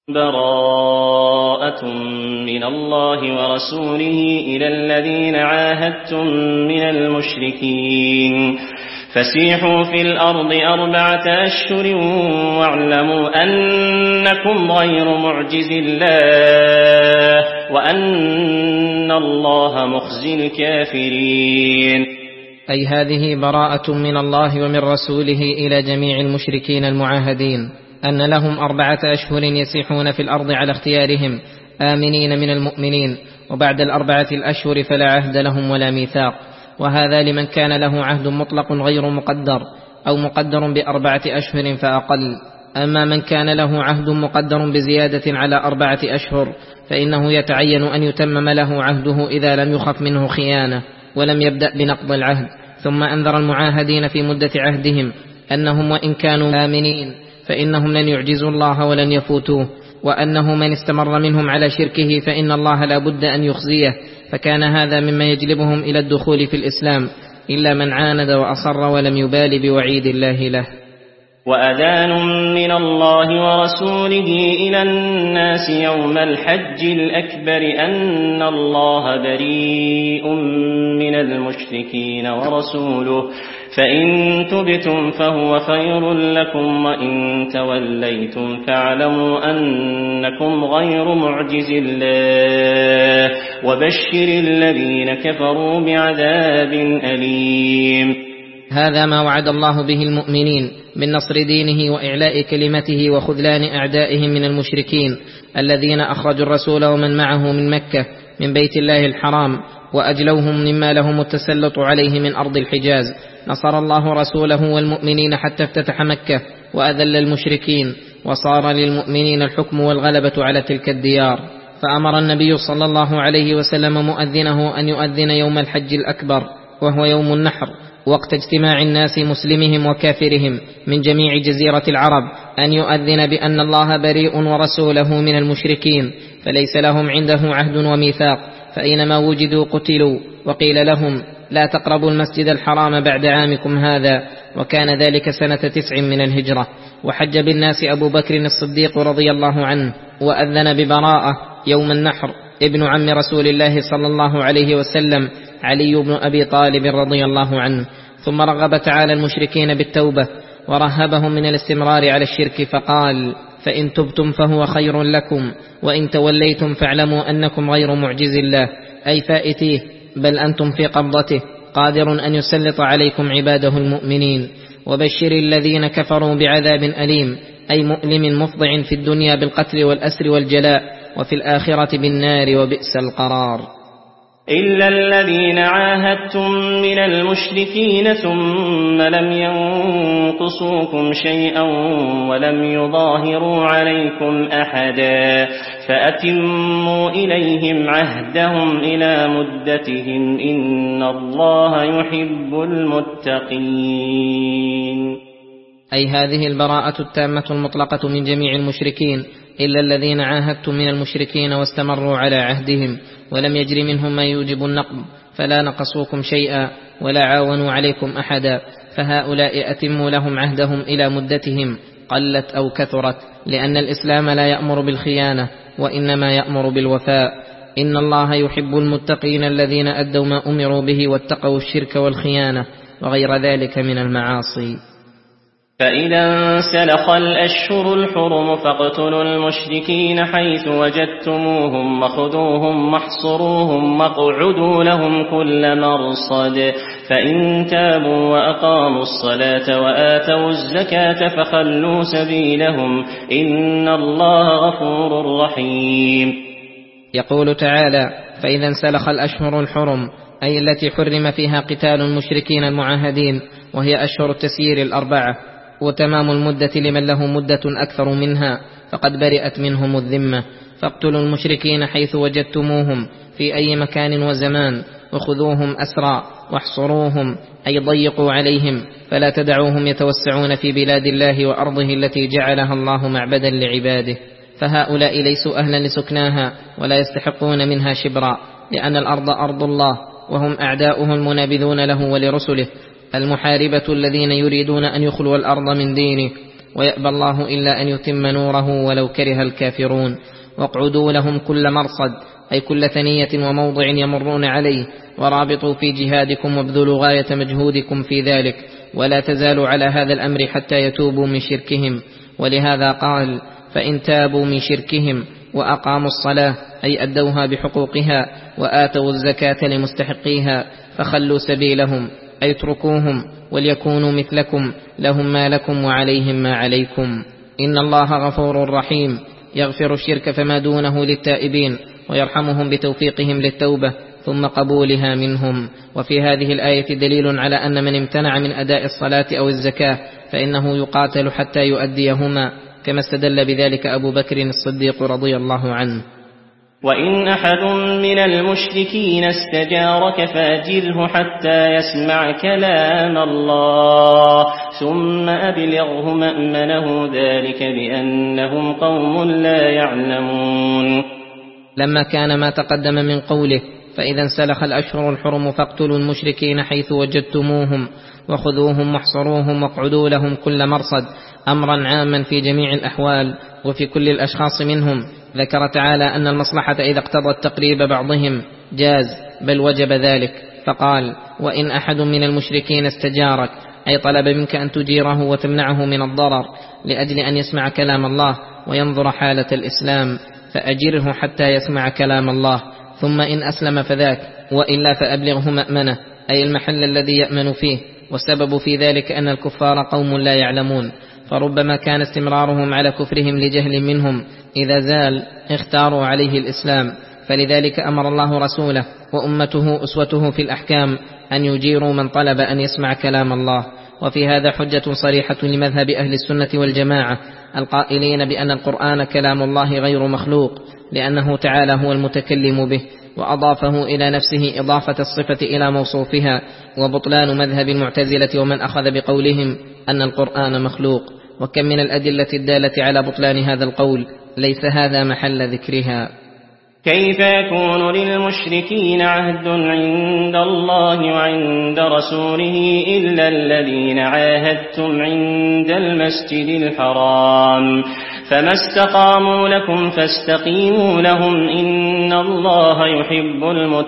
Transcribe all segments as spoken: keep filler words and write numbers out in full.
براءة من الله ورسوله إلى الذين عاهدتم من المشركين فسيحوا في الأرض أربعة أشهر واعلموا أنكم غير معجز الله وأن الله مخزي الكافرين. أي هذه براءة من الله ومن رسوله إلى جميع المشركين المعاهدين أن لهم أربعة أشهر يسيحون في الأرض على اختيارهم آمنين من المؤمنين، وبعد الأربعة الأشهر فلا عهد لهم ولا ميثاق، وهذا لمن كان له عهد مطلق غير مقدر أو مقدر بأربعة أشهر فأقل. أما من كان له عهد مقدر بزيادة على أربعة أشهر فإنه يتعين أن يتمم له عهده إذا لم يخف منه خيانة ولم يبدأ بنقض العهد. ثم أنذر المعاهدين في مدة عهدهم أنهم وإن كانوا آمنين فإنهم لن يعجزوا الله ولن يفوتوه، وأنه من استمر منهم على شركه فإن الله لا بد أن يخزيه، فكان هذا مما يجلبهم إلى الدخول في الإسلام إلا من عاند وأصر ولم يبال بوعيد الله له. وأذان من الله ورسوله إلى الناس يوم الحج الأكبر أن الله بريء من المشركين ورسوله فإن تبتم فهو خير لكم وإن توليتم فاعلموا أنكم غير معجز الله وبشر الذين كفروا بعذاب أليم. هذا ما وعد الله به المؤمنين من نصر دينه وإعلاء كلمته وخذلان أعدائهم من المشركين الذين أخرجوا الرسول ومن معه من مكة من بيت الله الحرام وأجلوهم مما لهم التسلط عليه من أرض الحجاز. نصر الله رسوله والمؤمنين حتى افتتح مكة وأذل المشركين، وصار للمؤمنين الحكم والغلبة على تلك الديار. فأمر النبي صلى الله عليه وسلم مؤذنه أن يؤذن يوم الحج الأكبر وهو يوم النحر، وقت اجتماع الناس مسلمهم وكافرهم من جميع جزيرة العرب، أن يؤذن بأن الله بريء ورسوله من المشركين فليس لهم عنده عهد وميثاق، فأينما وجدوا قتلوا، وقيل لهم لا تقربوا المسجد الحرام بعد عامكم هذا، وكان ذلك سنة تسع من الهجرة. وحج بالناس أبو بكر الصديق رضي الله عنه وأذن ببراءة يوم النحر ابن عم رسول الله صلى الله عليه وسلم علي بن أبي طالب رضي الله عنه. ثم رغب تعالى المشركين بالتوبة ورهبهم من الاستمرار على الشرك فقال فإن تبتم فهو خير لكم وإن توليتم فاعلموا أنكم غير معجز الله، أي فائتيه، بل أنتم في قبضته قادر أن يسلط عليكم عباده المؤمنين. وبشر الذين كفروا بعذاب أليم، أي مؤلم مفضع في الدنيا بالقتل والأسر والجلاء، وفي الآخرة بالنار وبئس القرار. إلا الذين عاهدتم من المشركين ثم لم ينقصوكم شيئا ولم يظاهروا عليكم أحدا فأتموا إليهم عهدهم إلى مدتهم إن الله يحب المتقين. أي هذه البراءة التامة المطلقة من جميع المشركين إلا الذين عاهدتم من المشركين واستمروا على عهدهم ولم يجر منهم ما يوجب النقض فلا نقصوكم شيئا ولا عاونوا عليكم أحدا، فهؤلاء أتموا لهم عهدهم إلى مدتهم قلت أو كثرت، لأن الإسلام لا يأمر بالخيانة وإنما يأمر بالوفاء. إن الله يحب المتقين الذين أدوا ما أمروا به واتقوا الشرك والخيانة وغير ذلك من المعاصي. فإذا انسلخ الأشهر الحرم فاقتلوا المشركين حيث وجدتموهم وخذوهم واحصروهم واقعدوا لهم كل مرصد، فإن تابوا وأقاموا الصلاة وآتوا الزكاة فخلوا سبيلهم إن الله غفور رحيم. يقول تعالى فإذا انسلخ الأشهر الحرم، أي التي حرم فيها قتال المشركين المعاهدين، وهي أشهر التسيير الأربعة، وتمام المدة لمن له مدة أكثر منها فقد برئت منهم الذمة. فاقتلوا المشركين حيث وجدتموهم في أي مكان وزمان، وخذوهم أسرى واحصروهم، أي ضيقوا عليهم فلا تدعوهم يتوسعون في بلاد الله وأرضه التي جعلها الله معبدا لعباده، فهؤلاء ليسوا أهلا لسكناها ولا يستحقون منها شبرا، لأن الأرض أرض الله وهم أعداؤه المنابذون له ولرسله، المحاربة الذين يريدون أن يخلوا الأرض من دينه. ويأبى الله إلا أن يتم نوره ولو كره الكافرون. واقعدوا لهم كل مرصد، أي كل ثنية وموضع يمرون عليه، ورابطوا في جهادكم وابذلوا غاية مجهودكم في ذلك، ولا تزالوا على هذا الأمر حتى يتوبوا من شركهم. ولهذا قال: فإن تابوا من شركهم وأقاموا الصلاة، أي أدوها بحقوقها، وآتوا الزكاة لمستحقيها، فخلوا سبيلهم، أي اتركوهم وليكونوا مثلكم، لهم ما لكم وعليهم ما عليكم. إن الله غفور رحيم، يغفر الشرك فما دونه للتائبين، ويرحمهم بتوفيقهم للتوبة ثم قبولها منهم. وفي هذه الآية دليل على أن من امتنع من أداء الصلاة أو الزكاة فإنه يقاتل حتى يؤديهما، كما استدل بذلك أبو بكر الصديق رضي الله عنه. وإن أحد من المشركين استجارك فأجره حتى يسمع كلام الله ثم أبلغه مأمنه، ذلك بأنهم قوم لا يعلمون. لما كان ما تقدم من قوله: فإذا انسلخ الأشهر الحرم فاقتلوا المشركين حيث وجدتموهم وخذوهم واحصروهم واقعدوا لهم كل مرصد، أمرا عاما في جميع الأحوال وفي كل الأشخاص منهم، ذكر تعالى أن المصلحة إذا اقتضت تقريب بعضهم جاز، بل وجب ذلك، فقال: وإن أحد من المشركين استجارك، أي طلب منك أن تجيره وتمنعه من الضرر لأجل أن يسمع كلام الله وينظر حالة الإسلام، فأجره حتى يسمع كلام الله، ثم إن أسلم فذاك، وإلا فأبلغه مأمنه، أي المحل الذي يأمن فيه. والسبب في ذلك أن الكفار قوم لا يعلمون، فربما كان استمرارهم على كفرهم لجهل منهم، إذا زال اختاروا عليه الإسلام، فلذلك أمر الله رسوله وأمته أسوته في الأحكام أن يجيروا من طلب أن يسمع كلام الله. وفي هذا حجة صريحة لمذهب أهل السنة والجماعة القائلين بأن القرآن كلام الله غير مخلوق، لأنه تعالى هو المتكلم به، وأضافه إلى نفسه إضافة الصفة إلى موصوفها، وبطلان مذهب المعتزلة ومن أخذ بقولهم أن القرآن مخلوق. وكم من الأدلة الدالة على بطلان هذا القول، ليس هذا محل ذكرها. كيف يكون للمشركين عهد عند الله وعند رسوله إلا الذين عاهدتم عند المسجد الحرام، فما استقاموا لكم فاستقيموا لهم، إن الله يحب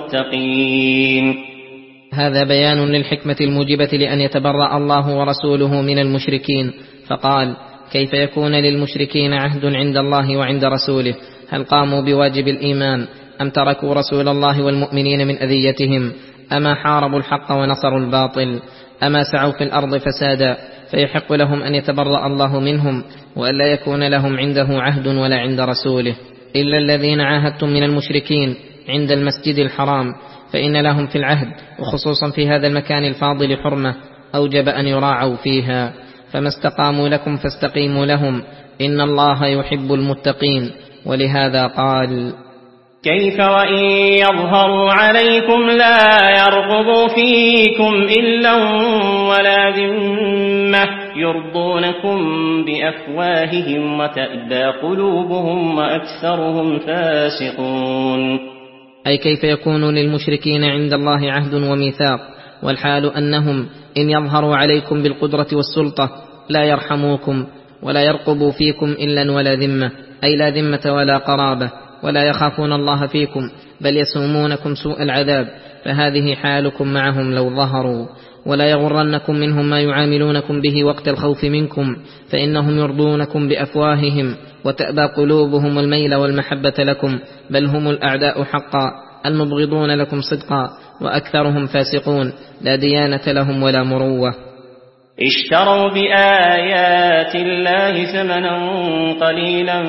المتقين. هذا بيان للحكمة الموجبة لأن يتبرأ الله ورسوله من المشركين، فقال: كيف يكون للمشركين عهد عند الله وعند رسوله؟ هل قاموا بواجب الإيمان أم تركوا رسول الله والمؤمنين من أذيتهم؟ أما حاربوا الحق ونصروا الباطل؟ أما سعوا في الأرض فسادا؟ فيحق لهم أن يتبرأ الله منهم وألا يكون لهم عنده عهد ولا عند رسوله. إلا الذين عاهدتم من المشركين عند المسجد الحرام، فإن لهم في العهد وخصوصا في هذا المكان الفاضل حرمة أوجب أن يراعوا فيها. فما استقاموا لكم فاستقيموا لهم، إن الله يحب المتقين. ولهذا قال: كيف وإن يظهروا عليكم لا يرغبوا فيكم إلا ولا ذمة، يرضونكم بأفواههم وتأبى قلوبهم وأكثرهم فاسقون. أي كيف يكون للمشركين عند الله عهد وميثاق، والحال أنهم إن يظهروا عليكم بالقدرة والسلطة لا يرحموكم ولا يرقبوا فيكم إلا ولا ذمة، أي لا ذمة ولا قرابة، ولا يخافون الله فيكم بل يسومونكم سوء العذاب، فهذه حالكم معهم لو ظهروا. ولا يغرنكم منهم ما يعاملونكم به وقت الخوف منكم، فإنهم يرضونكم بأفواههم وتأبى قلوبهم الميل والمحبة لكم، بل هم الأعداء حقا المبغضون لكم صدقا، وأكثرهم فاسقون لا ديانة لهم ولا مروة. اشتروا بآيات الله ثمنا قليلا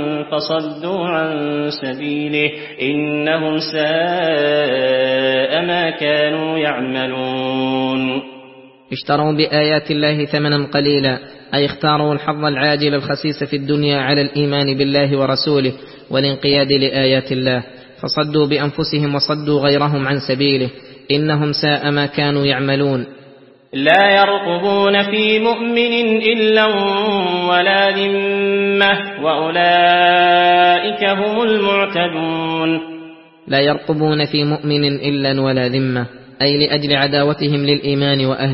فصدوا عن سبيله، إنهم ساء ما كانوا يعملون. اشتروا بآيات الله ثمنا قليلا، أي اختاروا الحظ العاجل الخسيس في الدنيا على الإيمان بالله ورسوله والانقياد لآيات الله، فصدوا بأنفسهم وصدوا غيرهم عن سبيله، إنهم ساء ما كانوا يعملون. لا يرقبون في مؤمن إلا ولا ذمة، وأولئك هم المعتدون. لا يرقبون في مؤمن إلا ولا ذمة، أي لأجل عداوتهم للإيمان وأهله،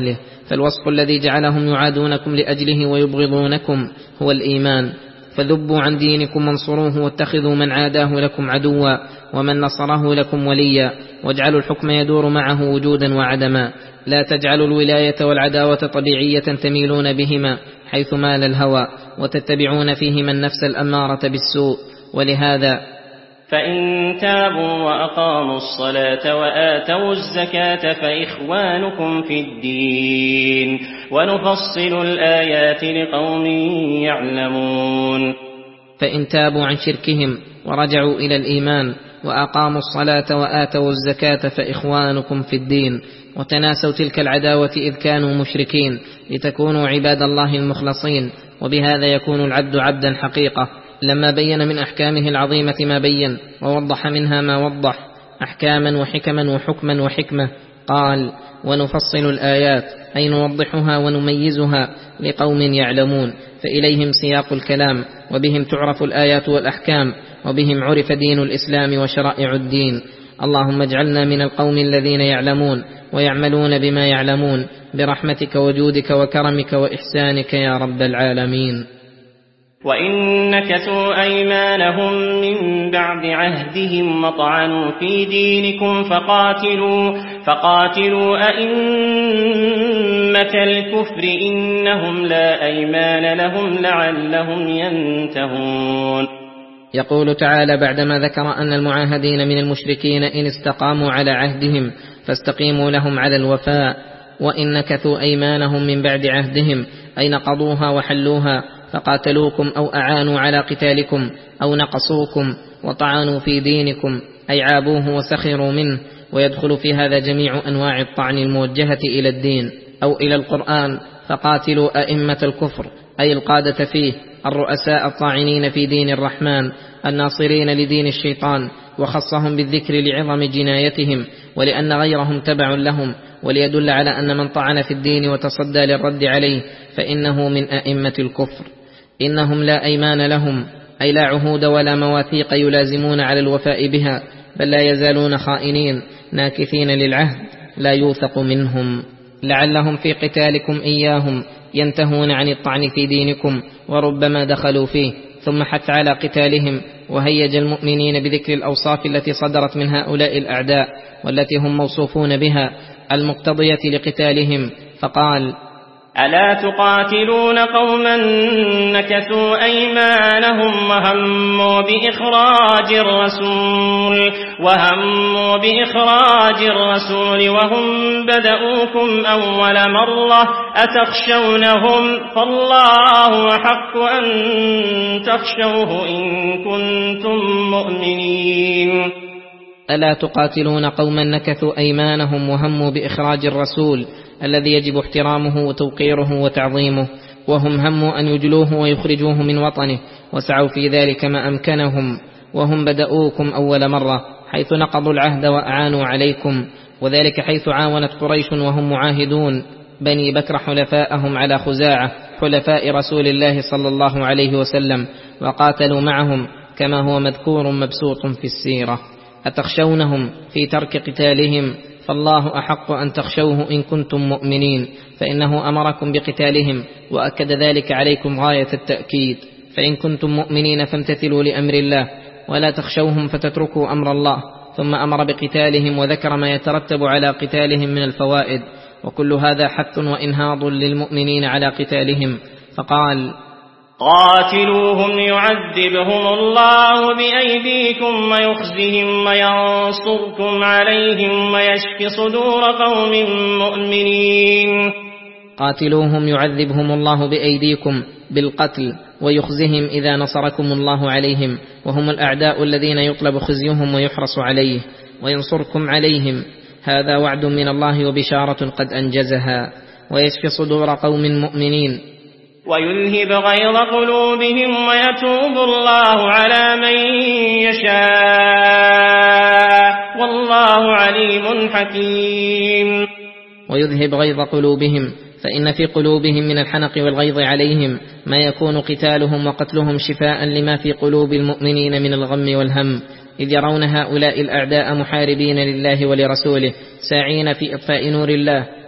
فالوصف الذي جعلهم يعادونكم لأجله ويبغضونكم هو الإيمان. فذبوا عن دينكم وانصروه واتخذوا من عاداه لكم عدوا ومن نصره لكم وليا، واجعلوا الحكم يدور معه وجودا وعدما. لا تجعلوا الولاية والعداوة طبيعية تميلون بهما حيث مال الهوى وتتبعون فيهما النفس الأمارة بالسوء. ولهذا فإن تابوا وأقاموا الصلاة وآتوا الزكاة فإخوانكم في الدين ونفصل الآيات لقوم يعلمون. فإن تابوا عن شركهم ورجعوا إلى الإيمان وأقاموا الصلاة وآتوا الزكاة فإخوانكم في الدين، وتناسوا تلك العداوة إذ كانوا مشركين لتكونوا عباد الله المخلصين، وبهذا يكون العبد عبدا حقيقة. لما بين من أحكامه العظيمة ما بين ووضح منها ما وضح أحكاما وحكما وحكما وحكمة، قال ونفصل الآيات أي نوضحها ونميزها لقوم يعلمون، فإليهم سياق الكلام، وبهم تعرف الآيات والأحكام، وبهم عرف دين الإسلام وشرائع الدين. اللهم اجعلنا من القوم الذين يعلمون ويعملون بما يعلمون برحمتك وجودك وكرمك وإحسانك يا رب العالمين. وإن نكثوا أيمانهم من بعد عهدهم وطعنوا في دينكم فقاتلوا, فقاتلوا أئمة الكفر إنهم لا أيمان لهم لعلهم ينتهون. يقول تعالى بعدما ذكر أن المعاهدين من المشركين إن استقاموا على عهدهم فاستقيموا لهم على الوفاء، وإن نكثوا أيمانهم من بعد عهدهم أي نقضوها وحلوها فقاتلوكم أو أعانوا على قتالكم أو نقصوكم وطعنوا في دينكم أي عابوه وسخروا منه. ويدخل في هذا جميع أنواع الطعن الموجهة إلى الدين أو إلى القرآن. فقاتلوا أئمة الكفر أي القادة فيه، الرؤساء الطاعنين في دين الرحمن الناصرين لدين الشيطان، وخصهم بالذكر لعظم جنايتهم ولأن غيرهم تبع لهم، وليدل على أن من طعن في الدين وتصدى للرد عليه فإنه من أئمة الكفر. إنهم لا أيمان لهم أي لا عهود ولا مواثيق يلازمون على الوفاء بها، بل لا يزالون خائنين ناكثين للعهد لا يوثق منهم، لعلهم في قتالكم إياهم ينتهون عن الطعن في دينكم وربما دخلوا فيه. ثم حث على قتالهم وهيج المؤمنين بذكر الأوصاف التي صدرت من هؤلاء الأعداء والتي هم موصوفون بها المقتضية لقتالهم، فقال ألا تقاتلون قوما نكثوا أيمانهم وهموا بإخراج الرسول وهموا بإخراج الرسول وهم بدؤوكم أول مرة أتخشونهم فالله أحق أن تخشوه إن كنتم مؤمنين. ألا تقاتلون قوما نكثوا أيمانهم وهموا بإخراج الرسول الذي يجب احترامه وتوقيره وتعظيمه، وهم هموا أن يجلوه ويخرجوه من وطنه وسعوا في ذلك ما أمكنهم، وهم بدؤوكم أول مرة حيث نقضوا العهد وأعانوا عليكم، وذلك حيث عاونت قريش وهم معاهدون بني بكر حلفاءهم على خزاعة حلفاء رسول الله صلى الله عليه وسلم وقاتلوا معهم كما هو مذكور مبسوط في السيرة. أتخشونهم في ترك قتالهم فالله أحق أن تخشوه إن كنتم مؤمنين، فإنه أمركم بقتالهم وأكد ذلك عليكم غاية التأكيد. فإن كنتم مؤمنين فامتثلوا لأمر الله ولا تخشوهم فتتركوا أمر الله. ثم أمر بقتالهم وذكر ما يترتب على قتالهم من الفوائد، وكل هذا حث وإنهاض للمؤمنين على قتالهم، فقال قاتلوهم يعذبهم الله بأيديكم ويخزهم وينصركم عليهم ويشف صدور قوم مؤمنين. قاتلوهم يعذبهم الله بأيديكم بالقتل ويخزهم إذا نصركم الله عليهم، وهم الأعداء الذين يطلب خزيهم ويحرص عليه، وينصركم عليهم، هذا وعد من الله وبشارة قد أنجزها. ويشف صدور قوم مؤمنين ويذهب غيظ قلوبهم ويتوب الله على من يشاء والله عليم حكيم. ويذهب غيظ قلوبهم فإن في قلوبهم من الحنق والغيظ عليهم ما يكون قتالهم وقتلهم شفاء لما في قلوب المؤمنين من الغم والهم، إذ يرون هؤلاء الأعداء محاربين لله ولرسوله ساعين في إطفاء نور الله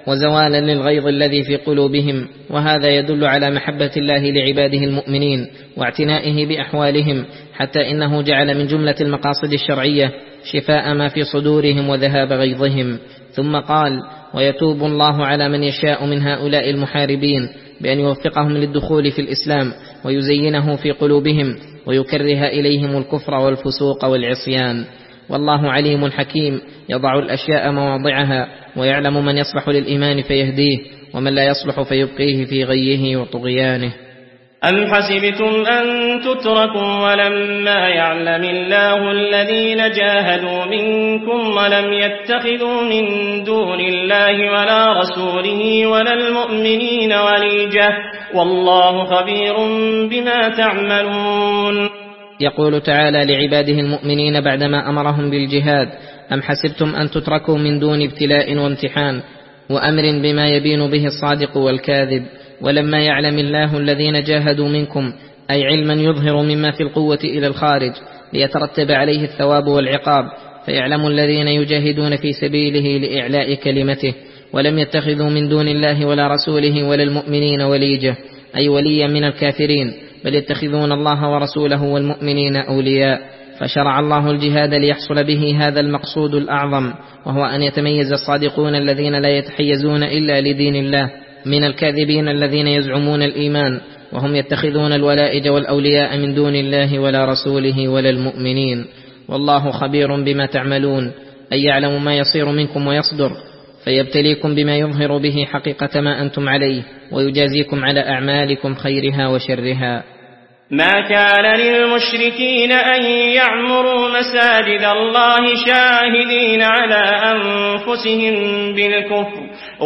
وزوالا للغيظ الذي في قلوبهم، وهذا يدل على محبة الله لعباده المؤمنين واعتنائه بأحوالهم، حتى إنه جعل من جملة المقاصد الشرعية شفاء ما في صدورهم وذهاب غيظهم. ثم قال: ويتوب الله على من يشاء من هؤلاء المحاربين بأن يوفقهم للدخول في الإسلام ويزينه في قلوبهم ويكره إليهم الكفر والفسوق والعصيان. والله عليم حكيم، يضع الأشياء مواضعها ويعلم من يصلح للإيمان فيهديه ومن لا يصلح فيبقيه في غيه وطغيانه. أم حسبتم أن تتركوا ولما يعلم الله الذين جاهدوا منكم ولم يتخذوا من دون الله ولا رسوله ولا المؤمنين وليجة والله خبير بما تعملون. يقول تعالى لعباده المؤمنين بعدما أمرهم بالجهاد: أم حسبتم أن تتركوا من دون ابتلاء وامتحان وأمر بما يبين به الصادق والكاذب، ولما يعلم الله الذين جاهدوا منكم، أي علما يظهر مما في القوة إلى الخارج ليترتب عليه الثواب والعقاب، فيعلم الذين يجاهدون في سبيله لإعلاء كلمته، ولم يتخذوا من دون الله ولا رسوله ولا المؤمنين وليجة، أي وليا من الكافرين، بل يتخذون الله ورسوله والمؤمنين أولياء. فشرع الله الجهاد ليحصل به هذا المقصود الأعظم، وهو أن يتميز الصادقون الذين لا يتحيزون إلا لدين الله من الكاذبين الذين يزعمون الإيمان وهم يتخذون الولائج والأولياء من دون الله ولا رسوله ولا المؤمنين. والله خبير بما تعملون، أي يعلم ما يصير منكم ويصدر، فيبتليكم بما يظهر به حقيقة ما أنتم عليه ويجازيكم على أعمالكم خيرها وشرها. ما كان للمشركين أن يعمروا مساجد الله شاهدين على أنفسهم بالكفر،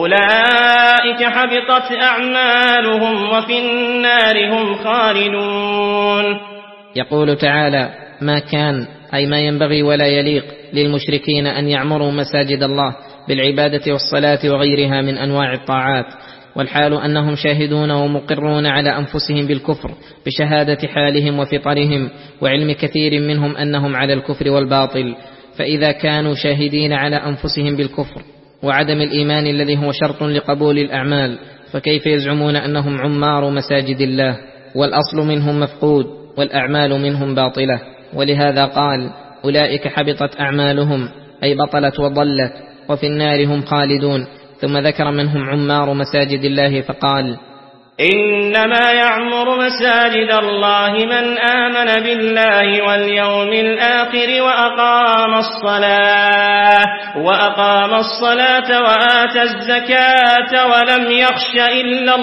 أولئك حبطت أعمالهم وفي النار هم خالدون. يقول تعالى: ما كان، أي ما ينبغي ولا يليق للمشركين أن يعمروا مساجد الله بالعبادة والصلاة وغيرها من أنواع الطاعات، والحال أنهم شاهدون ومقرون على أنفسهم بالكفر بشهادة حالهم وفطرهم وعلم كثير منهم أنهم على الكفر والباطل. فإذا كانوا شاهدين على أنفسهم بالكفر وعدم الإيمان الذي هو شرط لقبول الأعمال، فكيف يزعمون أنهم عمار مساجد الله والأصل منهم مفقود والأعمال منهم باطلة؟ ولهذا قال: أولئك حبطت أعمالهم، أي بطلت وضلت، وفي النار هم خالدون. ثم ذكر منهم عمار مساجد الله فقال: إنما يعمر مساجد الله من آمن بالله واليوم الآخر وأقام الصلاة وأقام الصلاة وآتى الزكاة ولم يخش إلا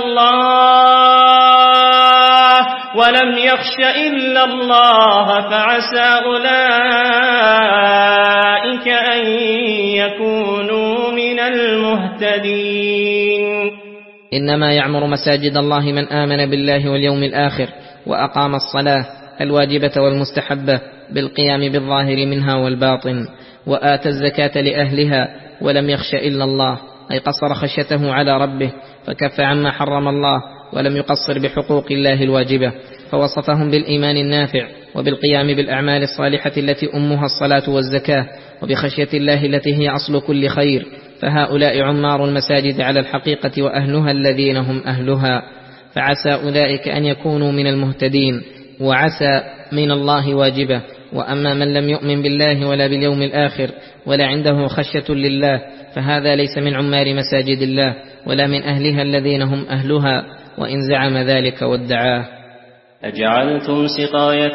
الله ولم يخش إلا الله فعسى أولئك أن يكونوا من المهتدين. إنما يعمر مساجد الله من آمن بالله واليوم الآخر وأقام الصلاة الواجبة والمستحبة بالقيام بالظاهر منها والباطن، وآتى الزكاة لأهلها ولم يخش إلا الله، أي قصر خشيته على ربه فكف عما حرم الله ولم يقصر بحقوق الله الواجبة، فوصفهم بالإيمان النافع وبالقيام بالأعمال الصالحة التي أمها الصلاة والزكاة وبخشية الله التي هي أصل كل خير. فهؤلاء عمار المساجد على الحقيقة وأهلها الذين هم أهلها، فعسى أولئك أن يكونوا من المهتدين، وعسى من الله واجبة. وأما من لم يؤمن بالله ولا باليوم الآخر ولا عنده خشية لله فهذا ليس من عمار مساجد الله ولا من أهلها الذين هم أهلها، وإن زعم ذلك وادعاه. أجعلتم سقاية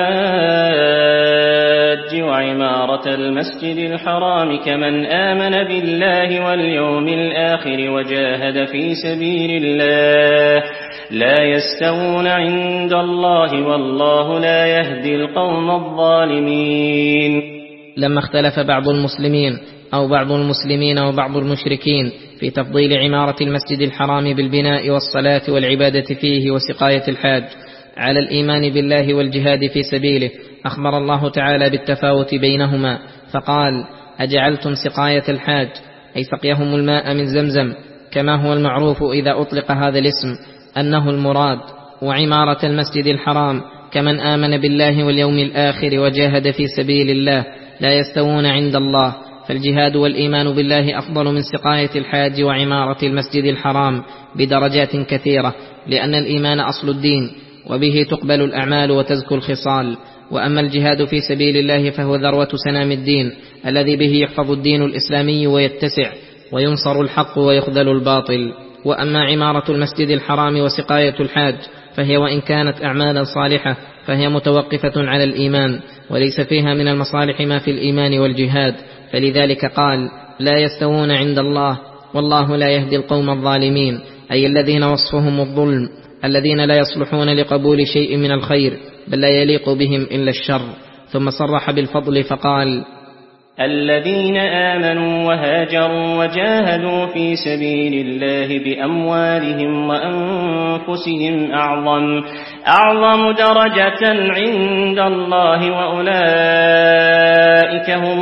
الحاج وعمارة المسجد الحرام كمن آمن بالله واليوم الآخر وجاهد في سبيل الله لا يستوون عند الله والله لا يهدي القوم الظالمين. لما اختلف بعض المسلمين أو بعض المسلمين وبعض المشركين في تفضيل عمارة المسجد الحرام بالبناء والصلاة والعبادة فيه وسقاية الحاج على الإيمان بالله والجهاد في سبيله، أخبر الله تعالى بالتفاوت بينهما فقال: أجعلتم سقاية الحاج، أي سقيهم الماء من زمزم كما هو المعروف إذا أطلق هذا الاسم أنه المراد، وعمارة المسجد الحرام كمن آمن بالله واليوم الآخر وجاهد في سبيل الله لا يستوون عند الله، فالجهاد والإيمان بالله أفضل من سقاية الحاج وعمارة المسجد الحرام بدرجات كثيرة، لأن الإيمان أصل الدين وبه تقبل الأعمال وتزكو الخصال. وأما الجهاد في سبيل الله فهو ذروة سنام الدين الذي به يحفظ الدين الإسلامي ويتسع وينصر الحق ويخذل الباطل. وأما عمارة المسجد الحرام وسقاية الحاج فهي وإن كانت أعمالا صالحة فهي متوقفة على الإيمان، وليس فيها من المصالح ما في الإيمان والجهاد، فلذلك قال: لا يستوون عند الله والله لا يهدي القوم الظالمين، أي الذين وصفهم الظلم، الذين لا يصلحون لقبول شيء من الخير بل لا يليق بهم إلا الشر. ثم صرح بالفضل فقال: الذين آمنوا وهاجروا وجاهدوا في سبيل الله بأموالهم وأنفسهم أعظم, أعظم درجة عند الله وأولئك هم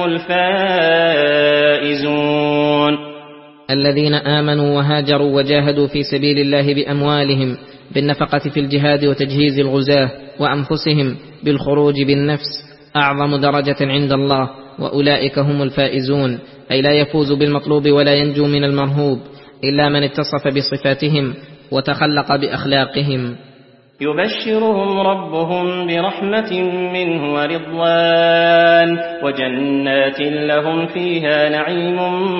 الفائزون. الذين آمنوا وهاجروا وجاهدوا في سبيل الله بأموالهم بالنفقة في الجهاد وتجهيز الغزاة، وأنفسهم بالخروج بالنفس، أعظم درجة عند الله وأولئك هم الفائزون، أي لا يفوز بالمطلوب ولا ينجو من المرهوب إلا من اتصف بصفاتهم وتخلق بأخلاقهم. يبشرهم ربهم برحمة منه ورضوان وجنات لهم فيها نعيم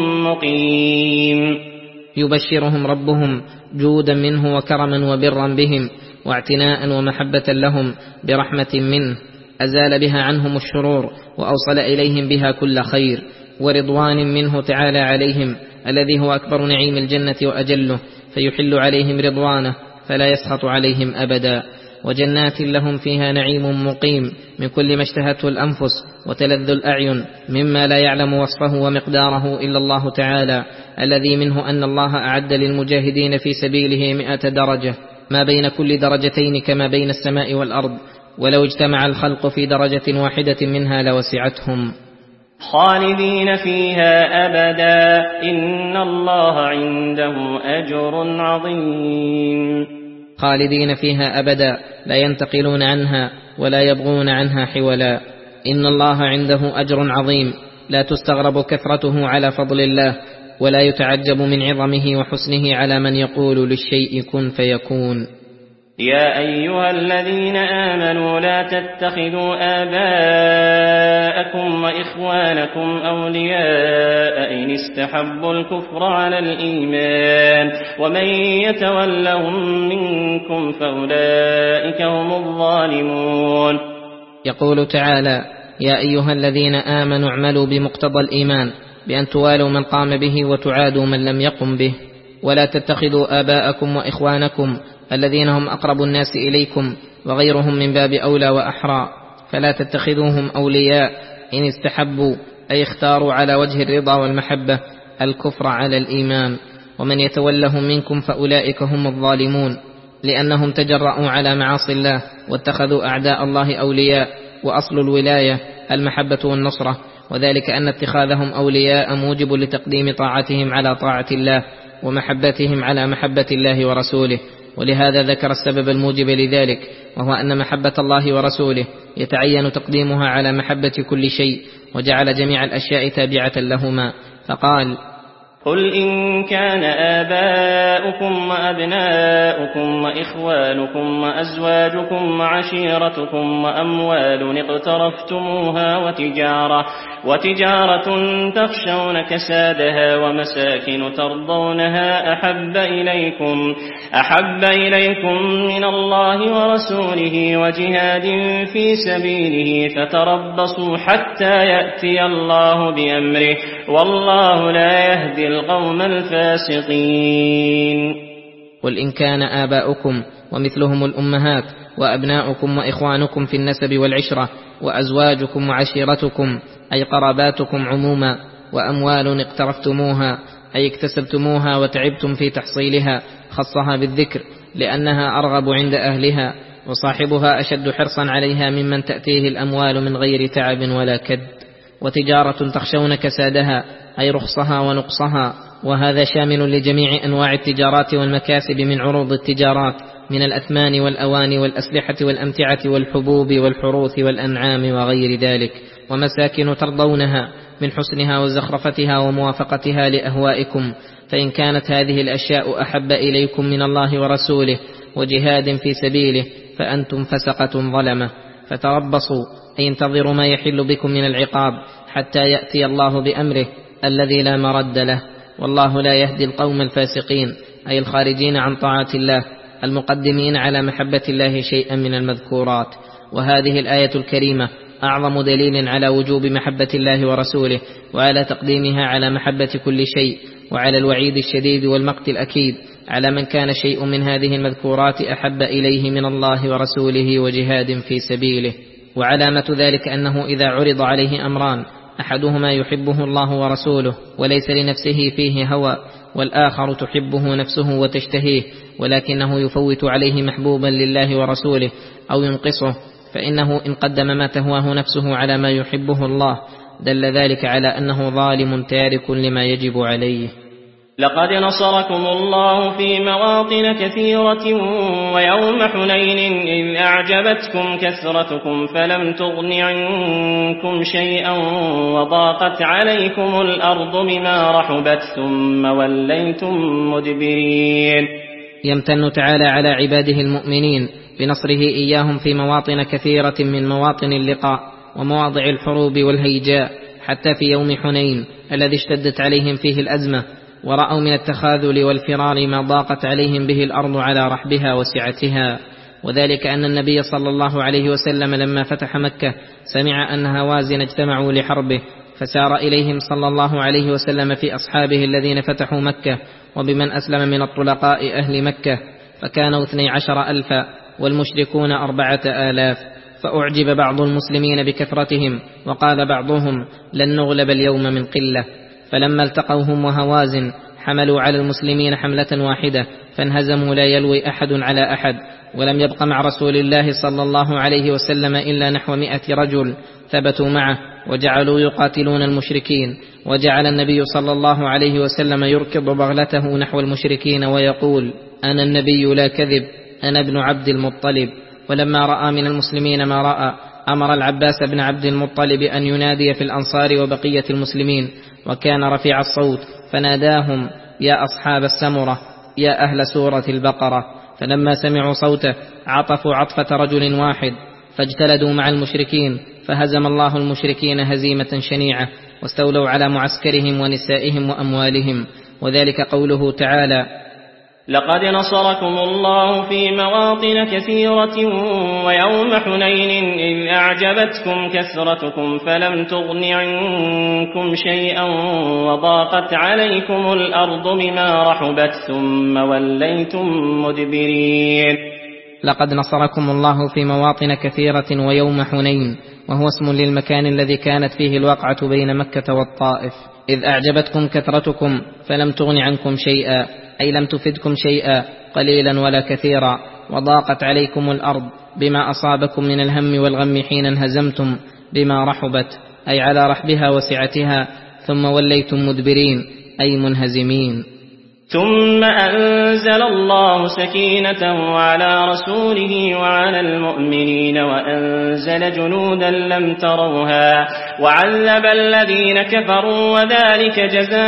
مقيم. يبشرهم ربهم جودا منه وكرما وبرا بهم واعتناء ومحبة لهم برحمة منه أزال بها عنهم الشرور وأوصل إليهم بها كل خير، ورضوان منه تعالى عليهم الذي هو أكبر نعيم الجنة وأجله، فيحل عليهم رضوانه فلا يسخط عليهم أبدا. وجنات لهم فيها نعيم مقيم من كل ما اشتهته الأنفس وتلذ الأعين مما لا يعلم وصفه ومقداره إلا الله تعالى، الذي منه أن الله أعد للمجاهدين في سبيله مئة درجة، ما بين كل درجتين كما بين السماء والأرض، ولو اجتمع الخلق في درجة واحدة منها لوسعتهم. خالدين فيها أبدا إن الله عنده أجر عظيم. خالدين فيها أبدا لا ينتقلون عنها ولا يبغون عنها حولا. إن الله عنده أجر عظيم لا تستغرب كثرته على فضل الله، ولا يتعجب من عظمه وحسنه على من يقول للشيء كن فيكون. يا أيها الذين آمنوا لا تتخذوا آباءكم وإخوانكم أولياء إن استحبوا الكفر على الإيمان ومن يتولهم منكم فأولئك هم الظالمون. يقول تعالى: يا أيها الذين آمنوا اعملوا بمقتضى الإيمان بأن توالوا من قام به وتعادوا من لم يقم به، ولا تتخذوا آباءكم وإخوانكم الذين هم أقرب الناس إليكم وغيرهم من باب أولى وأحرى، فلا تتخذوهم أولياء إن استحبوا أي اختاروا على وجه الرضا والمحبة الكفر على الإيمان، ومن يتولهم منكم فأولئك هم الظالمون، لأنهم تجرؤوا على معاصي الله واتخذوا أعداء الله أولياء، وأصل الولاية المحبة والنصرة، وذلك أن اتخاذهم أولياء موجب لتقديم طاعتهم على طاعة الله ومحبتهم على محبة الله ورسوله. ولهذا ذكر السبب الموجب لذلك، وهو أن محبة الله ورسوله يتعين تقديمها على محبة كل شيء، وجعل جميع الأشياء تابعة لهما، فقال: قل إن كان آباؤكم وأبناؤكم وإخوانكم وأزواجكم وعشيرتكم وأموال اقترفتموها وتجارة, وتجارة تخشون كسادها ومساكن ترضونها أحب إليكم, أحب إليكم من الله ورسوله وجهاد في سبيله فتربصوا حتى يأتي الله بأمره والله لا يهدي القوم الفاسقين. قل إن كان آباؤكم ومثلهم الأمهات وأبناؤكم وإخوانكم في النسب والعشرة وأزواجكم وعشيرتكم أي قراباتكم عموما، وأموال اقترفتموها أي اكتسبتموها وتعبتم في تحصيلها، خصها بالذكر لأنها أرغب عند أهلها، وصاحبها أشد حرصا عليها ممن تأتيه الأموال من غير تعب ولا كد. وتجارة تخشون كسادها أي رخصها ونقصها، وهذا شامل لجميع أنواع التجارات والمكاسب من عروض التجارات من الأثمان والأواني والأسلحة والأمتعة والحبوب والحروث والأنعام وغير ذلك، ومساكن ترضونها من حسنها وزخرفتها وموافقتها لأهوائكم، فإن كانت هذه الأشياء أحب إليكم من الله ورسوله وجهاد في سبيله فأنتم فسقة ظلمة، فتربصوا أي انتظروا ما يحل بكم من العقاب حتى يأتي الله بأمره الذي لا مرد له، والله لا يهدي القوم الفاسقين، أي الخارجين عن طاعة الله المقدمين على محبة الله شيئا من المذكورات. وهذه الآية الكريمة أعظم دليل على وجوب محبة الله ورسوله، وعلى تقديمها على محبة كل شيء، وعلى الوعيد الشديد والمقت الأكيد على من كان شيء من هذه المذكورات أحب إليه من الله ورسوله وجهاد في سبيله. وعلامة ذلك أنه إذا عرض عليه أمران أحدهما يحبه الله ورسوله وليس لنفسه فيه هوى، والآخر تحبه نفسه وتشتهيه ولكنه يفوت عليه محبوبا لله ورسوله أو ينقصه، فإنه إن قدم ما تهواه نفسه على ما يحبه الله دل ذلك على أنه ظالم تارك لما يجب عليه. لقد نصركم الله في مواطن كثيرة ويوم حنين إذ أعجبتكم كثرتكم فلم تغن عنكم شيئا وضاقت عليكم الأرض بما رحبت ثم وليتم مدبرين. يمتن تعالى على عباده المؤمنين بنصره إياهم في مواطن كثيرة من مواطن اللقاء ومواضع الحروب والهيجاء، حتى في يوم حنين الذي اشتدت عليهم فيه الأزمة ورأوا من التخاذل والفرار ما ضاقت عليهم به الأرض على رحبها وسعتها. وذلك أن النبي صلى الله عليه وسلم لما فتح مكة سمع أن هوازن اجتمعوا لحربه، فسار إليهم صلى الله عليه وسلم في أصحابه الذين فتحوا مكة وبمن أسلم من الطلقاء أهل مكة، فكانوا اثني عشر ألفا والمشركون أربعة آلاف، فأعجب بعض المسلمين بكثرتهم وقال بعضهم لن نغلب اليوم من قلة، فلما التقوا هم وهوازن حملوا على المسلمين حملة واحدة فانهزموا لا يلوي أحد على أحد، ولم يبق مع رسول الله صلى الله عليه وسلم إلا نحو مئة رجل ثبتوا معه وجعلوا يقاتلون المشركين، وجعل النبي صلى الله عليه وسلم يركض بغلته نحو المشركين ويقول أنا النبي لا كذب أنا ابن عبد المطلب. ولما رأى من المسلمين ما رأى أمر العباس بن عبد المطلب أن ينادي في الأنصار وبقية المسلمين، وكان رفيع الصوت فناداهم يا أصحاب السمرة يا أهل سورة البقرة، فلما سمعوا صوته عطفوا عطفة رجل واحد فاجتلدوا مع المشركين، فهزم الله المشركين هزيمة شنيعة واستولوا على معسكرهم ونسائهم وأموالهم. وذلك قوله تعالى لقد نصركم الله في مواطن كثيرة ويوم حنين إذ أعجبتكم كثرتكم فلم تغن عنكم شيئا وضاقت عليكم الأرض بما رحبت ثم وليتم مدبرين. لقد نصركم الله في مواطن كثيرة ويوم حنين، وهو اسم للمكان الذي كانت فيه الوقعة بين مكة والطائف. إذ أعجبتكم كثرتكم فلم تغن عنكم شيئا، أي لم تفدكم شيئا قليلا ولا كثيرا، وضاقت عليكم الأرض بما أصابكم من الهم والغم حين انهزمتم بما رحبت، أي على رحبها وسعتها، ثم وليتم مدبرين أي منهزمين. ثم أنزل الله سكينته على رسوله وعلى المؤمنين وأنزل جنودا لم تروها وعذب الذين كفروا وذلك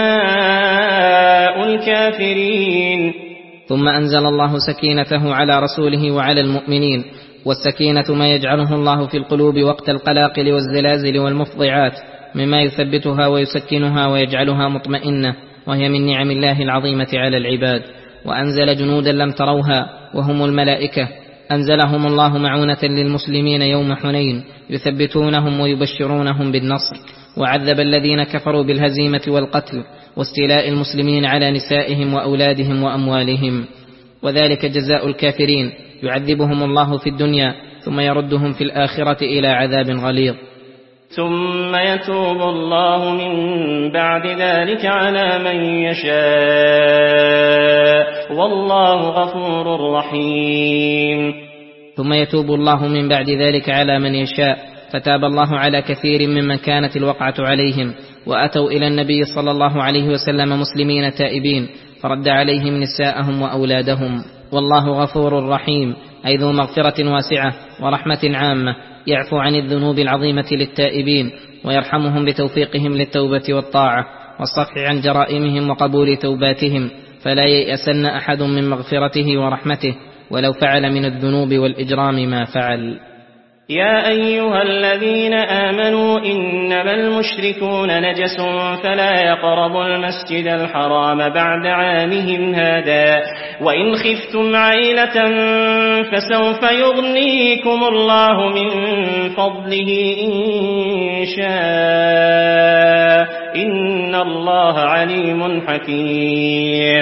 جزاء الكافرين. ثم أنزل الله سكينته على رسوله وعلى المؤمنين، والسكينة ما يجعله الله في القلوب وقت القلاقل والزلازل والمفضعات مما يثبتها ويسكنها ويجعلها مطمئنة، وهي من نعم الله العظيمة على العباد. وأنزل جنودا لم تروها وهم الملائكة، أنزلهم الله معونة للمسلمين يوم حنين يثبتونهم ويبشرونهم بالنصر. وعذب الذين كفروا بالهزيمة والقتل واستيلاء المسلمين على نسائهم وأولادهم وأموالهم، وذلك جزاء الكافرين، يعذبهم الله في الدنيا ثم يردهم في الآخرة إلى عذاب غليظ. ثم يتوب الله من بعد ذلك على من يشاء والله غفور رحيم. ثم يتوب الله من بعد ذلك على من يشاء، فتاب الله على كثير ممن كانت الوقعة عليهم، وأتوا إلى النبي صلى الله عليه وسلم مسلمين تائبين، فرد عليهم نساءهم وأولادهم. والله غفور رحيم، أي ذو مغفرة واسعة ورحمة عامة، يعفو عن الذنوب العظيمة للتائبين ويرحمهم بتوفيقهم للتوبة والطاعة والصفح عن جرائمهم وقبول توباتهم، فلا ييأسن أحد من مغفرته ورحمته ولو فعل من الذنوب والإجرام ما فعل. يا أيها الذين آمنوا إنما المشركون نجس فلا يقربوا المسجد الحرام بعد عامهم هذا، وإن خفتم عيلة فسوف يغنيكم الله من فضله إن شاء، إن الله عليم حكيم.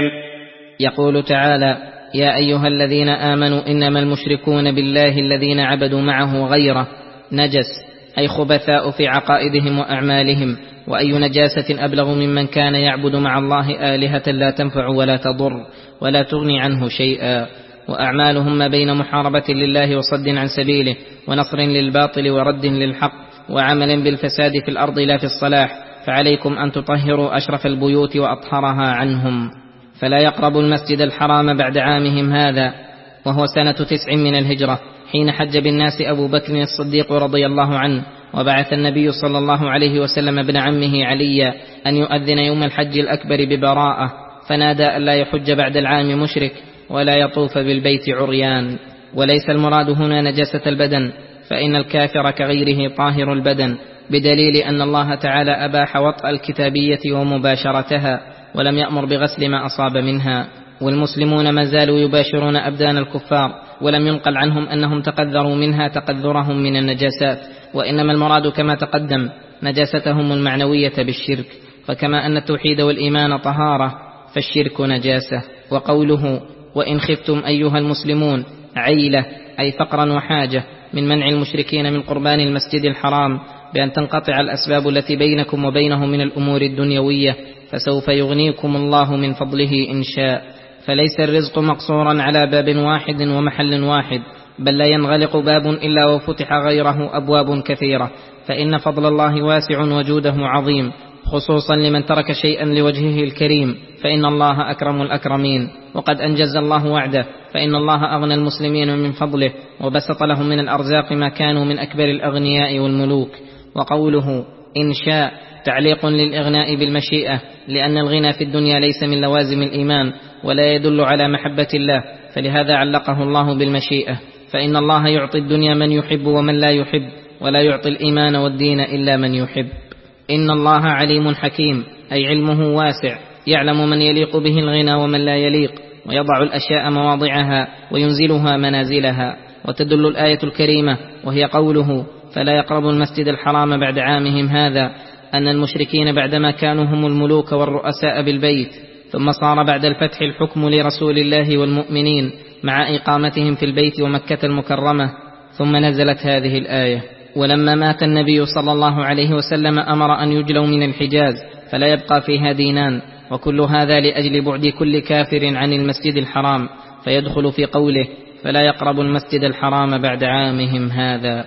يقول تعالى: يا أيها الذين آمنوا إنما المشركون بالله الذين عبدوا معه غيره نجس، أي خبثاء في عقائدهم وأعمالهم، وأي نجاسة أبلغ ممن كان يعبد مع الله آلهة لا تنفع ولا تضر ولا تغني عنه شيئا، وأعمالهم ما بين محاربة لله وصد عن سبيله ونصر للباطل ورد للحق وعمل بالفساد في الأرض لا في الصلاح، فعليكم أن تطهروا أشرف البيوت وأطهرها عنهم. فلا يقربوا المسجد الحرام بعد عامهم هذا، وهو سنة تسع من الهجرة، حين حج بالناس أبو بكر الصديق رضي الله عنه، وبعث النبي صلى الله عليه وسلم ابن عمه عليا أن يؤذن يوم الحج الأكبر ببراءة، فنادى أن لا يحج بعد العام مشرك ولا يطوف بالبيت عريان. وليس المراد هنا نجاسة البدن، فإن الكافر كغيره طاهر البدن، بدليل أن الله تعالى أباح وطأ الكتابية ومباشرتها ولم يأمر بغسل ما أصاب منها، والمسلمون ما زالوا يباشرون أبدان الكفار، ولم ينقل عنهم أنهم تقذروا منها تقذرهم من النجاسات، وإنما المراد كما تقدم نجاستهم المعنوية بالشرك، فكما أن التوحيد والإيمان طهارة فالشرك نجاسة. وقوله وإن خفتم أيها المسلمون عيلة، أي فقرا وحاجة، من منع المشركين من قربان المسجد الحرام بأن تنقطع الأسباب التي بينكم وبينه من الأمور الدنيوية، فسوف يغنيكم الله من فضله إن شاء. فليس الرزق مقصورا على باب واحد ومحل واحد، بل لا ينغلق باب إلا وفتح غيره أبواب كثيرة، فإن فضل الله واسع وجوده عظيم، خصوصا لمن ترك شيئا لوجهه الكريم، فإن الله أكرم الأكرمين. وقد أنجز الله وعده، فإن الله أغنى المسلمين من فضله وبسط لهم من الأرزاق ما كانوا من أكبر الأغنياء والملوك. وقوله إن شاء تعليق للإغناء بالمشيئة، لأن الغنى في الدنيا ليس من لوازم الإيمان ولا يدل على محبة الله، فلهذا علقه الله بالمشيئة، فإن الله يعطي الدنيا من يحب ومن لا يحب، ولا يعطي الإيمان والدين إلا من يحب. إن الله عليم حكيم، أي علمه واسع، يعلم من يليق به الغنى ومن لا يليق، ويضع الأشياء مواضعها وينزلها منازلها. وتدل الآية الكريمة وهي قوله فلا يقربوا المسجد الحرام بعد عامهم هذا، أن المشركين بعدما كانوا هم الملوك والرؤساء بالبيت، ثم صار بعد الفتح الحكم لرسول الله والمؤمنين مع إقامتهم في البيت ومكة المكرمة، ثم نزلت هذه الآية. ولما مات النبي صلى الله عليه وسلم أمر أن يجلوا من الحجاز فلا يبقى فيها دينان، وكل هذا لأجل بعد كل كافر عن المسجد الحرام، فيدخل في قوله فلا يقربوا المسجد الحرام بعد عامهم هذا.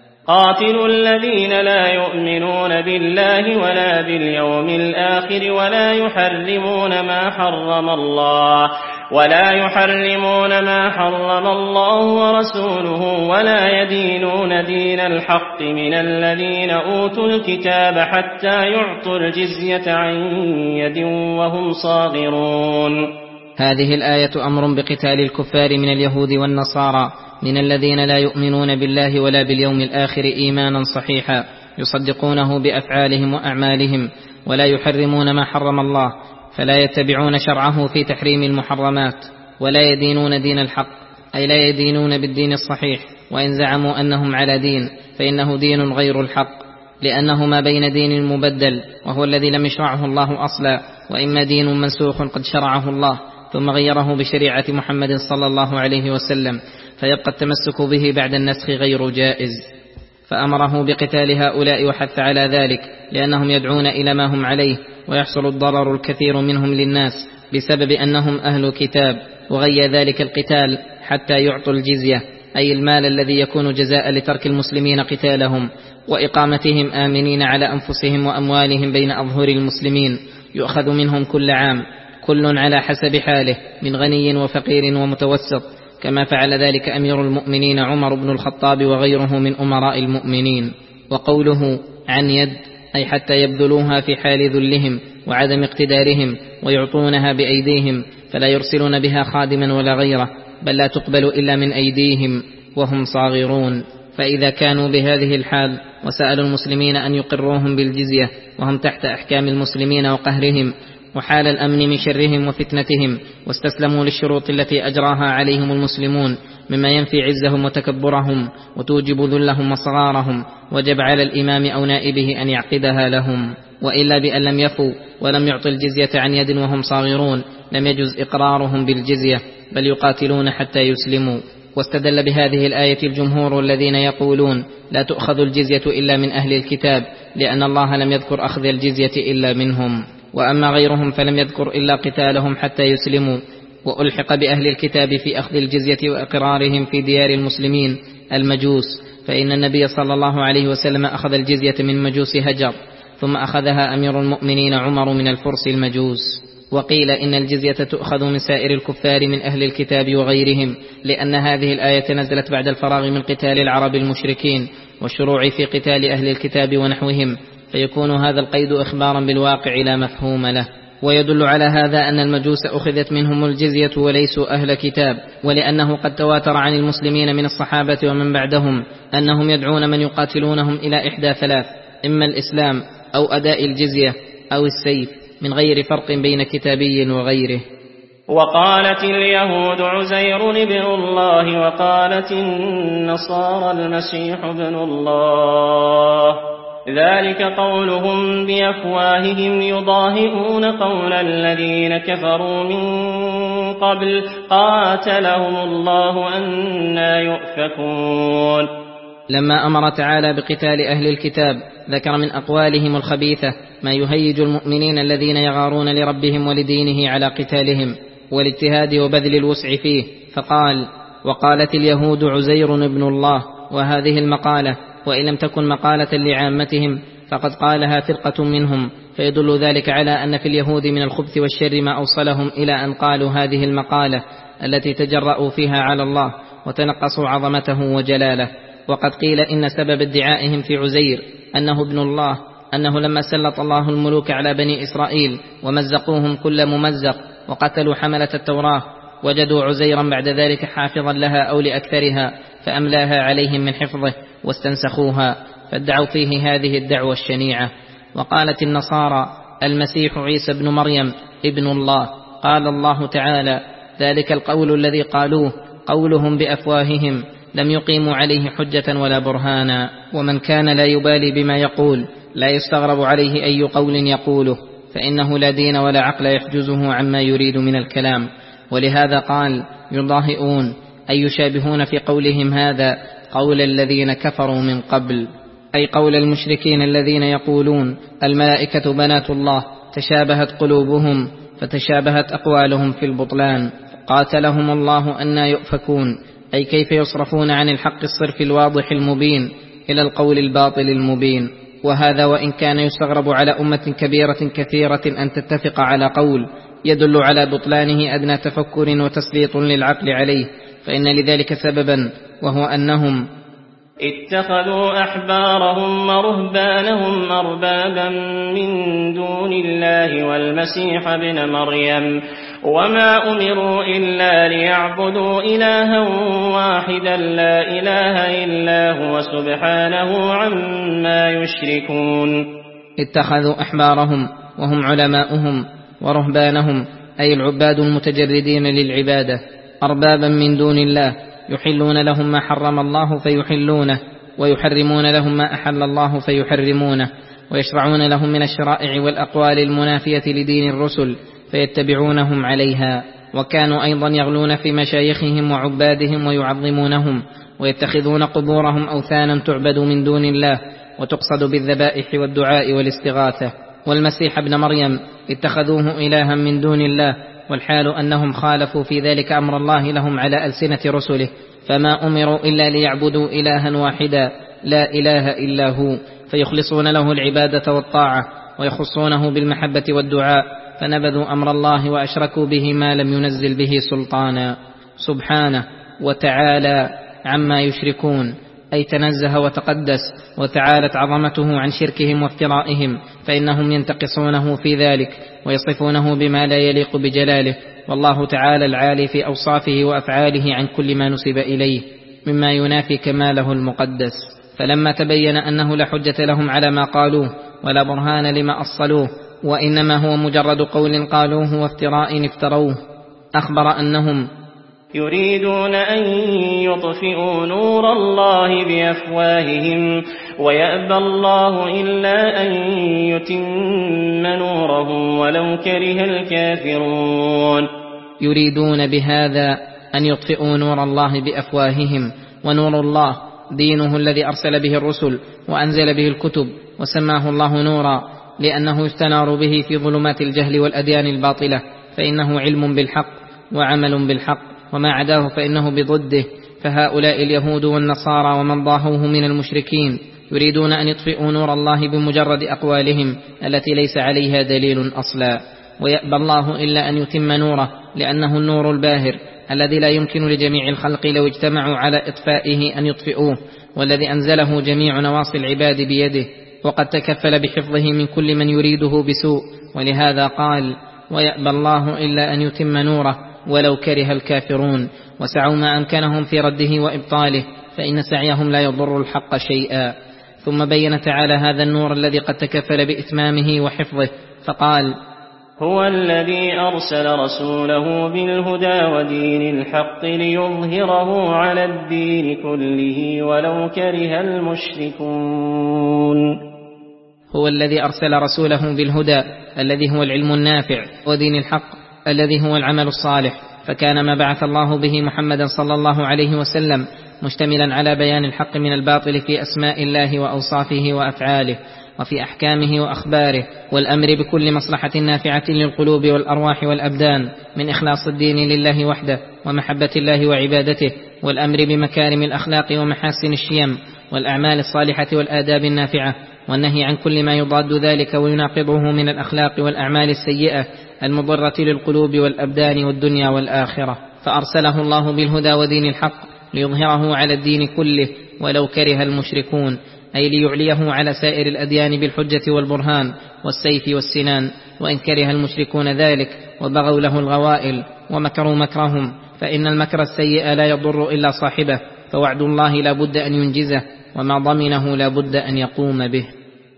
قاتلوا الذين لا يؤمنون بالله ولا باليوم الآخر ولا يحرمون ما حرم الله ولا يحرمون ما حرم الله ورسوله ولا يدينون دين الحق من الذين أوتوا الكتاب حتى يعطوا الجزية عن يد وهم صاغرون. هذه الآية أمر بقتال الكفار من اليهود والنصارى، من الذين لا يؤمنون بالله ولا باليوم الآخر إيمانا صحيحا، يصدقونه بأفعالهم وأعمالهم، ولا يحرمون ما حرم الله، فلا يتبعون شرعه في تحريم المحرمات، ولا يدينون دين الحق، أي لا يدينون بالدين الصحيح، وإن زعموا أنهم على دين فإنه دين غير الحق، لأنه ما بين دين مبدل وهو الذي لم يشرعه الله أصلا، وإما دين منسوخ قد شرعه الله ثم غيره بشريعة محمد صلى الله عليه وسلم، فيبقى التمسك به بعد النسخ غير جائز. فأمره بقتال هؤلاء وحث على ذلك، لأنهم يدعون إلى ما هم عليه، ويحصل الضرر الكثير منهم للناس بسبب أنهم أهل كتاب، وغي ذلك القتال حتى يعطوا الجزية، أي المال الذي يكون جزاء لترك المسلمين قتالهم وإقامتهم آمنين على أنفسهم وأموالهم بين أظهر المسلمين، يؤخذ منهم كل عام كل على حسب حاله من غني وفقير ومتوسط، كما فعل ذلك أمير المؤمنين عمر بن الخطاب وغيره من أمراء المؤمنين. وقوله عن يد أي حتى يبذلوها في حال ذلهم وعدم اقتدارهم ويعطونها بأيديهم، فلا يرسلون بها خادما ولا غيره، بل لا تقبل إلا من أيديهم وهم صاغرون. فإذا كانوا بهذه الحال وسألوا المسلمين أن يقروهم بالجزية وهم تحت أحكام المسلمين وقهرهم وحال الأمن من شرهم وفتنتهم، واستسلموا للشروط التي أجراها عليهم المسلمون مما ينفي عزهم وتكبرهم وتوجب ذلهم وصغارهم، وجب على الإمام أو نائبه أن يعقدها لهم. وإلا بأن لم يفوا ولم يعطوا الجزية عن يد وهم صاغرون لم يجز إقرارهم بالجزية، بل يقاتلون حتى يسلموا. واستدل بهذه الآية الجمهور الذين يقولون لا تؤخذ الجزية إلا من أهل الكتاب، لأن الله لم يذكر أخذ الجزية إلا منهم. وأما غيرهم فلم يذكر إلا قتالهم حتى يسلموا، وألحق بأهل الكتاب في أخذ الجزية وإقرارهم في ديار المسلمين المجوس، فإن النبي صلى الله عليه وسلم أخذ الجزية من مجوس هجر، ثم أخذها أمير المؤمنين عمر من الفرس المجوس. وقيل إن الجزية تؤخذ من سائر الكفار من أهل الكتاب وغيرهم، لأن هذه الآية نزلت بعد الفراغ من قتال العرب المشركين والشروع في قتال أهل الكتاب ونحوهم، فيكون هذا القيد إخبارا بالواقع لا مفهوم له. ويدل على هذا أن المجوس أخذت منهم الجزية وليسوا أهل كتاب، ولأنه قد تواتر عن المسلمين من الصحابة ومن بعدهم أنهم يدعون من يقاتلونهم إلى إحدى ثلاث: إما الإسلام أو أداء الجزية أو السيف، من غير فرق بين كتابي وغيره. وقالت اليهود عزير ابن الله، وقالت النصارى المسيح ابن الله، ذلك قولهم بأفواههم يضاهئون قول الذين كفروا من قبل قاتلهم الله أنى يؤفكون. لما أمر تعالى بقتال أهل الكتاب ذكر من أقوالهم الخبيثة ما يهيج المؤمنين الذين يغارون لربهم ولدينه على قتالهم والاجتهاد وبذل الوسع فيه، فقال: وقالت اليهود عزير ابن الله. وهذه المقالة وإن لم تكن مقالة لعامتهم فقد قالها فرقة منهم، فيدل ذلك على أن في اليهود من الخبث والشر ما أوصلهم إلى أن قالوا هذه المقالة التي تجرؤوا فيها على الله وتنقصوا عظمته وجلاله. وقد قيل إن سبب ادعائهم في عزير أنه ابن الله أنه لما سلط الله الملوك على بني إسرائيل ومزقوهم كل ممزق وقتلوا حملة التوراة، وجدوا عزيرا بعد ذلك حافظا لها أو لأكثرها فأملاها عليهم من حفظه واستنسخوها، فادعوا فيه هذه الدعوة الشنيعة. وقالت النصارى المسيح عيسى ابن مريم ابن الله. قال الله تعالى: ذلك القول الذي قالوه قولهم بأفواههم لم يقيموا عليه حجة ولا برهانا. ومن كان لا يبالي بما يقول لا يستغرب عليه أي قول يقوله، فإنه لا دين ولا عقل يحجزه عما يريد من الكلام. ولهذا قال: يضاهئون أي يشابهون في قولهم هذا قول الذين كفروا من قبل، أي قول المشركين الذين يقولون الملائكة بنات الله، تشابهت قلوبهم فتشابهت أقوالهم في البطلان، قاتلهم الله أنى يؤفكون، أي كيف يصرفون عن الحق الصرف الواضح المبين إلى القول الباطل المبين. وهذا وإن كان يستغرب على أمة كبيرة كثيرة أن تتفق على قول يدل على بطلانه أدنى تفكر وتسليط للعقل عليه، فإن لذلك سببا، وهو أنهم اتخذوا أحبارهم ورهبانهم أربابا من دون الله والمسيح ابن مريم، وما أمروا إلا ليعبدوا إلها واحدا لا إله إلا هو سبحانه عما يشركون. اتخذوا أحبارهم وهم علماؤهم ورهبانهم أي العباد المتجردين للعبادة أربابا من دون الله، يحلون لهم ما حرم الله فيحلونه، ويحرمون لهم ما أحل الله فيحرمونه، ويشرعون لهم من الشرائع والأقوال المنافية لدين الرسل فيتبعونهم عليها. وكانوا أيضا يغلون في مشايخهم وعبادهم ويعظمونهم، ويتخذون قبورهم أوثانا تعبد من دون الله وتقصد بالذبائح والدعاء والاستغاثة. والمسيح ابن مريم اتخذوه إلها من دون الله، والحال أنهم خالفوا في ذلك أمر الله لهم على ألسنة رسله، فما أمروا إلا ليعبدوا إلها واحدا لا إله إلا هو، فيخلصون له العبادة والطاعة ويخصونه بالمحبة والدعاء فنبذوا أمر الله وأشركوا به ما لم ينزل به سلطانا سبحانه وتعالى عما يشركون، أي تنزه وتقدس وتعالت عظمته عن شركهم وافترائهم، فإنهم ينتقصونه في ذلك ويصفونه بما لا يليق بجلاله، والله تعالى العالي في أوصافه وأفعاله عن كل ما نسب إليه مما ينافي كماله المقدس. فلما تبين أنه لا حجة لهم على ما قالوه ولا برهان لما أصلوه، وإنما هو مجرد قول قالوه وافتراء افتروه، أخبر أنهم يريدون أن يطفئوا نور الله بأفواههم ويأبى الله إلا أن يتم نوره ولو كره الكافرون. يريدون بهذا أن يطفئوا نور الله بأفواههم، ونور الله دينه الذي أرسل به الرسل وأنزل به الكتب وسماه الله نورا، لأنه يستنار به في ظلمات الجهل والأديان الباطلة، فإنه علم بالحق وعمل بالحق، وما عداه فإنه بضده. فهؤلاء اليهود والنصارى ومن ضاهوه من المشركين يريدون أن يطفئوا نور الله بمجرد أقوالهم التي ليس عليها دليل أصلا، ويأبى الله إلا أن يتم نوره، لأنه النور الباهر الذي لا يمكن لجميع الخلق لو اجتمعوا على إطفائه أن يطفئوه، والذي أنزله جميع نواصي العباد بيده، وقد تكفل بحفظه من كل من يريده بسوء. ولهذا قال ويأبى الله إلا أن يتم نوره ولو كره الكافرون، وسعوا ما أمكنهم في رده وإبطاله، فإن سعيهم لا يضر الحق شيئا. ثم بين تعالى هذا النور الذي قد تكفل بإتمامه وحفظه، فقال هو الذي أرسل رسوله بالهدى ودين الحق ليظهره على الدين كله ولو كره المشركون. هو الذي أرسل رسوله بالهدى الذي هو العلم النافع، ودين الحق الذي هو العمل الصالح، فكان ما بعث الله به محمدا صلى الله عليه وسلم مشتملا على بيان الحق من الباطل في أسماء الله وأوصافه وأفعاله وفي أحكامه وأخباره، والأمر بكل مصلحة نافعة للقلوب والأرواح والأبدان من إخلاص الدين لله وحده ومحبة الله وعبادته، والأمر بمكارم الأخلاق ومحاسن الشيم والأعمال الصالحة والآداب النافعة، والنهي عن كل ما يضاد ذلك ويناقضه من الأخلاق والأعمال السيئة المضرة للقلوب والأبدان والدنيا والآخرة. فأرسله الله بالهدى ودين الحق ليظهره على الدين كله ولو كره المشركون، أي ليعليه على سائر الأديان بالحجة والبرهان والسيف والسنان، وإن كره المشركون ذلك وبغوا له الغوائل ومكروا مكرهم، فإن المكر السيء لا يضر إلا صاحبه، فوعد الله لا بد أن ينجزه، وما ضمنه لا بد أن يقوم به.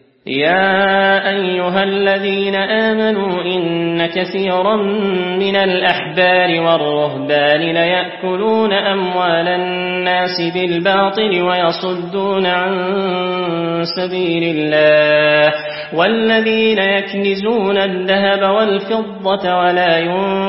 يا أيها الذين آمنوا إن كثيرا من الأحبار والرهبان ليأكلون أموال الناس بالباطل ويصدون عن سبيل الله، والذين يكنزون الذهب والفضة ولا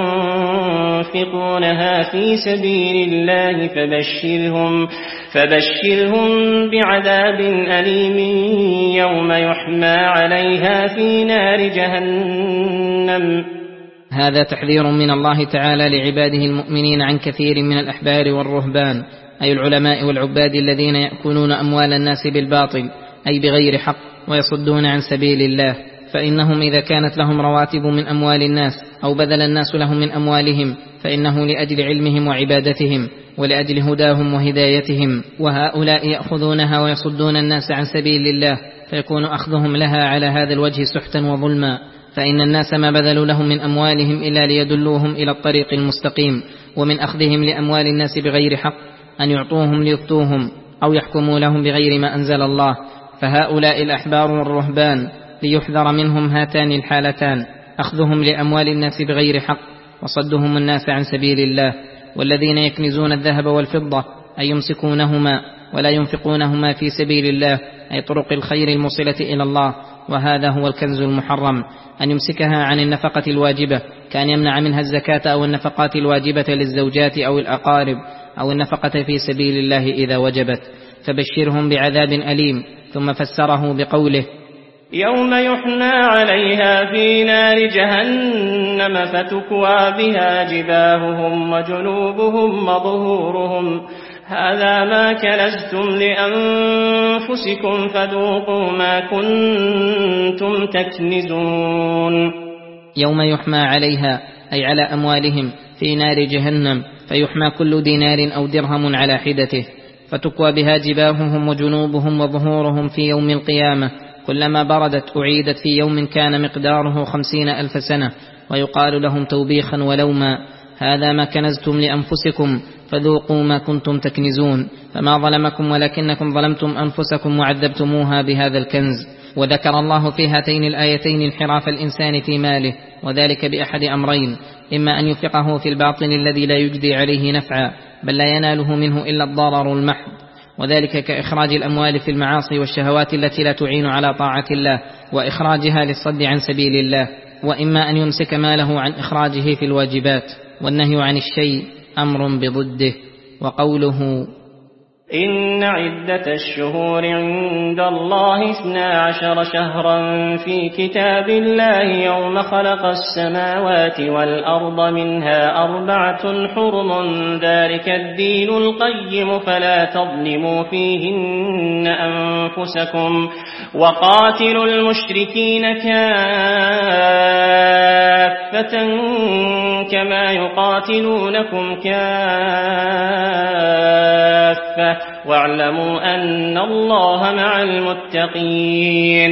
ينفقونها في سبيل الله فبشرهم فبشرهم بعذاب أليم يوم يحمى عليها في نار جهنم. هذا تحذير من الله تعالى لعباده المؤمنين عن كثير من الأحبار والرهبان، أي العلماء والعباد الذين يأكلون أموال الناس بالباطل أي بغير حق ويصدون عن سبيل الله، فإنهم إذا كانت لهم رواتب من أموال الناس أو بذل الناس لهم من أموالهم فإنه لأجل علمهم وعبادتهم ولأجل هداهم وهدايتهم، وهؤلاء يأخذونها ويصدون الناس عن سبيل الله، فيكون أخذهم لها على هذا الوجه سحتا وظلما، فإن الناس ما بذلوا لهم من أموالهم إلا ليدلوهم إلى الطريق المستقيم، ومن أخذهم لأموال الناس بغير حق أن يعطوهم ليفتوهم أو يحكموا لهم بغير ما أنزل الله. فهؤلاء الأحبار والرهبان ليحذر منهم هاتان الحالتان، أخذهم لأموال الناس بغير حق وصدهم الناس عن سبيل الله، والذين يكنزون الذهب والفضة أي يمسكونهما ولا ينفقونهما في سبيل الله، أي طرق الخير الموصلة إلى الله، وهذا هو الكنز المحرم، أن يمسكها عن النفقة الواجبة، كأن يمنع منها الزكاة أو النفقات الواجبة للزوجات أو الأقارب، أو النفقة في سبيل الله إذا وجبت، فبشرهم بعذاب أليم. ثم فسره بقوله يوم يحمى عليها في نار جهنم فتكوى بها جباههم وجنوبهم وظهورهم هذا ما كنزتم لأنفسكم فذوقوا ما كنتم تكنزون. يوم يحمى عليها أي على أموالهم في نار جهنم، فيحمى كل دينار أو درهم على حدته، فتكوى بها جباههم وجنوبهم وظهورهم في يوم القيامة، كلما بردت أعيدت في يوم كان مقداره خمسين ألف سنة، ويقال لهم توبيخا ولوما: هذا ما كنزتم لأنفسكم فذوقوا ما كنتم تكنزون، فما ظلمكم ولكنكم ظلمتم أنفسكم وعذبتموها بهذا الكنز. وذكر الله في هاتين الآيتين انحراف الإنسان في ماله، وذلك بأحد أمرين: إما أن ينفقه في الباطل الذي لا يجدي عليه نفعا بل لا يناله منه إلا الضرر المحض، وذلك كإخراج الأموال في المعاصي والشهوات التي لا تعين على طاعة الله وإخراجها للصد عن سبيل الله، وإما أن يمسك ماله عن إخراجه في الواجبات. والنهي عن الشيء أمر بضده. وقوله: إن عدة الشهور عند الله اثنا عشر شهرا في كتاب الله يوم خلق السماوات والأرض منها أربعة حرم ذلك الدين القيم فلا تظلموا فيهن أنفسكم وقاتلوا المشركين كافة كما يقاتلونكم كافة واعلموا أن الله مع المتقين.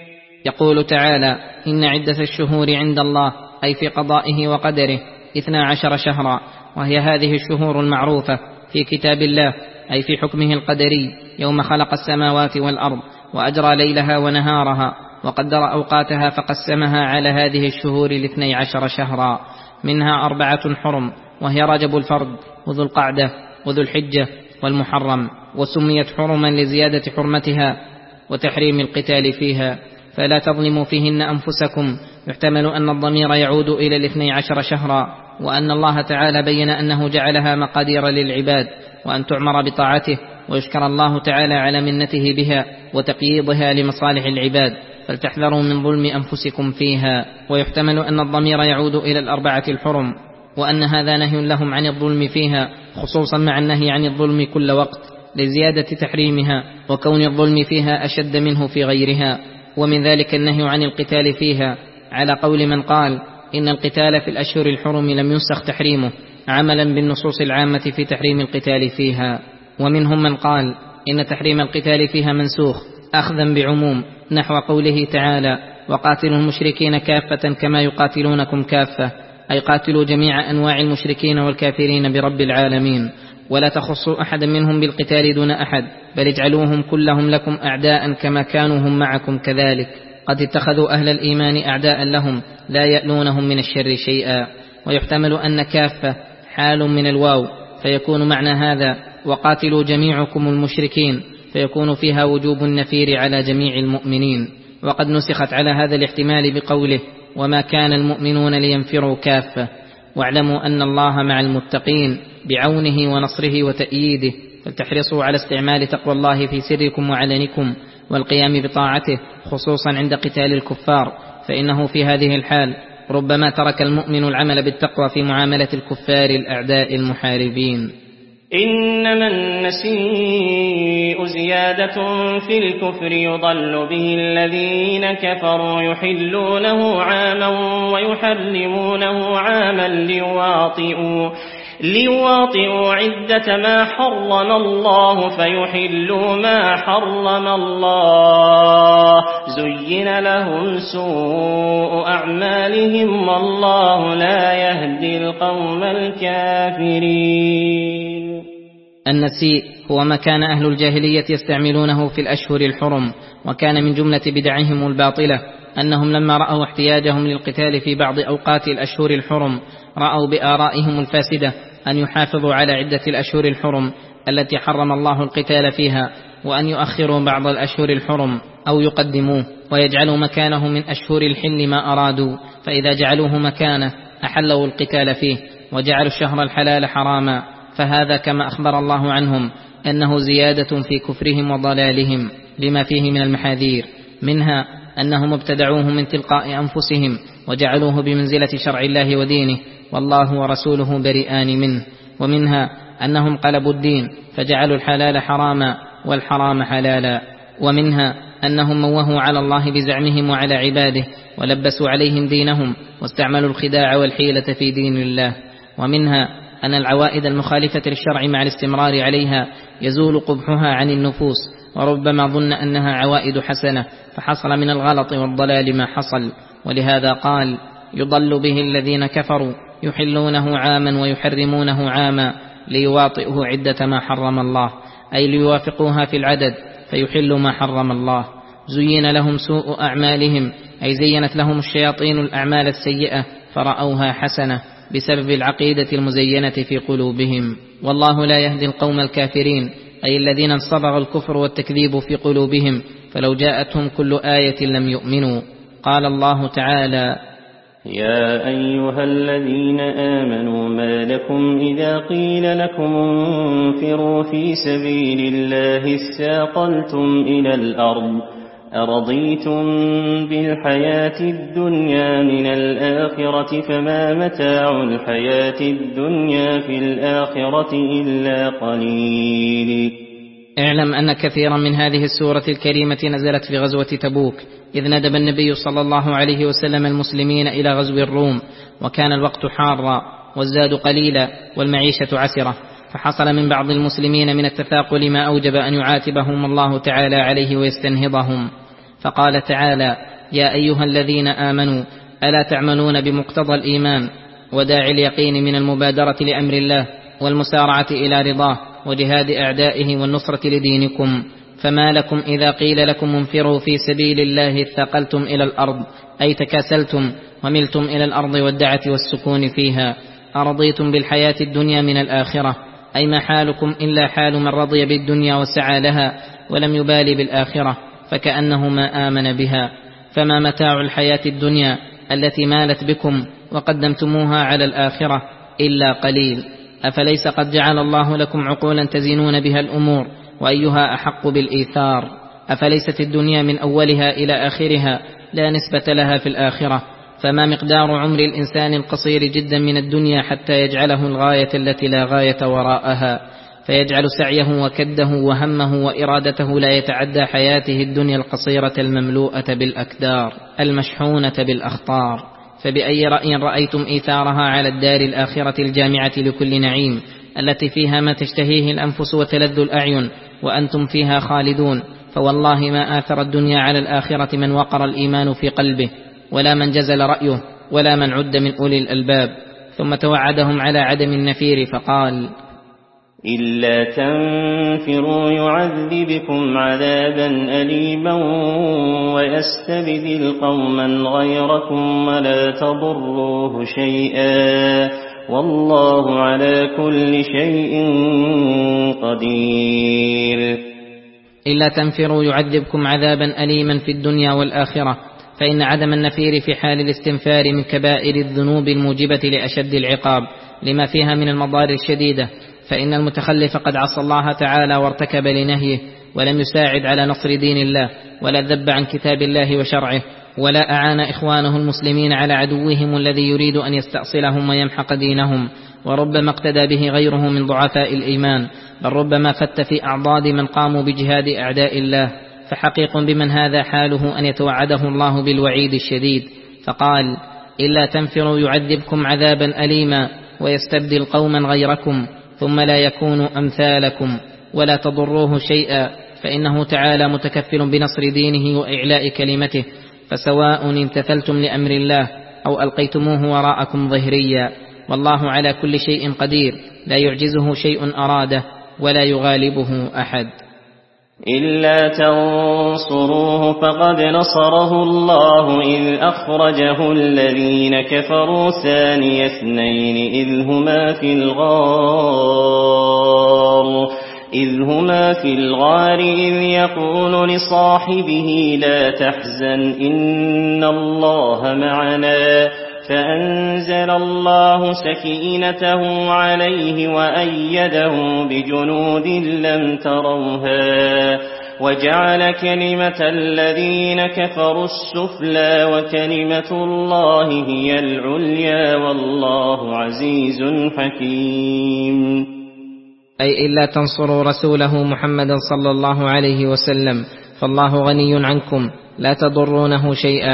يقول تعالى: إن عدة الشهور عند الله أي في قضائه وقدره اثنا عشر شهرا، وهي هذه الشهور المعروفة في كتاب الله أي في حكمه القدري يوم خلق السماوات والأرض وأجرى ليلها ونهارها وقدر أوقاتها فقسمها على هذه الشهور الاثني عشر شهرا، منها أربعة حرم وهي رجب الفرد وذو القعدة وذو الحجة والمحرم، وسميت حرما لزيادة حرمتها وتحريم القتال فيها، فلا تظلموا فيهن أنفسكم. يحتمل أن الضمير يعود إلى الاثني عشر شهرا، وأن الله تعالى بين أنه جعلها مقادير للعباد وأن تعمر بطاعته، ويشكر الله تعالى على منته بها وتقييضها لمصالح العباد، فلتحذروا من ظلم أنفسكم فيها. ويحتمل أن الضمير يعود إلى الأربعة الحرم، وأن هذا نهي لهم عن الظلم فيها، خصوصا مع النهي عن الظلم كل وقت لزيادة تحريمها وكون الظلم فيها أشد منه في غيرها. ومن ذلك النهي عن القتال فيها على قول من قال إن القتال في الأشهر الحرم لم ينسخ تحريمه عملا بالنصوص العامة في تحريم القتال فيها. ومنهم من قال إن تحريم القتال فيها منسوخ أخذا بعموم، نحو قوله تعالى: وقاتلوا المشركين كافة كما يقاتلونكم كافة، أي قاتلوا جميع أنواع المشركين والكافرين برب العالمين، ولا تخصوا أحدا منهم بالقتال دون أحد، بل اجعلوهم كلهم لكم أعداء كما كانوا هم معكم كذلك، قد اتخذوا أهل الإيمان أعداء لهم لا يألونهم من الشر شيئا. ويحتمل أن كافة حال من الواو، فيكون معنى هذا وقاتلوا جميعكم المشركين، فيكون فيها وجوب النفير على جميع المؤمنين. وقد نسخت على هذا الاحتمال بقوله: وما كان المؤمنون لينفروا كافة. واعلموا أن الله مع المتقين بعونه ونصره وتأييده، فلتحرصوا على استعمال تقوى الله في سركم وعلنكم والقيام بطاعته، خصوصا عند قتال الكفار، فإنه في هذه الحال ربما ترك المؤمن العمل بالتقوى في معاملة الكفار الأعداء المحاربين. إنما النسيء زيادة في الكفر يضل به الذين كفروا يحلونه عاما ويحرمونه عاما ليواطئوا, ليواطئوا عدة ما حرم الله فيحلوا ما حرم الله. زين لهم سوء أعمالهم والله لا يهدي القوم الكافرين. النسيء هو ما كان أهل الجاهلية يستعملونه في الأشهر الحرم، وكان من جملة بدعهم الباطلة أنهم لما رأوا احتياجهم للقتال في بعض أوقات الأشهر الحرم رأوا بآرائهم الفاسدة أن يحافظوا على عدة الأشهر الحرم التي حرم الله القتال فيها، وأن يؤخروا بعض الأشهر الحرم أو يقدموه ويجعلوا مكانه من أشهر الحل ما أرادوا، فإذا جعلوه مكانه أحلوا القتال فيه وجعلوا الشهر الحلال حراما، فهذا كما أخبر الله عنهم أنه زيادة في كفرهم وضلالهم لما فيه من المحاذير، منها أنهم ابتدعوه من تلقاء أنفسهم وجعلوه بمنزلة شرع الله ودينه والله ورسوله بريئان منه، ومنها أنهم قلبوا الدين فجعلوا الحلال حراما والحرام حلالا، ومنها أنهم موهوا على الله بزعمهم وعلى عباده ولبسوا عليهم دينهم واستعملوا الخداع والحيلة في دين الله. ومنها أن العوائد المخالفة للشرع مع الاستمرار عليها يزول قبحها عن النفوس، وربما ظن أنها عوائد حسنة فحصل من الغلط والضلال ما حصل. ولهذا قال: يضل به الذين كفروا يحلونه عاما ويحرمونه عاما ليواطئوا عدة ما حرم الله، أي ليوافقوها في العدد فيحلوا ما حرم الله. زين لهم سوء أعمالهم، أي زينت لهم الشياطين الأعمال السيئة فرأوها حسنة بسبب العقيدة المزينة في قلوبهم. والله لا يهدي القوم الكافرين، أي الذين انصبغ الكفر والتكذيب في قلوبهم فلو جاءتهم كل آية لم يؤمنوا. قال الله تعالى: يا أيها الذين آمنوا ما لكم إذا قيل لكم انفروا في سبيل الله اثاقلتم إلى الأرض أرضيتم بالحياة الدنيا من الآخرة فما متاع الحياة الدنيا في الآخرة إلا قليل. اعلم أن كثيرا من هذه السورة الكريمة نزلت في غزوة تبوك، إذ ندب النبي صلى الله عليه وسلم المسلمين إلى غزو الروم، وكان الوقت حارا والزاد قليلا والمعيشة عسرة، فحصل من بعض المسلمين من التثاقل ما أوجب أن يعاتبهم الله تعالى عليه ويستنهضهم. فقال تعالى: يا أيها الذين آمنوا ألا تعملون بمقتضى الإيمان وداعي اليقين من المبادرة لأمر الله والمسارعة إلى رضاه وجهاد أعدائه والنصرة لدينكم، فما لكم إذا قيل لكم انفروا في سبيل الله اثقلتم إلى الأرض، أي تكاسلتم وملتم إلى الأرض والدعة والسكون فيها، أرضيتم بالحياة الدنيا من الآخرة، أي ما حالكم إلا حال من رضي بالدنيا وسعى لها ولم يبالي بالآخرة فكأنه ما آمن بها. فما متاع الحياة الدنيا التي مالت بكم وقدمتموها على الآخرة إلا قليل. أفليس قد جعل الله لكم عقولا تزينون بها الأمور، وأيها أحق بالإيثار؟ أفليست الدنيا من أولها إلى آخرها لا نسبة لها في الآخرة؟ فما مقدار عمر الإنسان القصير جدا من الدنيا حتى يجعله الغاية التي لا غاية وراءها، فيجعل سعيه وكده وهمه وإرادته لا يتعدى حياته الدنيا القصيرة المملوءة بالأكدار المشحونة بالأخطار. فبأي رأي رأيتم إيثارها على الدار الآخرة الجامعة لكل نعيم، التي فيها ما تشتهيه الأنفس وتلذ الأعين وأنتم فيها خالدون؟ فوالله ما آثر الدنيا على الآخرة من وقر الإيمان في قلبه، ولا من جزل رأيه، ولا من عد من أولي الألباب. ثم توعدهم على عدم النفير فقال: إلا تنفروا يعذبكم عذابا أليما ويستبدل قوما غيركم ولا تضروه شيئا والله على كل شيء قدير. إلا تنفروا يعذبكم عذابا أليما في الدنيا والآخرة، فإن عدم النفير في حال الاستنفار من كبائر الذنوب الموجبة لأشد العقاب لما فيها من المضار الشديدة، فإن المتخلف قد عصى الله تعالى وارتكب لنهيه ولم يساعد على نصر دين الله، ولا ذب عن كتاب الله وشرعه، ولا أعان إخوانه المسلمين على عدوهم الذي يريد أن يستأصلهم ويمحق دينهم، وربما اقتدى به غيره من ضعفاء الإيمان، بل ربما فت في أعضاد من قاموا بجهاد أعداء الله. فحقيق بمن هذا حاله أن يتوعده الله بالوعيد الشديد، فقال: إلا تنفروا يعذبكم عذابا أليما ويستبدل قوما غيركم ثم لا يكونوا أمثالكم ولا تضروه شيئا، فإنه تعالى متكفل بنصر دينه وإعلاء كلمته، فسواء امتثلتم لأمر الله أو ألقيتموه وراءكم ظهريا، والله على كل شيء قدير، لا يعجزه شيء أراده ولا يغالبه أحد. إلا تنصروه فقد نصره الله إذ أخرجه الذين كفروا ثاني اثنين إذ هما في الغار إذ هما في الغار إذ يقول لصاحبه لا تحزن إن الله معنا، فأنزل الله سكينته عليه وأيده بجنود لم تروها وجعل كلمة الذين كفروا السفلى وكلمة الله هي العليا والله عزيز حكيم. أي إلا تنصروا رسوله محمدا صلى الله عليه وسلم فالله غني عنكم لا تضرونه شيئا،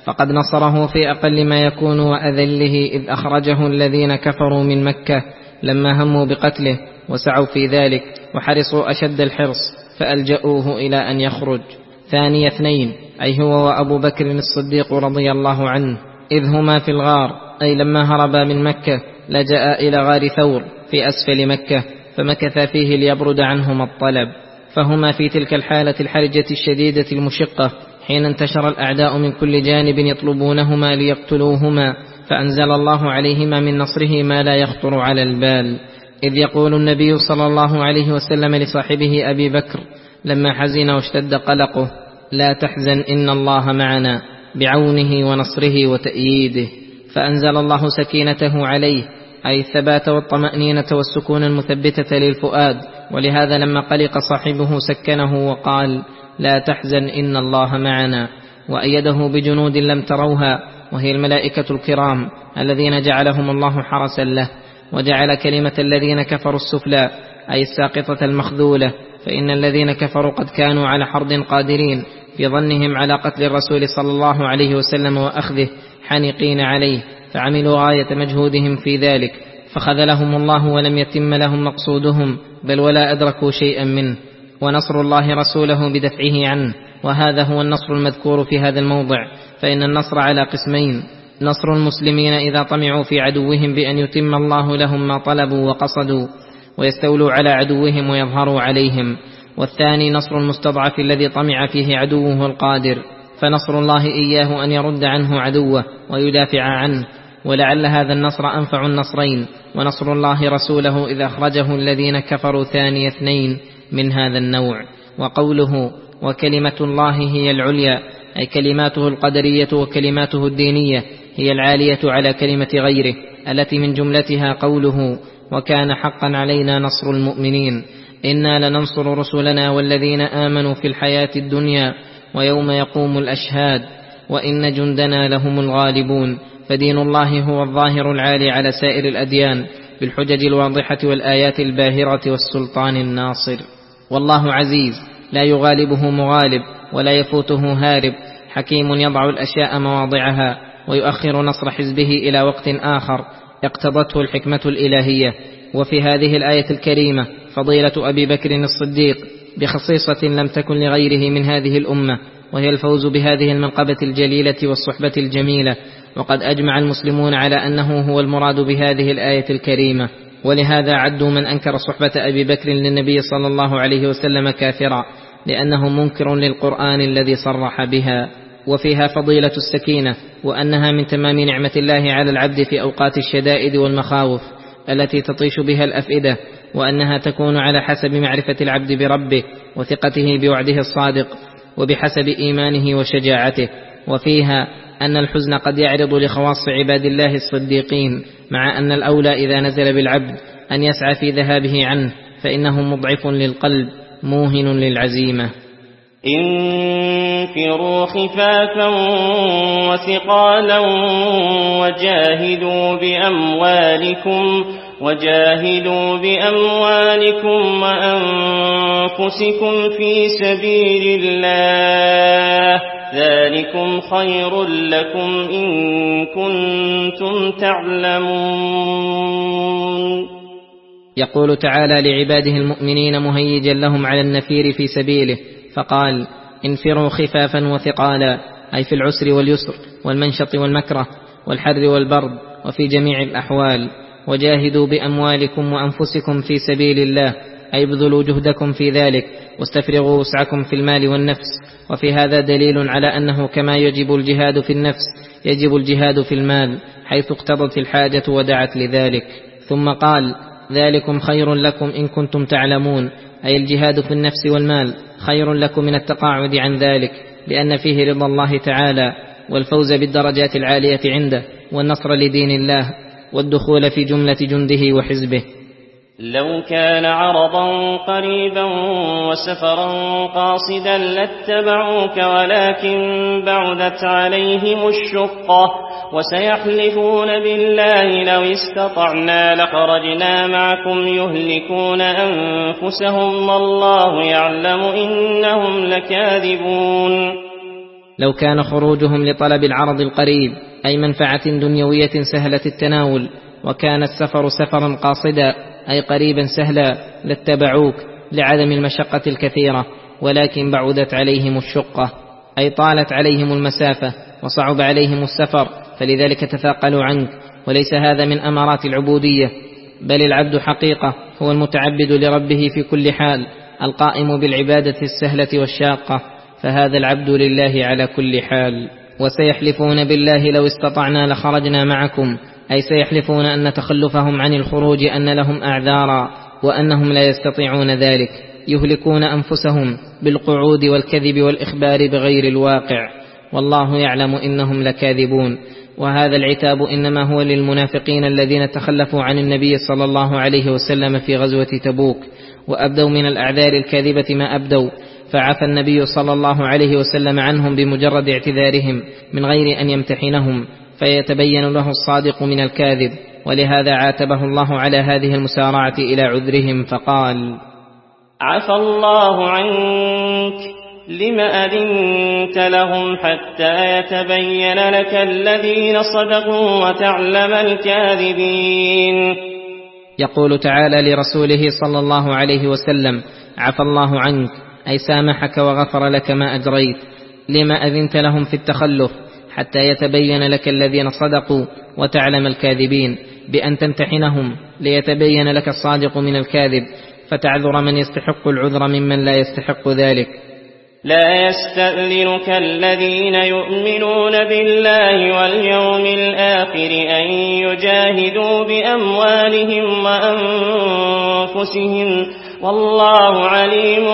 فقد نصره في أقل ما يكون وأذله، إذ أخرجه الذين كفروا من مكة لما هموا بقتله وسعوا في ذلك وحرصوا أشد الحرص فألجأوه إلى أن يخرج. ثاني اثنين، أي هو وأبو بكر الصديق رضي الله عنه، إذ هما في الغار، أي لما هربا من مكة لجأ إلى غار ثور في أسفل مكة فمكث فيه ليبرد عنهما الطلب، فهما في تلك الحالة الحرجة الشديدة المشقة حين انتشر الأعداء من كل جانب يطلبونهما ليقتلوهما، فأنزل الله عليهما من نصره ما لا يخطر على البال، إذ يقول النبي صلى الله عليه وسلم لصاحبه أبي بكر لما حزن واشتد قلقه: لا تحزن إن الله معنا، بعونه ونصره وتأييده. فأنزل الله سكينته عليه، أي الثبات والطمأنينة والسكون المثبتة للفؤاد، ولهذا لما قلق صاحبه سكنه وقال: لا تحزن إن الله معنا، وأيده بجنود لم تروها، وهي الملائكة الكرام الذين جعلهم الله حرسا له، وجعل كلمة الذين كفروا السفلى، أي الساقطة المخذولة، فإن الذين كفروا قد كانوا على حرد قادرين في ظنهم على قتل الرسول صلى الله عليه وسلم وأخذه، حانقين عليه، فعملوا غاية مجهودهم في ذلك، فخذلهم الله ولم يتم لهم مقصودهم، بل ولا أدركوا شيئا منه، ونصر الله رسوله بدفعه عنه، وهذا هو النصر المذكور في هذا الموضع. فإن النصر على قسمين: نصر المسلمين إذا طمعوا في عدوهم بأن يتم الله لهم ما طلبوا وقصدوا ويستولوا على عدوهم ويظهروا عليهم، والثاني نصر المستضعف الذي طمع فيه عدوه القادر، فنصر الله إياه أن يرد عنه عدوه ويدافع عنه، ولعل هذا النصر أنفع النصرين، ونصر الله رسوله إذا أخرجه الذين كفروا ثاني اثنين من هذا النوع. وقوله: وكلمة الله هي العليا، أي كلماته القدرية وكلماته الدينية هي العالية على كلمة غيره، التي من جملتها قوله: وكان حقا علينا نصر المؤمنين، إنا لننصر رسلنا والذين آمنوا في الحياة الدنيا ويوم يقوم الأشهاد، وإن جندنا لهم الغالبون. فدين الله هو الظاهر العالي على سائر الأديان بالحجج الواضحة والآيات الباهرة والسلطان الناصر. والله عزيز لا يغالبه مغالب ولا يفوته هارب، حكيم يضع الأشياء مواضعها ويؤخر نصر حزبه إلى وقت آخر اقتضته الحكمة الإلهية. وفي هذه الآية الكريمة فضيلة أبي بكر الصديق بخصيصة لم تكن لغيره من هذه الأمة، وهي الفوز بهذه المنقبة الجليلة والصحبة الجميلة، وقد أجمع المسلمون على أنه هو المراد بهذه الآية الكريمة، ولهذا عدوا من أنكر صحبة أبي بكر للنبي صلى الله عليه وسلم كافرا، لأنه منكر للقرآن الذي صرح بها. وفيها فضيلة السكينة، وأنها من تمام نعمة الله على العبد في أوقات الشدائد والمخاوف التي تطيش بها الأفئدة، وأنها تكون على حسب معرفة العبد بربه وثقته بوعده الصادق، وبحسب إيمانه وشجاعته. وفيها أن الحزن قد يعرض لخواص عباد الله الصديقين، مع أن الأولى إذا نزل بالعبد أن يسعى في ذهابه عنه، فإنه مضعف للقلب موهن للعزيمة. انفروا خفافا وثقالا وجاهدوا بأموالكم وجاهدوا بأموالكم وأنفسكم في سبيل الله، ذلكم خير لكم إن كنتم تعلمون. يقول تعالى لعباده المؤمنين مهيجا لهم على النفير في سبيله، فقال: انفروا خفافا وثقالا، أي في العسر واليسر والمنشط والمكره والحر والبرد وفي جميع الأحوال. وجاهدوا بأموالكم وأنفسكم في سبيل الله، أي ابذلوا جهدكم في ذلك واستفرغوا وسعكم في المال والنفس. وفي هذا دليل على أنه كما يجب الجهاد في النفس يجب الجهاد في المال، حيث اقتضت الحاجة ودعت لذلك. ثم قال: ذلكم خير لكم إن كنتم تعلمون، أي الجهاد في النفس والمال خير لكم من التقاعد عن ذلك، لأن فيه رضا الله تعالى والفوز بالدرجات العالية عنده والنصر لدين الله والدخول في جملة جنده وحزبه. لو كان عرضا قريبا وسفرا قاصدا لاتبعوك ولكن بعدت عليهم الشقة، وسيحلفون بالله لو استطعنا لخرجنا معكم يهلكون أنفسهم والله يعلم إنهم لكاذبون. لو كان خروجهم لطلب العرض القريب أي منفعة دنيوية سهلة التناول، وكان السفر سفرا قاصدا أي قريبا سهلا، لاتبعوك لعدم المشقة الكثيرة، ولكن بعدت عليهم الشقة أي طالت عليهم المسافة وصعب عليهم السفر، فلذلك تثاقلوا عنك. وليس هذا من أمارات العبودية، بل العبد حقيقة هو المتعبد لربه في كل حال، القائم بالعبادة السهلة والشاقة، فهذا العبد لله على كل حال. وسيحلفون بالله لو استطعنا لخرجنا معكم، أي سيحلفون أن تخلفهم عن الخروج أن لهم أعذارا وأنهم لا يستطيعون ذلك، يهلكون أنفسهم بالقعود والكذب والإخبار بغير الواقع، والله يعلم إنهم لكاذبون. وهذا العتاب إنما هو للمنافقين الذين تخلفوا عن النبي صلى الله عليه وسلم في غزوة تبوك، وأبدوا من الأعذار الكاذبة ما أبدوا، فعفى النبي صلى الله عليه وسلم عنهم بمجرد اعتذارهم من غير أن يمتحنهم، فيتبين له الصادق من الكاذب، ولهذا عاتبه الله على هذه المسارعة إلى عذرهم فقال: عفى الله عنك لم أذنت لهم حتى يتبين لك الذين صدقوا وتعلم الكاذبين. يقول تعالى لرسوله صلى الله عليه وسلم: عفى الله عنك، أي سامحك وغفر لك ما أجريت. لما أذنت لهم في التخلف حتى يتبين لك الذين صدقوا وتعلم الكاذبين، بأن تمتحنهم ليتبين لك الصادق من الكاذب، فتعذر من يستحق العذر ممن لا يستحق ذلك. لا يستأذنك الذين يؤمنون بالله واليوم الآخر أن يجاهدوا بأموالهم وأنفسهم، والله عليم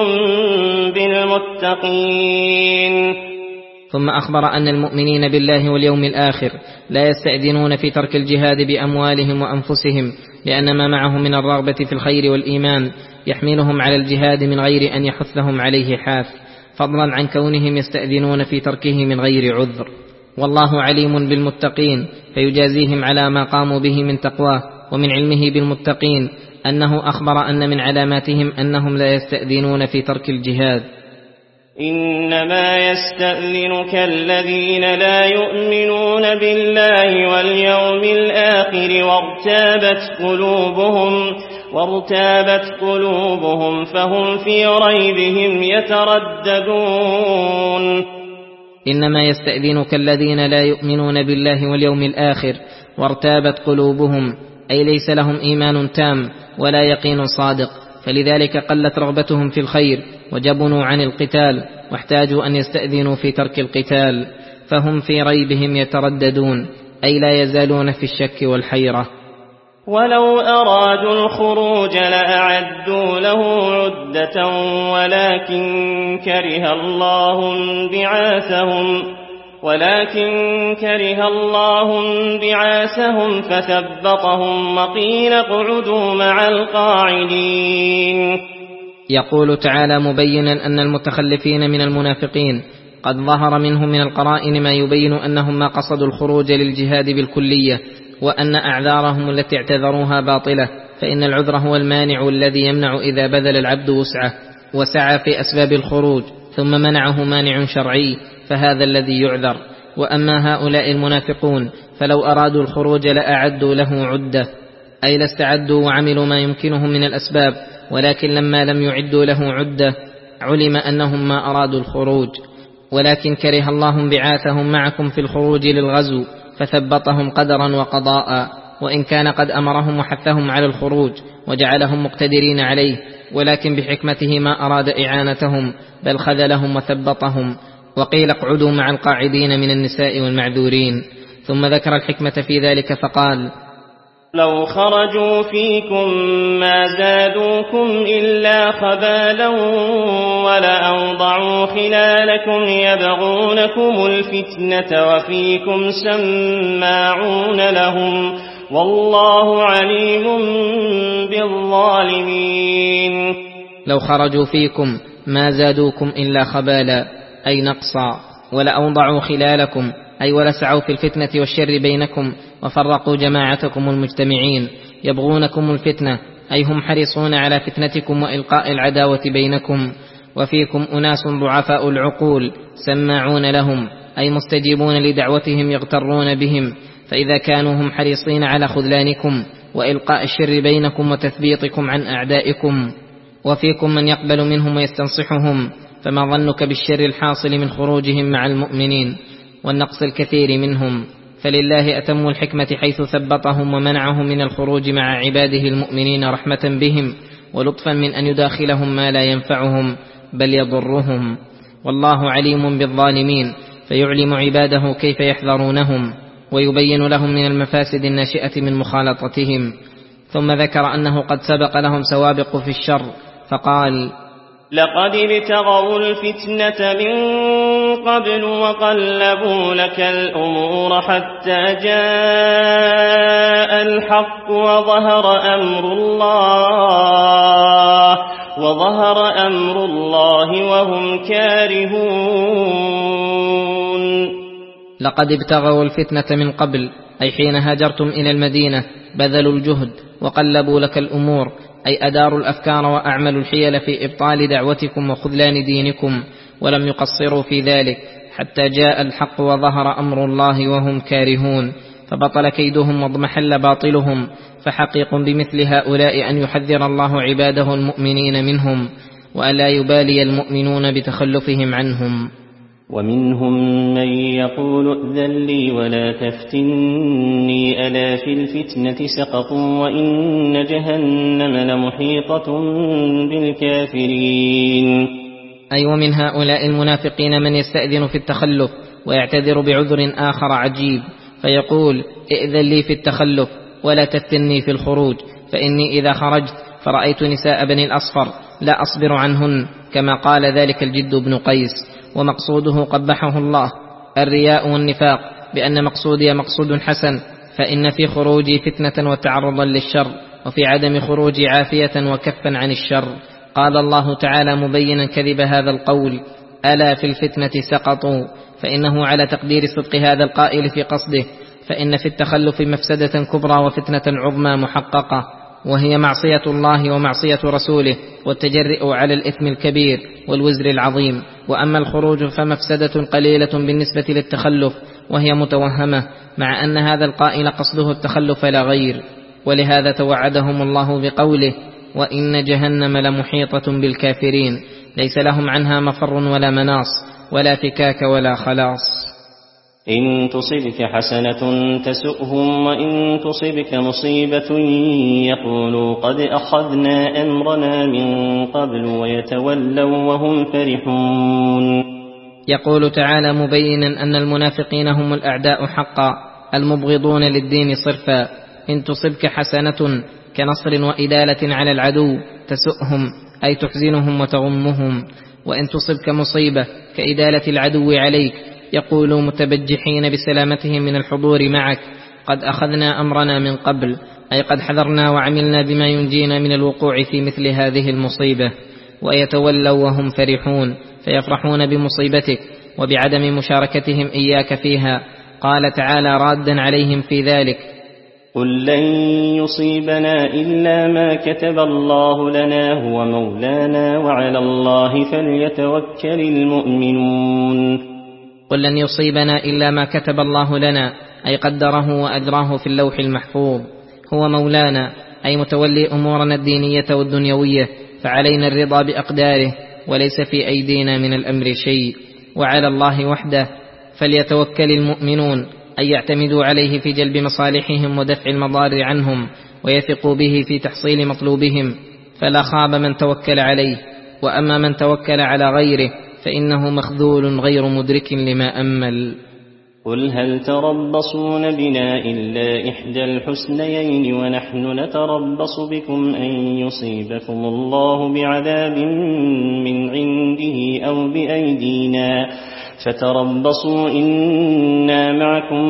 بالمتقين. ثم أخبر أن المؤمنين بالله واليوم الآخر لا يستأذنون في ترك الجهاد بأموالهم وأنفسهم، لأن ما معهم من الرغبة في الخير والإيمان يحملهم على الجهاد من غير أن يحثهم عليه حاث، فضلا عن كونهم يستأذنون في تركه من غير عذر. والله عليم بالمتقين، فيجازيهم على ما قاموا به من تقواه. ومن علمه بالمتقين أنه أخبر أن من علاماتهم أنهم لا يستأذنون في ترك الجهاد. إنما يستأذنك الذين لا يؤمنون بالله واليوم الآخر وارتابت قلوبهم وارتابت قلوبهم فهم في ريبهم يترددون. إنما يستأذنك الذين لا يؤمنون بالله واليوم الآخر وارتابت قلوبهم، أي ليس لهم إيمان تام ولا يقين صادق، فلذلك قلت رغبتهم في الخير وجبنوا عن القتال، واحتاجوا أن يستأذنوا في ترك القتال، فهم في ريبهم يترددون، أي لا يزالون في الشك والحيرة. ولو أرادوا الخروج لأعدوا له عدة ولكن كره الله بعاثهم ولكن كره الله بعاثهم فثبطهم وقيل اقعدوا مع القاعدين. يقول تعالى مبينا أن المتخلفين من المنافقين قد ظهر منهم من القرائن ما يبين أنهم ما قصدوا الخروج للجهاد بالكلية، وأن أعذارهم التي اعتذروها باطلة، فإن العذر هو المانع الذي يمنع إذا بذل العبد وسعه وسعى في أسباب الخروج ثم منعه مانع شرعي، فهذا الذي يعذر. وأما هؤلاء المنافقون فلو أرادوا الخروج لأعدوا له عدة، أي لاستعدوا وعملوا ما يمكنهم من الأسباب، ولكن لما لم يعدوا له عدة علم أنهم ما أرادوا الخروج. ولكن كره الله انبعاثهم معكم في الخروج للغزو فثبطهم قدرا وقضاء، وإن كان قد أمرهم وحثهم على الخروج وجعلهم مقتدرين عليه، ولكن بحكمته ما أراد إعانتهم بل خذلهم وثبطهم. وقيل اقعدوا مع القاعدين من النساء والمعذورين. ثم ذكر الحكمة في ذلك فقال: لو خرجوا فيكم ما زادوكم إلا خبالا ولأوضعوا خلالكم يبغونكم الفتنة وفيكم سماعون لهم والله عليم بالظالمين. لو خرجوا فيكم ما زادوكم إلا خبالا، أي نقصا، ولأوضعوا خلالكم، أي ولسعوا في الفتنة والشر بينكم وفرقوا جماعتكم المجتمعين، يبغونكم الفتنة، أي هم حريصون على فتنتكم وإلقاء العداوة بينكم. وفيكم أناس ضعفاء العقول سماعون لهم، أي مستجيبون لدعوتهم يغترون بهم، فإذا كانوا هم حريصين على خذلانكم وإلقاء الشر بينكم وتثبيطكم عن أعدائكم، وفيكم من يقبل منهم ويستنصحهم، فما ظنك بالشر الحاصل من خروجهم مع المؤمنين والنقص الكثير منهم؟ فلله أتم الحكمة حيث ثبطهم ومنعهم من الخروج مع عباده المؤمنين رحمة بهم ولطفا من أن يداخلهم ما لا ينفعهم بل يضرهم، والله عليم بالظالمين فيعلم عباده كيف يحذرونهم ويبين لهم من المفاسد الناشئة من مخالطتهم. ثم ذكر أنه قد سبق لهم سوابق في الشر فقال: لقد ابتغوا الفتنة من قبل وقلبوا لك الأمور حتى جاء الحق وظهر أمر الله وظهر أمر الله وهم كارهون. لقد ابتغوا الفتنة من قبل، أي حين هاجرتم إلى المدينة بذلوا الجهد وقلبوا لك الأمور، أي أداروا الأفكار وأعملوا الحيل في إبطال دعوتكم وخذلان دينكم، ولم يقصروا في ذلك حتى جاء الحق وظهر أمر الله وهم كارهون، فبطل كيدهم واضمحل باطلهم. فحقيق بمثل هؤلاء أن يحذر الله عباده المؤمنين منهم وألا يبالي المؤمنون بتخلفهم عنهم. ومنهم من يقول ائذن لي ولا تفتني ألا في الفتنة سقطوا وإن جهنم لمحيطة بالكافرين. أي ومن هؤلاء المنافقين من يستأذن في التخلف ويعتذر بعذر آخر عجيب فيقول: ائذن لي في التخلف ولا تفتني في الخروج، فإني إذا خرجت فرأيت نساء بني الأصفر لا أصبر عنهن، كما قال ذلك الجد بن قيس. ومقصوده قبحه الله الرياء والنفاق، بأن مقصودي مقصود حسن، فإن في خروجي فتنة وتعرضا للشر، وفي عدم خروجي عافية وكفا عن الشر. قال الله تعالى مبينا كذب هذا القول: ألا في الفتنة سقطوا، فإنه على تقدير صدق هذا القائل في قصده، فإن في التخلف مفسدة كبرى وفتنة عظمى محققة، وهي معصية الله ومعصية رسوله والتجرئ على الإثم الكبير والوزر العظيم. وأما الخروج فمفسدة قليلة بالنسبة للتخلف، وهي متوهمة، مع أن هذا القائل قصده التخلف لا غير. ولهذا توعدهم الله بقوله: وإن جهنم لمحيطة بالكافرين، ليس لهم عنها مفر ولا مناص ولا فكاك ولا خلاص. إن تصبك حسنة تسؤهم وإن تصبك مصيبة يقولوا قد أخذنا أمرنا من قبل ويتولوا وهم فرحون. يقول تعالى مبينا أن المنافقين هم الأعداء حقا المبغضون للدين صرفا. إن تصبك حسنة كنصر وإدالة على العدو تسؤهم، أي تحزنهم وتغمهم. وإن تصبك مصيبة كإدالة العدو عليك يقولوا متبجحين بسلامتهم من الحضور معك: قد أخذنا أمرنا من قبل، أي قد حذرنا وعملنا بما ينجينا من الوقوع في مثل هذه المصيبة. ويتولوا وهم فرحون، فيفرحون بمصيبتك وبعدم مشاركتهم إياك فيها. قال تعالى رادا عليهم في ذلك: قل لن يصيبنا إلا ما كتب الله لنا هو مولانا وعلى الله فليتوكل المؤمنون. قل لن يصيبنا إلا ما كتب الله لنا، أي قدره وأجراه في اللوح المحفوظ. هو مولانا، أي متولي أمورنا الدينية والدنيوية، فعلينا الرضا بأقداره وليس في أيدينا من الأمر شيء. وعلى الله وحده فليتوكل المؤمنون، أي يعتمدوا عليه في جلب مصالحهم ودفع المضار عنهم، ويثقوا به في تحصيل مطلوبهم، فلا خاب من توكل عليه. وأما من توكل على غيره فإنه مخذول غير مدرك لما أمل. قل هل تربصون بنا إلا إحدى الحسنيين ونحن نتربص بكم أن يصيبكم الله بعذاب من عنده أو بأيدينا فتربصوا إنا معكم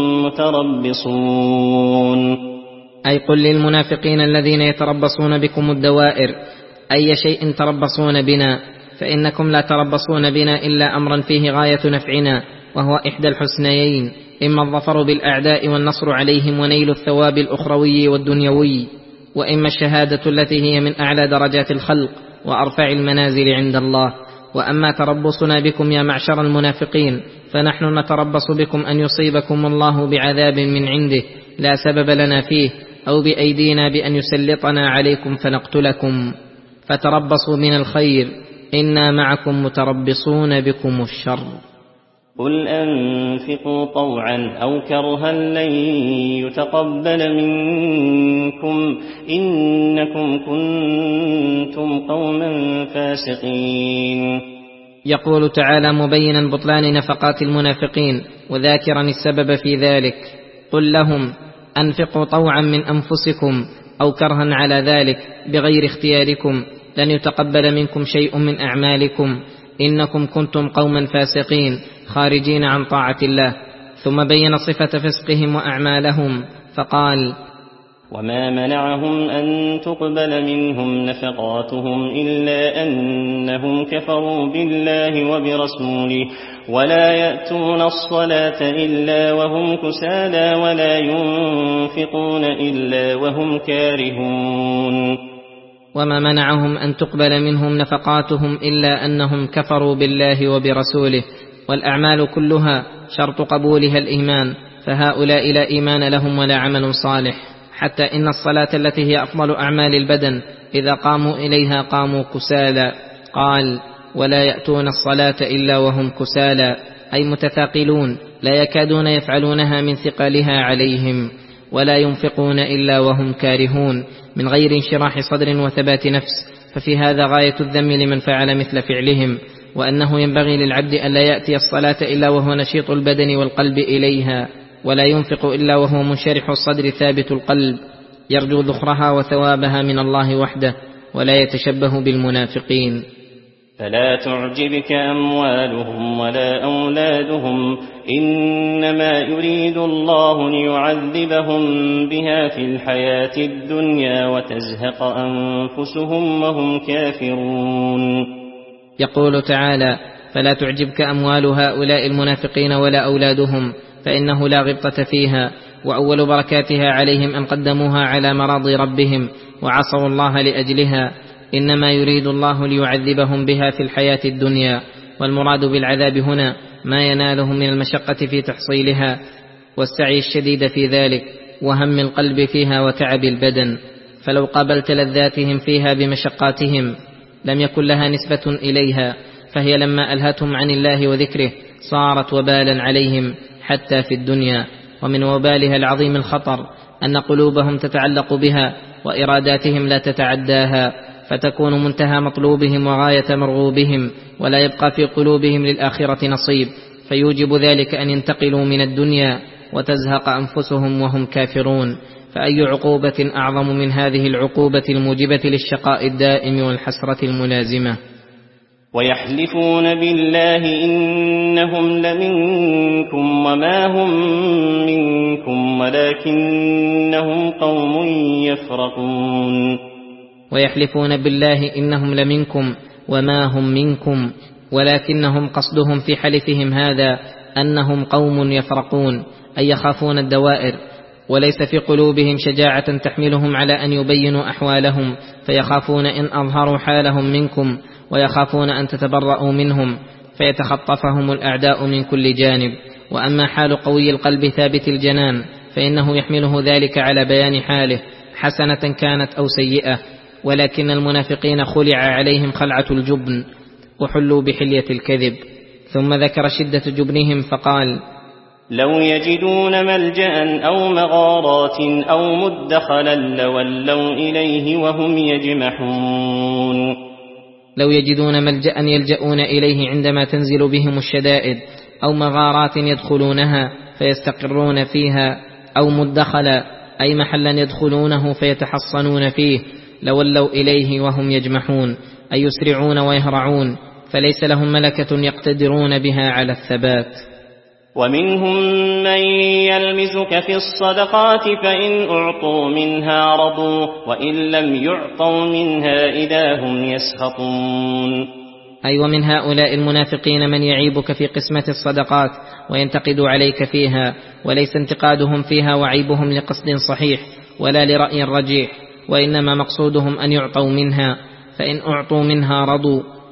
متربصون. أي قل للمنافقين الذين يتربصون بكم الدوائر: أي شيء تربصون بنا، فإنكم لا تربصون بنا إلا أمرا فيه غاية نفعنا، وهو إحدى الحسنيين: إما الظفر بالأعداء والنصر عليهم ونيل الثواب الأخروي والدنيوي، وإما الشهادة التي هي من أعلى درجات الخلق وأرفع المنازل عند الله. وأما تربصنا بكم يا معشر المنافقين فنحن نتربص بكم أن يصيبكم الله بعذاب من عنده لا سبب لنا فيه، أو بأيدينا بأن يسلطنا عليكم فنقتلكم، فتربصوا من الخير إنا معكم متربصون بكم الشر. قل أنفقوا طوعا أو كرها لن يتقبل منكم إنكم كنتم قوما فاسقين. يقول تعالى مبينا بطلان نفقات المنافقين وذاكرا السبب في ذلك: قل لهم أنفقوا طوعا من أنفسكم أو كرها على ذلك بغير اختياركم لن يتقبل منكم شيء من أعمالكم إنكم كنتم قوما فاسقين خارجين عن طاعة الله. ثم بين صفة فسقهم وأعمالهم فقال: وما منعهم أن تقبل منهم نفقاتهم إلا أنهم كفروا بالله وبرسوله ولا يأتون الصلاة إلا وهم كسالى ولا ينفقون إلا وهم كارهون. وما منعهم أن تقبل منهم نفقاتهم إلا أنهم كفروا بالله وبرسوله، والأعمال كلها شرط قبولها الإيمان، فهؤلاء لا إيمان لهم ولا عمل صالح. حتى إن الصلاة التي هي أفضل أعمال البدن إذا قاموا إليها قاموا كسالى. قال: ولا يأتون الصلاة إلا وهم كسالى، أي متثاقلون لا يكادون يفعلونها من ثقلها عليهم، ولا ينفقون إلا وهم كارهون من غير انشراح صدر وثبات نفس. ففي هذا غاية الذم لمن فعل مثل فعلهم، وأنه ينبغي للعبد أن لا يأتي الصلاة إلا وهو نشيط البدن والقلب إليها، ولا ينفق إلا وهو منشرح الصدر ثابت القلب يرجو ذخرها وثوابها من الله وحده، ولا يتشبه بالمنافقين. فلا تعجبك أموالهم ولا أولادهم إنما يريد الله ليعذبهم بها في الحياة الدنيا وتزهق أنفسهم وهم كافرون. يقول تعالى: فلا تعجبك أموال هؤلاء المنافقين ولا أولادهم، فإنه لا غبطة فيها، وأول بركاتها عليهم أن قدموها على مراضي ربهم وعصوا الله لأجلها. إنما يريد الله ليعذبهم بها في الحياة الدنيا، والمراد بالعذاب هنا ما ينالهم من المشقة في تحصيلها والسعي الشديد في ذلك وهم القلب فيها وتعب البدن. فلو قابلت لذاتهم فيها بمشقاتهم لم يكن لها نسبة إليها، فهي لما ألهتهم عن الله وذكره صارت وبالا عليهم حتى في الدنيا. ومن وبالها العظيم الخطر أن قلوبهم تتعلق بها وإراداتهم لا تتعداها، فتكون منتهى مطلوبهم وغاية مرغوبهم، ولا يبقى في قلوبهم للآخرة نصيب، فيوجب ذلك أن ينتقلوا من الدنيا وتزهق أنفسهم وهم كافرون. فأي عقوبة أعظم من هذه العقوبة الموجبة للشقاء الدائم والحسرة الملازمة؟ ويحلفون بالله إنهم لمنكم وما هم منكم ولكنهم قوم يفرقون. ويحلفون بالله إنهم لمنكم وما هم منكم، ولكنهم قصدهم في حلفهم هذا أنهم قوم يفرقون، أي يخافون الدوائر، وليس في قلوبهم شجاعة تحملهم على أن يبينوا أحوالهم، فيخافون إن أظهروا حالهم منكم، ويخافون أن تتبرؤوا منهم فيتخطفهم الأعداء من كل جانب. وأما حال قوي القلب ثابت الجنان فإنه يحمله ذلك على بيان حاله حسنة كانت أو سيئة. ولكن المنافقين خلع عليهم خلعة الجبن وحلوا بحلية الكذب. ثم ذكر شدة جبنهم فقال: لو يجدون ملجأ أو مغارات أو مدخلا لولوا إليه وهم يجمحون. لو يجدون ملجأ يلجؤون إليه عندما تنزل بهم الشدائد، أو مغارات يدخلونها فيستقرون فيها، أو مدخلا أي محلا يدخلونه فيتحصنون فيه، لولوا إليه وهم يجمحون أي يسرعون ويهرعون، فليس لهم ملكة يقتدرون بها على الثبات. ومنهم من يلمزك في الصدقات فإن أعطوا منها رضوا وإن لم يعطوا منها إذا هم يسخطون. أي ومن هؤلاء المنافقين من يعيبك في قسمة الصدقات وينتقد عليك فيها، وليس انتقادهم فيها وعيبهم لقصد صحيح ولا لرأي رجيح، وإنما مقصودهم أن يعطوا منها، فإن أعطوا منها رضوا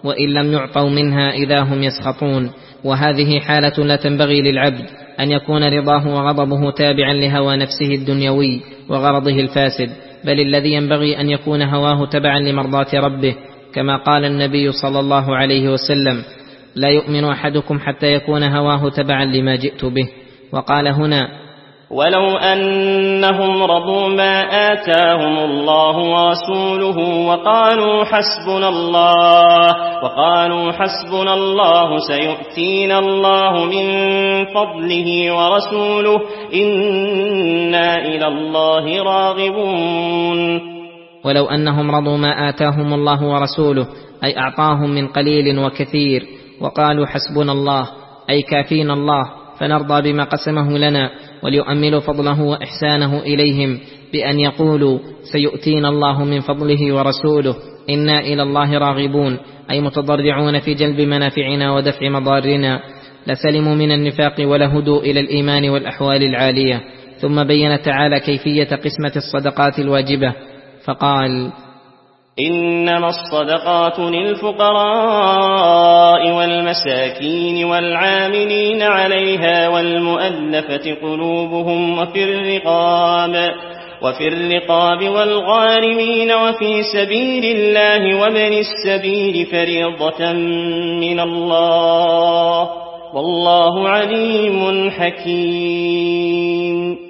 وإن لم يعطوا منها إذا هم يسخطون. وهذه حالة لا تنبغي للعبد، أن يكون رضاه وغضبه تابعا لهوى نفسه الدنيوي وغرضه الفاسد، بل الذي ينبغي أن يكون هواه تبعا لمرضاة ربه، كما قال النبي صلى الله عليه وسلم: لا يؤمن أحدكم حتى يكون هواه تبعا لما جئت به. وقال هنا: ولو أنهم رضوا ما آتاهم الله ورسوله وقالوا حسبنا الله وقالوا حسبنا الله سيؤتينا الله من فضله ورسوله إنا إلى الله راغبون. ولو أنهم رضوا ما آتاهم الله ورسوله، أي أعطاهم من قليل وكثير، وقالوا حسبنا الله، أي كافينا الله، فنرضى بما قسمه لنا، وليؤملوا فضله وإحسانه إليهم بأن يقولوا سيؤتينا الله من فضله ورسوله إنا إلى الله راغبون، أي متضرعون في جلب منافعنا ودفع مضارنا، لسلموا من النفاق ولهدوا إلى الإيمان والأحوال العالية. ثم بين تعالى كيفية قسمة الصدقات الواجبة فقال: إنما الصدقات للفقراء والمساكين والعاملين عليها والمؤلفة قلوبهم وفي الرقاب وفي الرقاب والغارمين وفي سبيل الله وابن السبيل فريضة من الله والله عليم حكيم.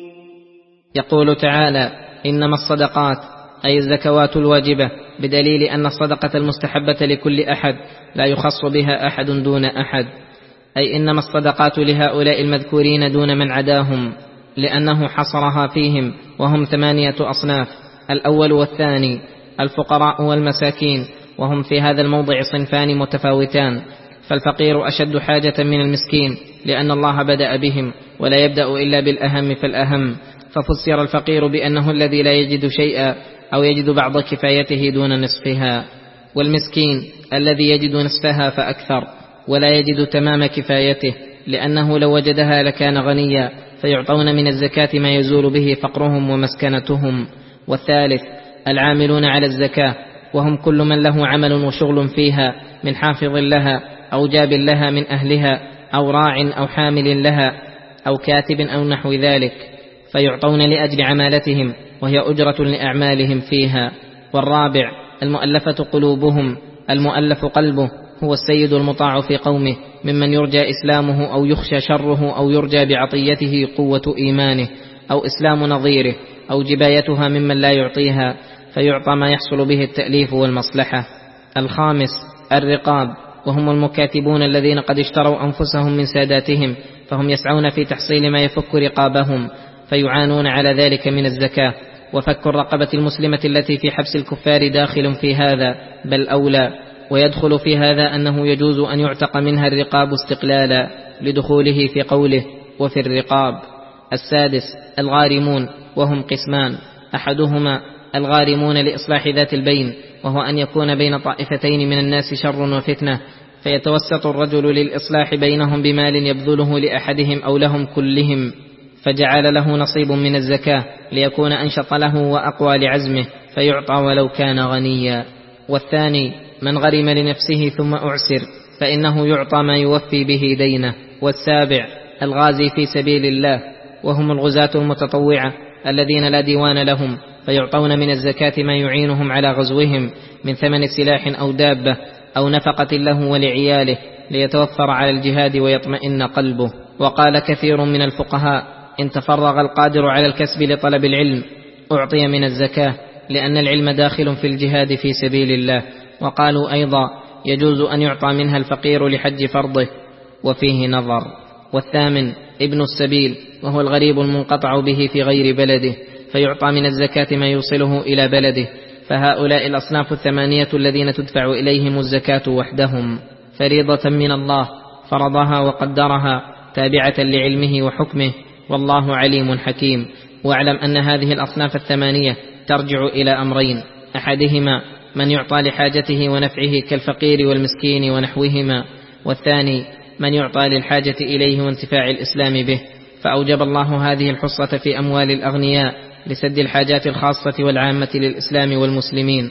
يقول تعالى: إنما الصدقات، أي الزكوات الواجبة، بدليل أن الصدقة المستحبة لكل أحد لا يخص بها أحد دون أحد، أي إنما الصدقات لهؤلاء المذكورين دون من عداهم، لأنه حصرها فيهم، وهم ثمانية أصناف: الأول والثاني الفقراء والمساكين، وهم في هذا الموضع صنفان متفاوتان، فالفقير أشد حاجة من المسكين، لأن الله بدأ بهم ولا يبدأ إلا بالأهم فالأهم، ففسر الفقير بأنه الذي لا يجد شيئا أو يجد بعض كفايته دون نصفها، والمسكين الذي يجد نصفها فأكثر ولا يجد تمام كفايته، لأنه لو وجدها لكان غنيا، فيعطون من الزكاة ما يزول به فقرهم ومسكنتهم. والثالث العاملون على الزكاة، وهم كل من له عمل وشغل فيها، من حافظ لها أو جاب لها من أهلها أو راع أو حامل لها أو كاتب أو نحو ذلك، فيعطون لأجل عمالتهم، وهي أجرة لأعمالهم فيها. والرابع المؤلفة قلوبهم، المؤلف قلبه هو السيد المطاع في قومه، ممن يرجى إسلامه أو يخشى شره أو يرجى بعطيته قوة إيمانه أو إسلام نظيره أو جبايتها ممن لا يعطيها، فيعطى ما يحصل به التأليف والمصلحة. الخامس الرقاب، وهم المكاتبون الذين قد اشتروا أنفسهم من ساداتهم، فهم يسعون في تحصيل ما يفك رقابهم، فيعانون على ذلك من الزكاة. وفك الرقبة المسلمة التي في حبس الكفار داخل في هذا، بل أولى، ويدخل في هذا أنه يجوز أن يعتق منها الرقاب استقلالا، لدخوله في قوله وفي الرقاب. السادس الغارمون، وهم قسمان: أحدهما الغارمون لإصلاح ذات البين، وهو أن يكون بين طائفتين من الناس شر وفتنة، فيتوسط الرجل للإصلاح بينهم بمال يبذله لأحدهم أو لهم كلهم، فجعل له نصيب من الزكاة ليكون أنشط له وأقوى لعزمه، فيعطى ولو كان غنيا. والثاني من غرم لنفسه ثم أعسر، فإنه يعطى ما يوفي به دينه. والسابع الغازي في سبيل الله، وهم الغزاة المتطوعة الذين لا ديوان لهم، فيعطون من الزكاة ما يعينهم على غزوهم من ثمن سلاح أو دابة أو نفقة له ولعياله، ليتوفر على الجهاد ويطمئن قلبه. وقال كثير من الفقهاء: إن تفرغ القادر على الكسب لطلب العلم أعطي من الزكاة، لأن العلم داخل في الجهاد في سبيل الله. وقالوا أيضا: يجوز أن يعطى منها الفقير لحج فرضه، وفيه نظر. والثامن ابن السبيل، وهو الغريب المنقطع به في غير بلده، فيعطى من الزكاة ما يوصله إلى بلده. فهؤلاء الأصناف الثمانية الذين تدفع إليهم الزكاة وحدهم، فريضة من الله فرضها وقدرها، تابعة لعلمه وحكمه، والله عليم حكيم. واعلم أن هذه الأصناف الثمانية ترجع إلى أمرين: أحدهما من يعطى لحاجته ونفعه كالفقير والمسكين ونحوهما، والثاني من يعطى للحاجة إليه وانتفاع الإسلام به. فأوجب الله هذه الحصة في أموال الأغنياء لسد الحاجات الخاصة والعامة للإسلام والمسلمين.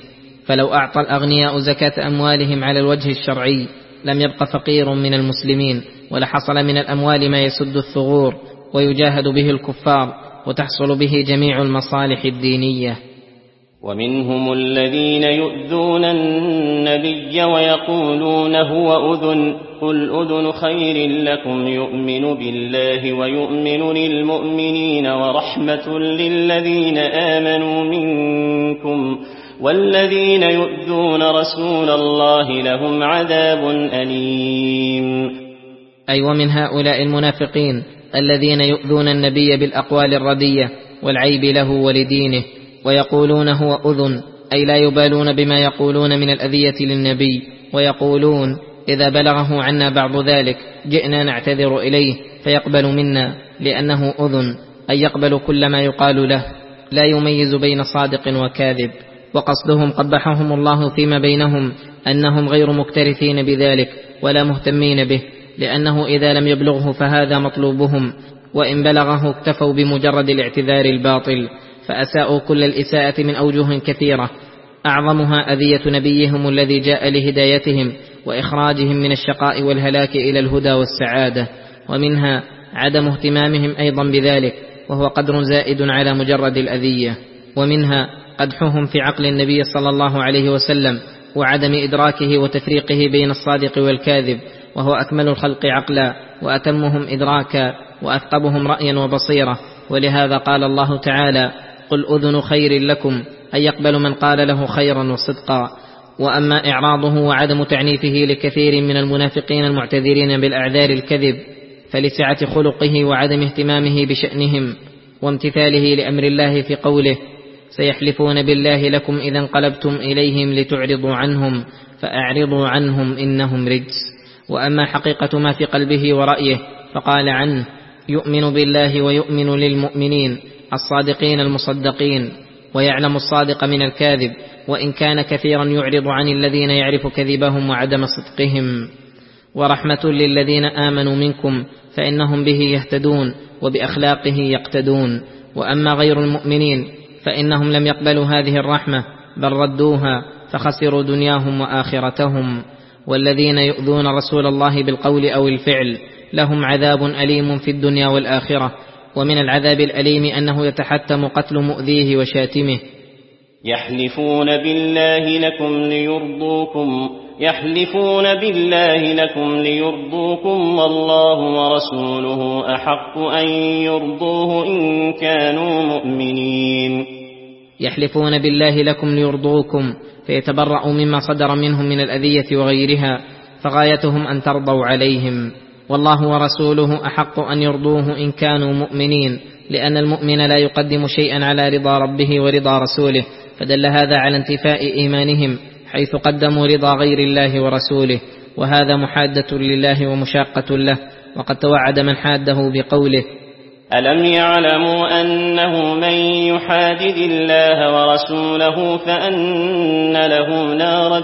فلو أعطى الأغنياء زكاة أموالهم على الوجه الشرعي لم يبق فقير من المسلمين، ولحصل من الأموال ما يسد الثغور ويجاهد به الكفار، وتحصل به جميع المصالح الدينية. ومنهم الذين يؤذون النبي ويقولون هو أذن، قل أذن خير لكم يؤمن بالله ويؤمن للمؤمنين ورحمة للذين آمنوا منكم، والذين يؤذون رسول الله لهم عذاب أليم. أي ومن هؤلاء المنافقين الذين يؤذون النبي بالأقوال الردية والعيب له ولدينه، ويقولون هو أذن، أي لا يبالون بما يقولون من الأذية للنبي، ويقولون إذا بلغه عنا بعض ذلك جئنا نعتذر إليه فيقبل منا، لأنه أذن، أي يقبل كل ما يقال له، لا يميز بين صادق وكاذب. وقصدهم قبحهم الله فيما بينهم أنهم غير مكترثين بذلك ولا مهتمين به، لأنه إذا لم يبلغه فهذا مطلوبهم، وإن بلغه اكتفوا بمجرد الاعتذار الباطل، فأساءوا كل الإساءة من أوجه كثيرة، أعظمها أذية نبيهم الذي جاء لهدايتهم وإخراجهم من الشقاء والهلاك إلى الهدى والسعادة، ومنها عدم اهتمامهم أيضا بذلك، وهو قدر زائد على مجرد الأذية. ومنها قدحهم في عقل النبي صلى الله عليه وسلم وعدم إدراكه وتفريقه بين الصادق والكاذب، وهو أكمل الخلق عقلا وأتمهم إدراكا وأثقبهم رأيا وبصيرة. ولهذا قال الله تعالى قل أذن خير لكم، أي يقبل من قال له خيرا وصدقا. وأما إعراضه وعدم تعنيفه لكثير من المنافقين المعتذرين بالأعذار الكذب فلسعة خلقه وعدم اهتمامه بشأنهم وامتثاله لأمر الله في قوله سيحلفون بالله لكم إذا انقلبتم إليهم لتعرضوا عنهم فأعرضوا عنهم إنهم رجس. وأما حقيقة ما في قلبه ورأيه فقال عنه يؤمن بالله ويؤمن للمؤمنين الصادقين المصدقين، ويعلم الصادق من الكاذب، وإن كان كثيرا يعرض عن الذين يعرف كذبهم وعدم صدقهم. ورحمة للذين آمنوا منكم فإنهم به يهتدون وبأخلاقه يقتدون. وأما غير المؤمنين فإنهم لم يقبلوا هذه الرحمة بل ردوها فخسروا دنياهم وآخرتهم. والذين يؤذون رسول الله بالقول أو الفعل لهم عذاب أليم في الدنيا والآخرة. ومن العذاب الأليم أنه يتحتم قتل مؤذيه وشاتمه. يحلفون بالله لكم ليرضوكم يحلفون بالله لكم ليرضوكم والله ورسوله أحق أن يرضوه إن كانوا مؤمنين. يحلفون بالله لكم ليرضوكم فيتبرأوا مما صدر منهم من الأذية وغيرها، فغايتهم أن ترضوا عليهم، والله ورسوله أحق أن يرضوه إن كانوا مؤمنين، لأن المؤمن لا يقدم شيئا على رضا ربه ورضا رسوله، فدل هذا على انتفاء إيمانهم حيث قدموا رضا غير الله ورسوله، وهذا محادة لله ومشاقة له. وقد توعد من حاده بقوله ألم يعلموا أنه من يحادد الله ورسوله فأن له نار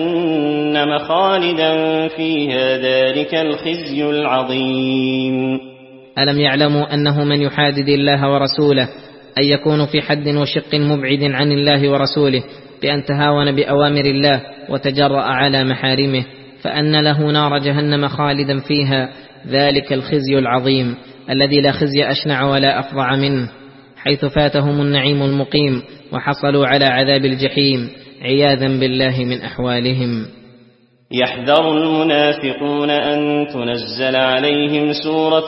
جهنم خالدا فيها ذلك الخزي العظيم. ألم يعلموا أنه من يحادد الله ورسوله أن يكون في حد وشق مبعد عن الله ورسوله بأن تهاون بأوامر الله وتجرأ على محارمه فأن له نار جهنم خالدا فيها ذلك الخزي العظيم الذي لا خزي أشنع ولا أفظع منه، حيث فاتهم النعيم المقيم وحصلوا على عذاب الجحيم عياذا بالله من أحوالهم. يحذر المنافقون أن تنزل عليهم سورة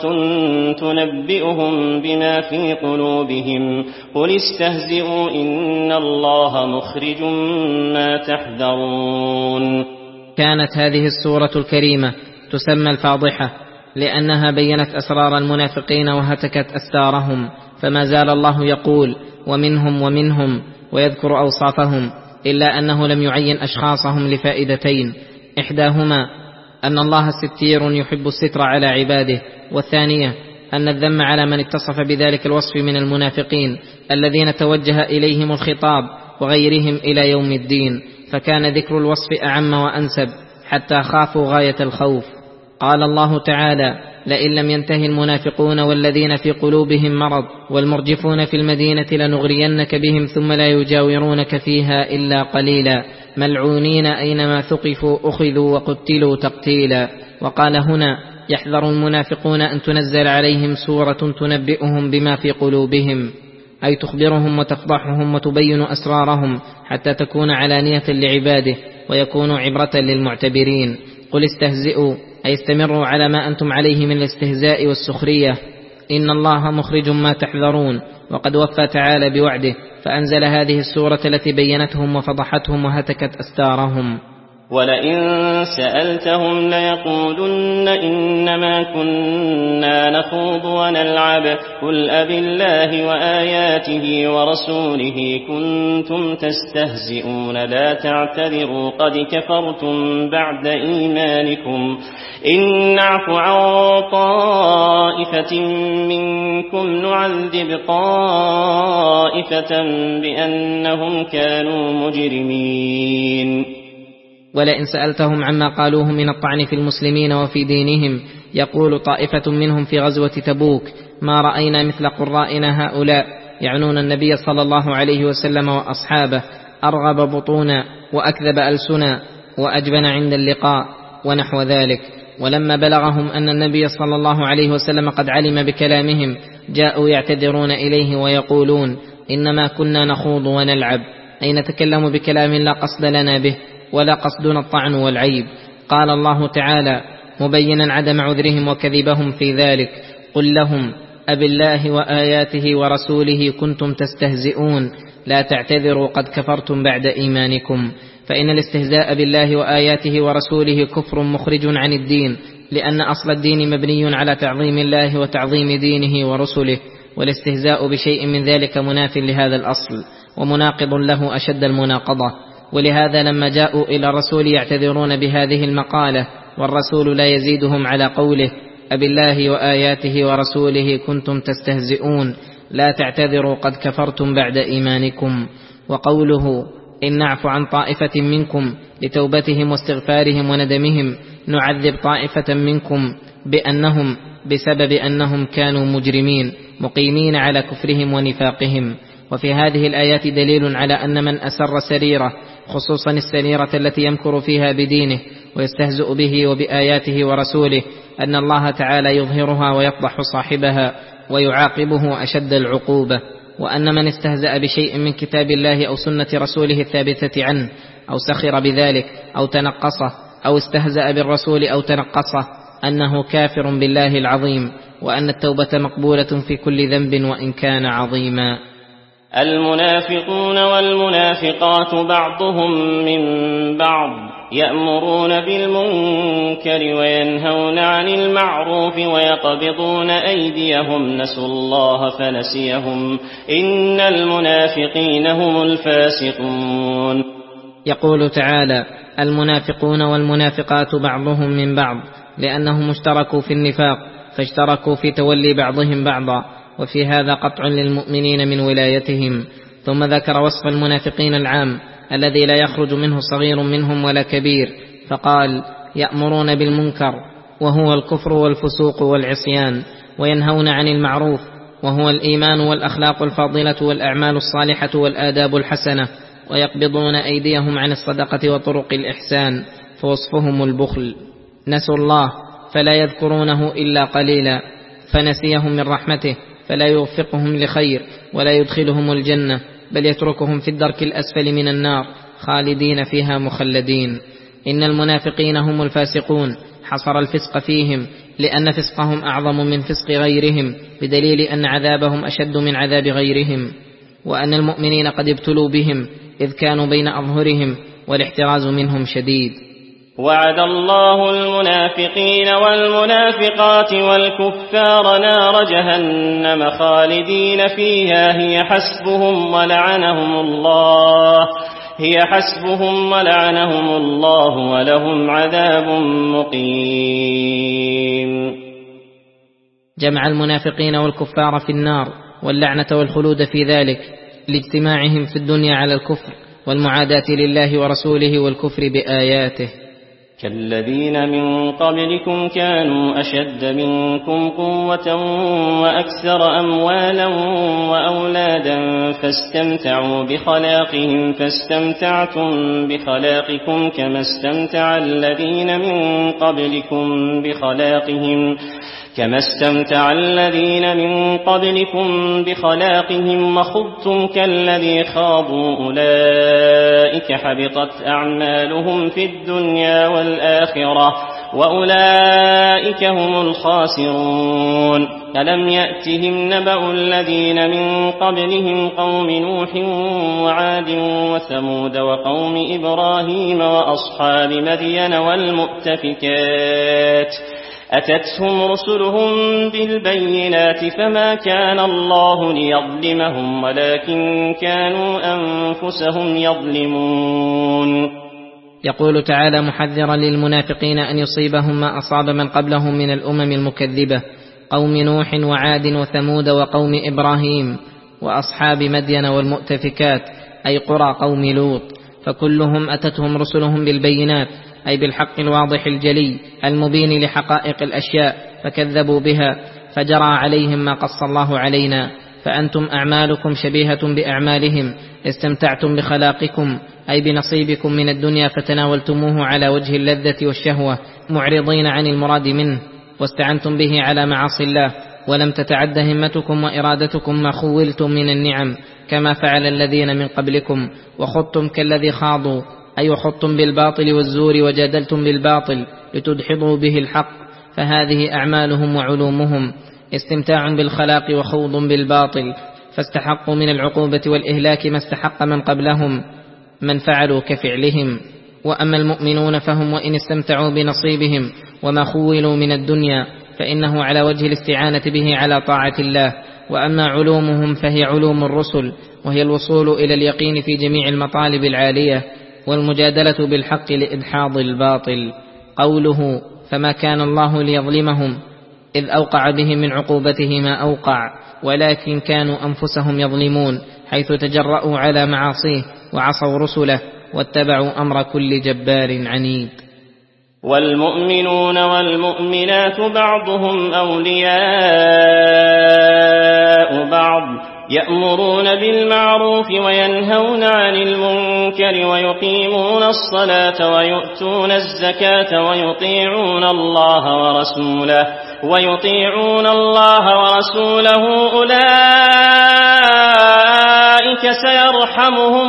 تنبئهم بما في قلوبهم قل استهزئوا إن الله مخرج ما تحذرون. كانت هذه السورة الكريمة تسمى الفاضحة لأنها بينت أسرار المنافقين وهتكت أستارهم، فما زال الله يقول ومنهم ومنهم ويذكر أوصافهم، إلا أنه لم يعين أشخاصهم لفائدتين، إحداهما أن الله ستير يحب الستر على عباده، والثانية أن الذم على من اتصف بذلك الوصف من المنافقين الذين توجه إليهم الخطاب وغيرهم إلى يوم الدين، فكان ذكر الوصف أعم وأنسب حتى خافوا غاية الخوف. قال الله تعالى لئن لم ينتهي المنافقون والذين في قلوبهم مرض والمرجفون في المدينة لنغرينك بهم ثم لا يجاورونك فيها إلا قليلا ملعونين أينما ثقفوا أخذوا وقتلوا تقتيلا. وقال هنا يحذر المنافقون أن تنزل عليهم سورة تنبئهم بما في قلوبهم، أي تخبرهم وتفضحهم وتبين أسرارهم حتى تكون علانية لعباده ويكون عبرة للمعتبرين. قل استهزئوا، أي استمروا على ما أنتم عليه من الاستهزاء والسخرية، إن الله مخرج ما تحذرون. وقد وفى تعالى بوعده فأنزل هذه السورة التي بينتهم وفضحتهم وهتكت أستارهم. ولئن سألتهم ليقولن إنما كنا نخوض ونلعب قل أبالله وآياته ورسوله كنتم تستهزئون لا تعتذروا قد كفرتم بعد إيمانكم إن نعف عن طائفة منكم نعذب طائفة بأنهم كانوا مجرمين. ولئن سألتهم عما قالوه من الطعن في المسلمين وفي دينهم يقول طائفة منهم في غزوة تبوك ما رأينا مثل قرائنا هؤلاء، يعنون النبي صلى الله عليه وسلم وأصحابه، أرغب بطونا وأكذب ألسنا وأجبن عند اللقاء ونحو ذلك. ولما بلغهم أن النبي صلى الله عليه وسلم قد علم بكلامهم جاءوا يعتذرون إليه ويقولون إنما كنا نخوض ونلعب، أي نتكلم بكلام لا قصد لنا به ولا قصدنا الطعن والعيب. قال الله تعالى مبينا عدم عذرهم وكذبهم في ذلك قل لهم أبالله وآياته ورسوله كنتم تستهزئون لا تعتذروا قد كفرتم بعد إيمانكم. فإن الاستهزاء بالله وآياته ورسوله كفر مخرج عن الدين، لأن أصل الدين مبني على تعظيم الله وتعظيم دينه ورسله، والاستهزاء بشيء من ذلك مناف لهذا الأصل ومناقض له أشد المناقضة. ولهذا لما جاءوا إلى الرسول يعتذرون بهذه المقالة والرسول لا يزيدهم على قوله أبالله وآياته ورسوله كنتم تستهزئون لا تعتذروا قد كفرتم بعد إيمانكم. وقوله إن نعف عن طائفة منكم لتوبتهم واستغفارهم وندمهم نعذب طائفة منكم بأنهم بسبب أنهم كانوا مجرمين مقيمين على كفرهم ونفاقهم. وفي هذه الآيات دليل على أن من أسر سريرة، خصوصا السريرة التي يمكر فيها بدينه ويستهزئ به وبآياته ورسوله، أن الله تعالى يظهرها ويفضح صاحبها ويعاقبه أشد العقوبة. وأن من استهزأ بشيء من كتاب الله أو سنة رسوله الثابتة عنه أو سخر بذلك أو تنقصه أو استهزأ بالرسول أو تنقصه أنه كافر بالله العظيم، وأن التوبة مقبولة في كل ذنب وإن كان عظيما. المنافقون والمنافقات بعضهم من بعض يأمرون بالمنكر وينهون عن المعروف ويقبضون أيديهم نسوا الله فنسيهم إن المنافقين هم الفاسقون. يقول تعالى المنافقون والمنافقات بعضهم من بعض، لأنهم اشتركوا في النفاق فاشتركوا في تولي بعضهم بعضا، وفي هذا قطع للمؤمنين من ولايتهم. ثم ذكر وصف المنافقين العام الذي لا يخرج منه صغير منهم ولا كبير، فقال يأمرون بالمنكر وهو الكفر والفسوق والعصيان، وينهون عن المعروف وهو الإيمان والأخلاق الفاضلة والأعمال الصالحة والآداب الحسنة، ويقبضون أيديهم عن الصدقة وطرق الإحسان، فوصفهم البخل. نسوا الله فلا يذكرونه إلا قليلا، فنسيهم من رحمته فلا يوفقهم لخير ولا يدخلهم الجنة، بل يتركهم في الدرك الأسفل من النار خالدين فيها مخلدين. إن المنافقين هم الفاسقون، حصر الفسق فيهم لأن فسقهم أعظم من فسق غيرهم، بدليل أن عذابهم أشد من عذاب غيرهم، وأن المؤمنين قد ابتلوا بهم إذ كانوا بين أظهرهم والاحتراز منهم شديد. وعد الله المنافقين والمنافقات والكفار نار جهنم خالدين فيها هي حسبهم ولعنهم الله هي حسبهم ولعنهم الله ولهم عذاب مقيم. جمع المنافقين والكفار في النار واللعنة والخلود في ذلك لاجتماعهم في الدنيا على الكفر والمعاداة لله ورسوله والكفر بآياته. كالذين من قبلكم كانوا أشد منكم قوة وأكثر أموالا وأولادا فاستمتعوا بخلاقهم فاستمتعتم بخلاقكم كما استمتع الذين من قبلكم بخلاقهم كما استمتع الذين من قبلكم بخلاقهم وخضتم كالذي خاضوا أولئك حبطت أعمالهم في الدنيا والآخرة وأولئك هم الخاسرون. ألم يأتهم نبأ الذين من قبلهم قوم نوح وعاد وثمود وقوم إبراهيم وأصحاب مدين والمؤتفكات أتتهم رسلهم بالبينات فما كان الله ليظلمهم ولكن كانوا أنفسهم يظلمون. يقول تعالى محذرا للمنافقين أن يصيبهم ما أصاب من قبلهم من الأمم المكذبة قوم نوح وعاد وثمود وقوم إبراهيم وأصحاب مدين والمؤتفكات أي قرى قوم لوط، فكلهم أتتهم رسلهم بالبينات أي بالحق الواضح الجلي المبين لحقائق الأشياء فكذبوا بها فجرى عليهم ما قص الله علينا، فأنتم أعمالكم شبيهة بأعمالهم، استمتعتم بخلاقكم أي بنصيبكم من الدنيا فتناولتموه على وجه اللذة والشهوة معرضين عن المراد منه، واستعنتم به على معاصي الله، ولم تتعد همتكم وإرادتكم ما خولتم من النعم كما فعل الذين من قبلكم، وخضتم كالذي خاضوا أي خضتم بالباطل والزور وجادلتم بالباطل لتدحضوا به الحق، فهذه أعمالهم وعلومهم، استمتاع بالخلاق وخوض بالباطل، فاستحقوا من العقوبة والإهلاك ما استحق من قبلهم من فعلوا كفعلهم. وأما المؤمنون فهم وإن استمتعوا بنصيبهم وما خولوا من الدنيا فإنه على وجه الاستعانة به على طاعة الله، وأما علومهم فهي علوم الرسل، وهي الوصول إلى اليقين في جميع المطالب العالية والمجادلة بالحق لإدحاض الباطل. قوله فما كان الله ليظلمهم إذ أوقع بهم من عقوبته ما أوقع، ولكن كانوا أنفسهم يظلمون حيث تجرؤوا على معاصيه وعصوا رسله واتبعوا أمر كل جبار عنيد. والمؤمنون والمؤمنات بعضهم أولياء بعض يأمرون بالمعروف وينهون عن المنكر ويقيمون الصلاة ويؤتون الزكاة ويطيعون الله ورسوله ويطيعون الله ورسوله أولئك سيرحمهم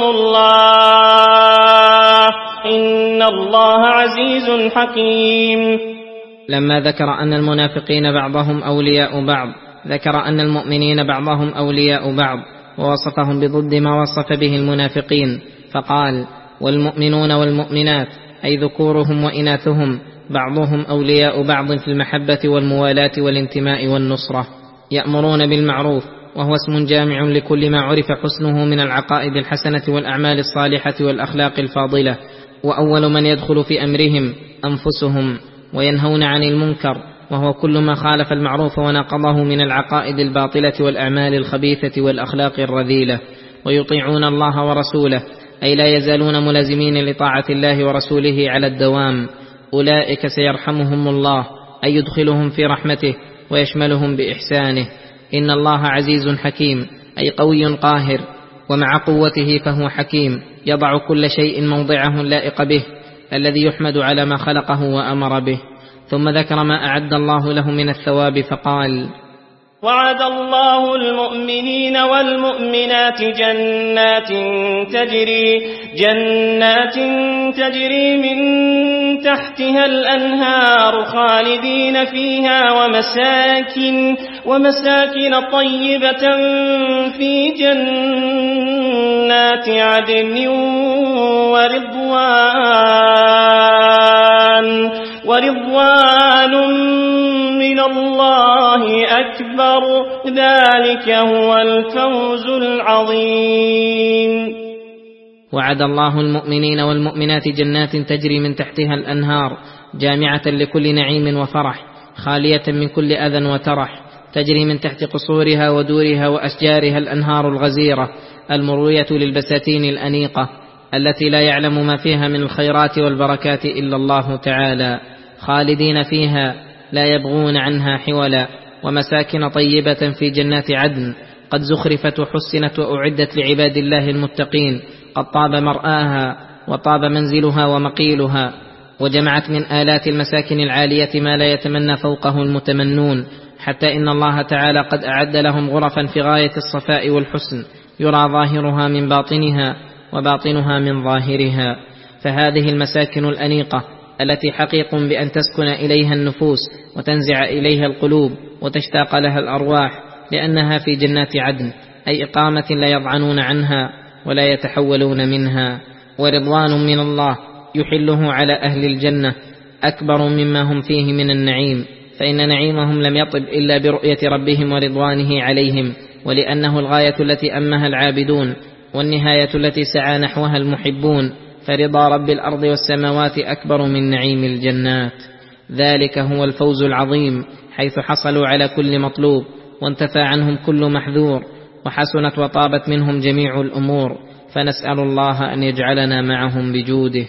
الله إن الله عزيز حكيم. لما ذكر أن المنافقين بعضهم أولياء بعض ذكر أن المؤمنين بعضهم أولياء بعض، ووصفهم بضد ما وصف به المنافقين فقال والمؤمنون والمؤمنات أي ذكورهم وإناثهم بعضهم أولياء بعض في المحبة والموالاة والانتماء والنصرة. يأمرون بالمعروف وهو اسم جامع لكل ما عرف حسنه من العقائد الحسنة والأعمال الصالحة والأخلاق الفاضلة، وأول من يدخل في أمرهم أنفسهم. وينهون عن المنكر وهو كل ما خالف المعروف وناقضه من العقائد الباطلة والأعمال الخبيثة والأخلاق الرذيلة. ويطيعون الله ورسوله أي لا يزالون ملازمين لطاعة الله ورسوله على الدوام. أولئك سيرحمهم الله أي يدخلهم في رحمته ويشملهم بإحسانه. إن الله عزيز حكيم أي قوي قاهر، ومع قوته فهو حكيم يضع كل شيء موضعه اللائق به الذي يحمد على ما خلقه وأمر به. ثم ذكر ما أعد الله له من الثواب فقال وعد الله المؤمنين والمؤمنات جنات تجري جنات تجري من تحتها الأنهار خالدين فيها ومساكن ومساكن طيبة في جنات عدن ورضوان ورضوان من الله أكبر ذلك هو الفوز العظيم. وعد الله المؤمنين والمؤمنات جنات تجري من تحتها الأنهار جامعة لكل نعيم وفرح خالية من كل أذى وترح، تجري من تحت قصورها ودورها وأشجارها الأنهار الغزيرة المروية للبساتين الأنيقة التي لا يعلم ما فيها من الخيرات والبركات إلا الله تعالى، خالدين فيها لا يبغون عنها حولا، ومساكن طيبة في جنات عدن قد زخرفت وحسنت وأعدت لعباد الله المتقين، قد طاب مرآها وطاب منزلها ومقيلها، وجمعت من آلات المساكن العالية ما لا يتمنى فوقه المتمنون، حتى إن الله تعالى قد أعد لهم غرفا في غاية الصفاء والحسن، يرى ظاهرها من باطنها وباطنها من ظاهرها. فهذه المساكن الأنيقة التي حقيق بأن تسكن إليها النفوس وتنزع إليها القلوب وتشتاق لها الأرواح، لأنها في جنات عدن، أي إقامة لا يضعنون عنها ولا يتحولون منها، ورضوان من الله يحله على أهل الجنة أكبر مما هم فيه من النعيم، فإن نعيمهم لم يطب إلا برؤية ربهم ورضوانه عليهم، ولأنه الغاية التي أمها العابدون والنهاية التي سعى نحوها المحبون، فرضا رب الأرض والسماوات أكبر من نعيم الجنات. ذلك هو الفوز العظيم، حيث حصلوا على كل مطلوب وانتفى عنهم كل محذور، وحسنت وطابت منهم جميع الأمور، فنسأل الله أن يجعلنا معهم بجوده.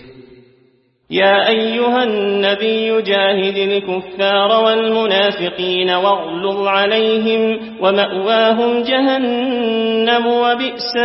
يا أيها النبي جاهد الكفار والمنافقين واغلظ عليهم ومأواهم جهنم وبئس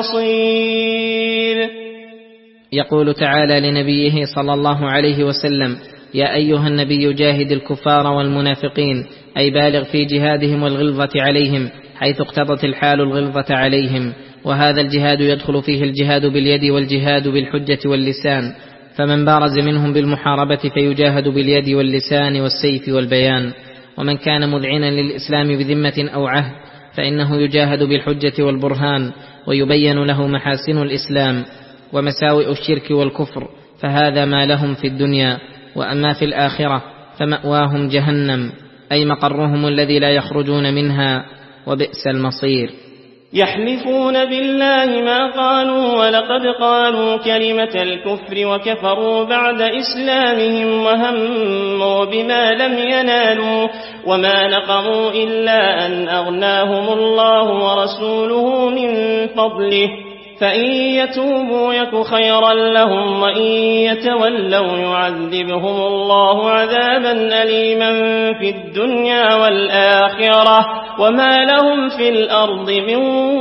المصير. يقول تعالى لنبيه صلى الله عليه وسلم: يا أيها النبي جاهد الكفار والمنافقين، أي بالغ في جهادهم والغلظة عليهم، حيث اقتضت الحال الغلظة عليهم، وهذا الجهاد يدخل فيه الجهاد باليد والجهاد بالحجة واللسان، فمن بارز منهم بالمحاربة فيجاهد باليد واللسان والسيف والبيان، ومن كان مذعنا للإسلام بذمة أو عهد فإنه يجاهد بالحجة والبرهان، ويبين له محاسن الإسلام ومساوئ الشرك والكفر، فهذا ما لهم في الدنيا. وأما في الآخرة فمأواهم جهنم، أي مقرهم الذي لا يخرجون منها، وبئس المصير. يحلفون بالله ما قالوا ولقد قالوا كلمة الكفر وكفروا بعد إسلامهم وهموا بما لم ينالوا وما نقموا إلا أن أغناهم الله ورسوله من فضله فإن يتوبوا يك خيرا لهم وإن يتولوا يعذبهم الله عذابا أليما في الدنيا والآخرة وما لهم في الأرض من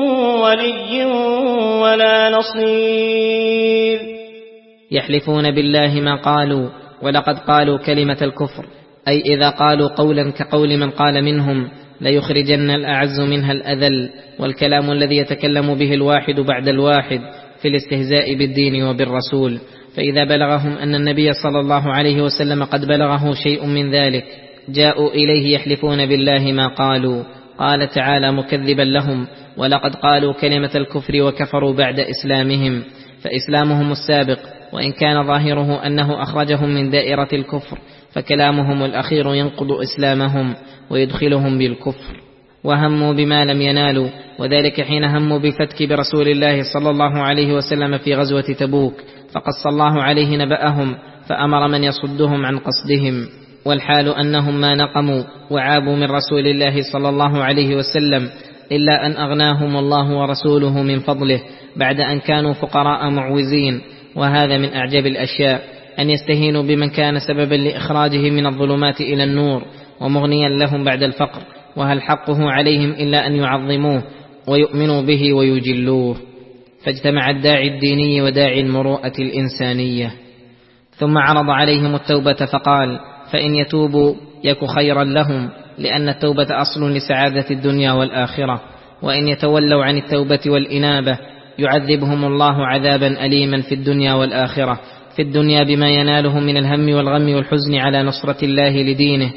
ولي ولا نصير. يحلفون بالله ما قالوا ولقد قالوا كلمة الكفر، أي إذا قالوا قولا كقول من قال منهم ليخرجن الأعز منها الأذل، والكلام الذي يتكلم به الواحد بعد الواحد في الاستهزاء بالدين وبالرسول. فإذا بلغهم أن النبي صلى الله عليه وسلم قد بلغه شيء من ذلك جاءوا إليه يحلفون بالله ما قالوا. قال تعالى مكذبا لهم: ولقد قالوا كلمة الكفر وكفروا بعد إسلامهم، فإسلامهم السابق وإن كان ظاهره أنه أخرجهم من دائرة الكفر، فكلامهم الأخير ينقض إسلامهم ويدخلهم بالكفر. وهموا بما لم ينالوا، وذلك حين هموا بفتك برسول الله صلى الله عليه وسلم في غزوة تبوك، فقص الله عليه نبأهم فأمر من يصدهم عن قصدهم، والحال أنهم ما نقموا وعابوا من رسول الله صلى الله عليه وسلم إلا أن أغناهم الله ورسوله من فضله بعد أن كانوا فقراء معوزين. وهذا من أعجب الأشياء، أن يستهينوا بمن كان سببا لإخراجه من الظلمات إلى النور ومغنيا لهم بعد الفقر، وهل حقه عليهم إلا أن يعظموه ويؤمنوا به ويجلوه. فاجتمع الداعي الديني وداعي المروءة الإنسانية. ثم عرض عليهم التوبة فقال: فإن يتوبوا يك خيرا لهم، لأن التوبة أصل لسعادة الدنيا والآخرة، وإن يتولوا عن التوبة والإنابة يعذبهم الله عذابا أليما في الدنيا والآخرة، في الدنيا بما ينالهم من الهم والغم والحزن على نصرة الله لدينه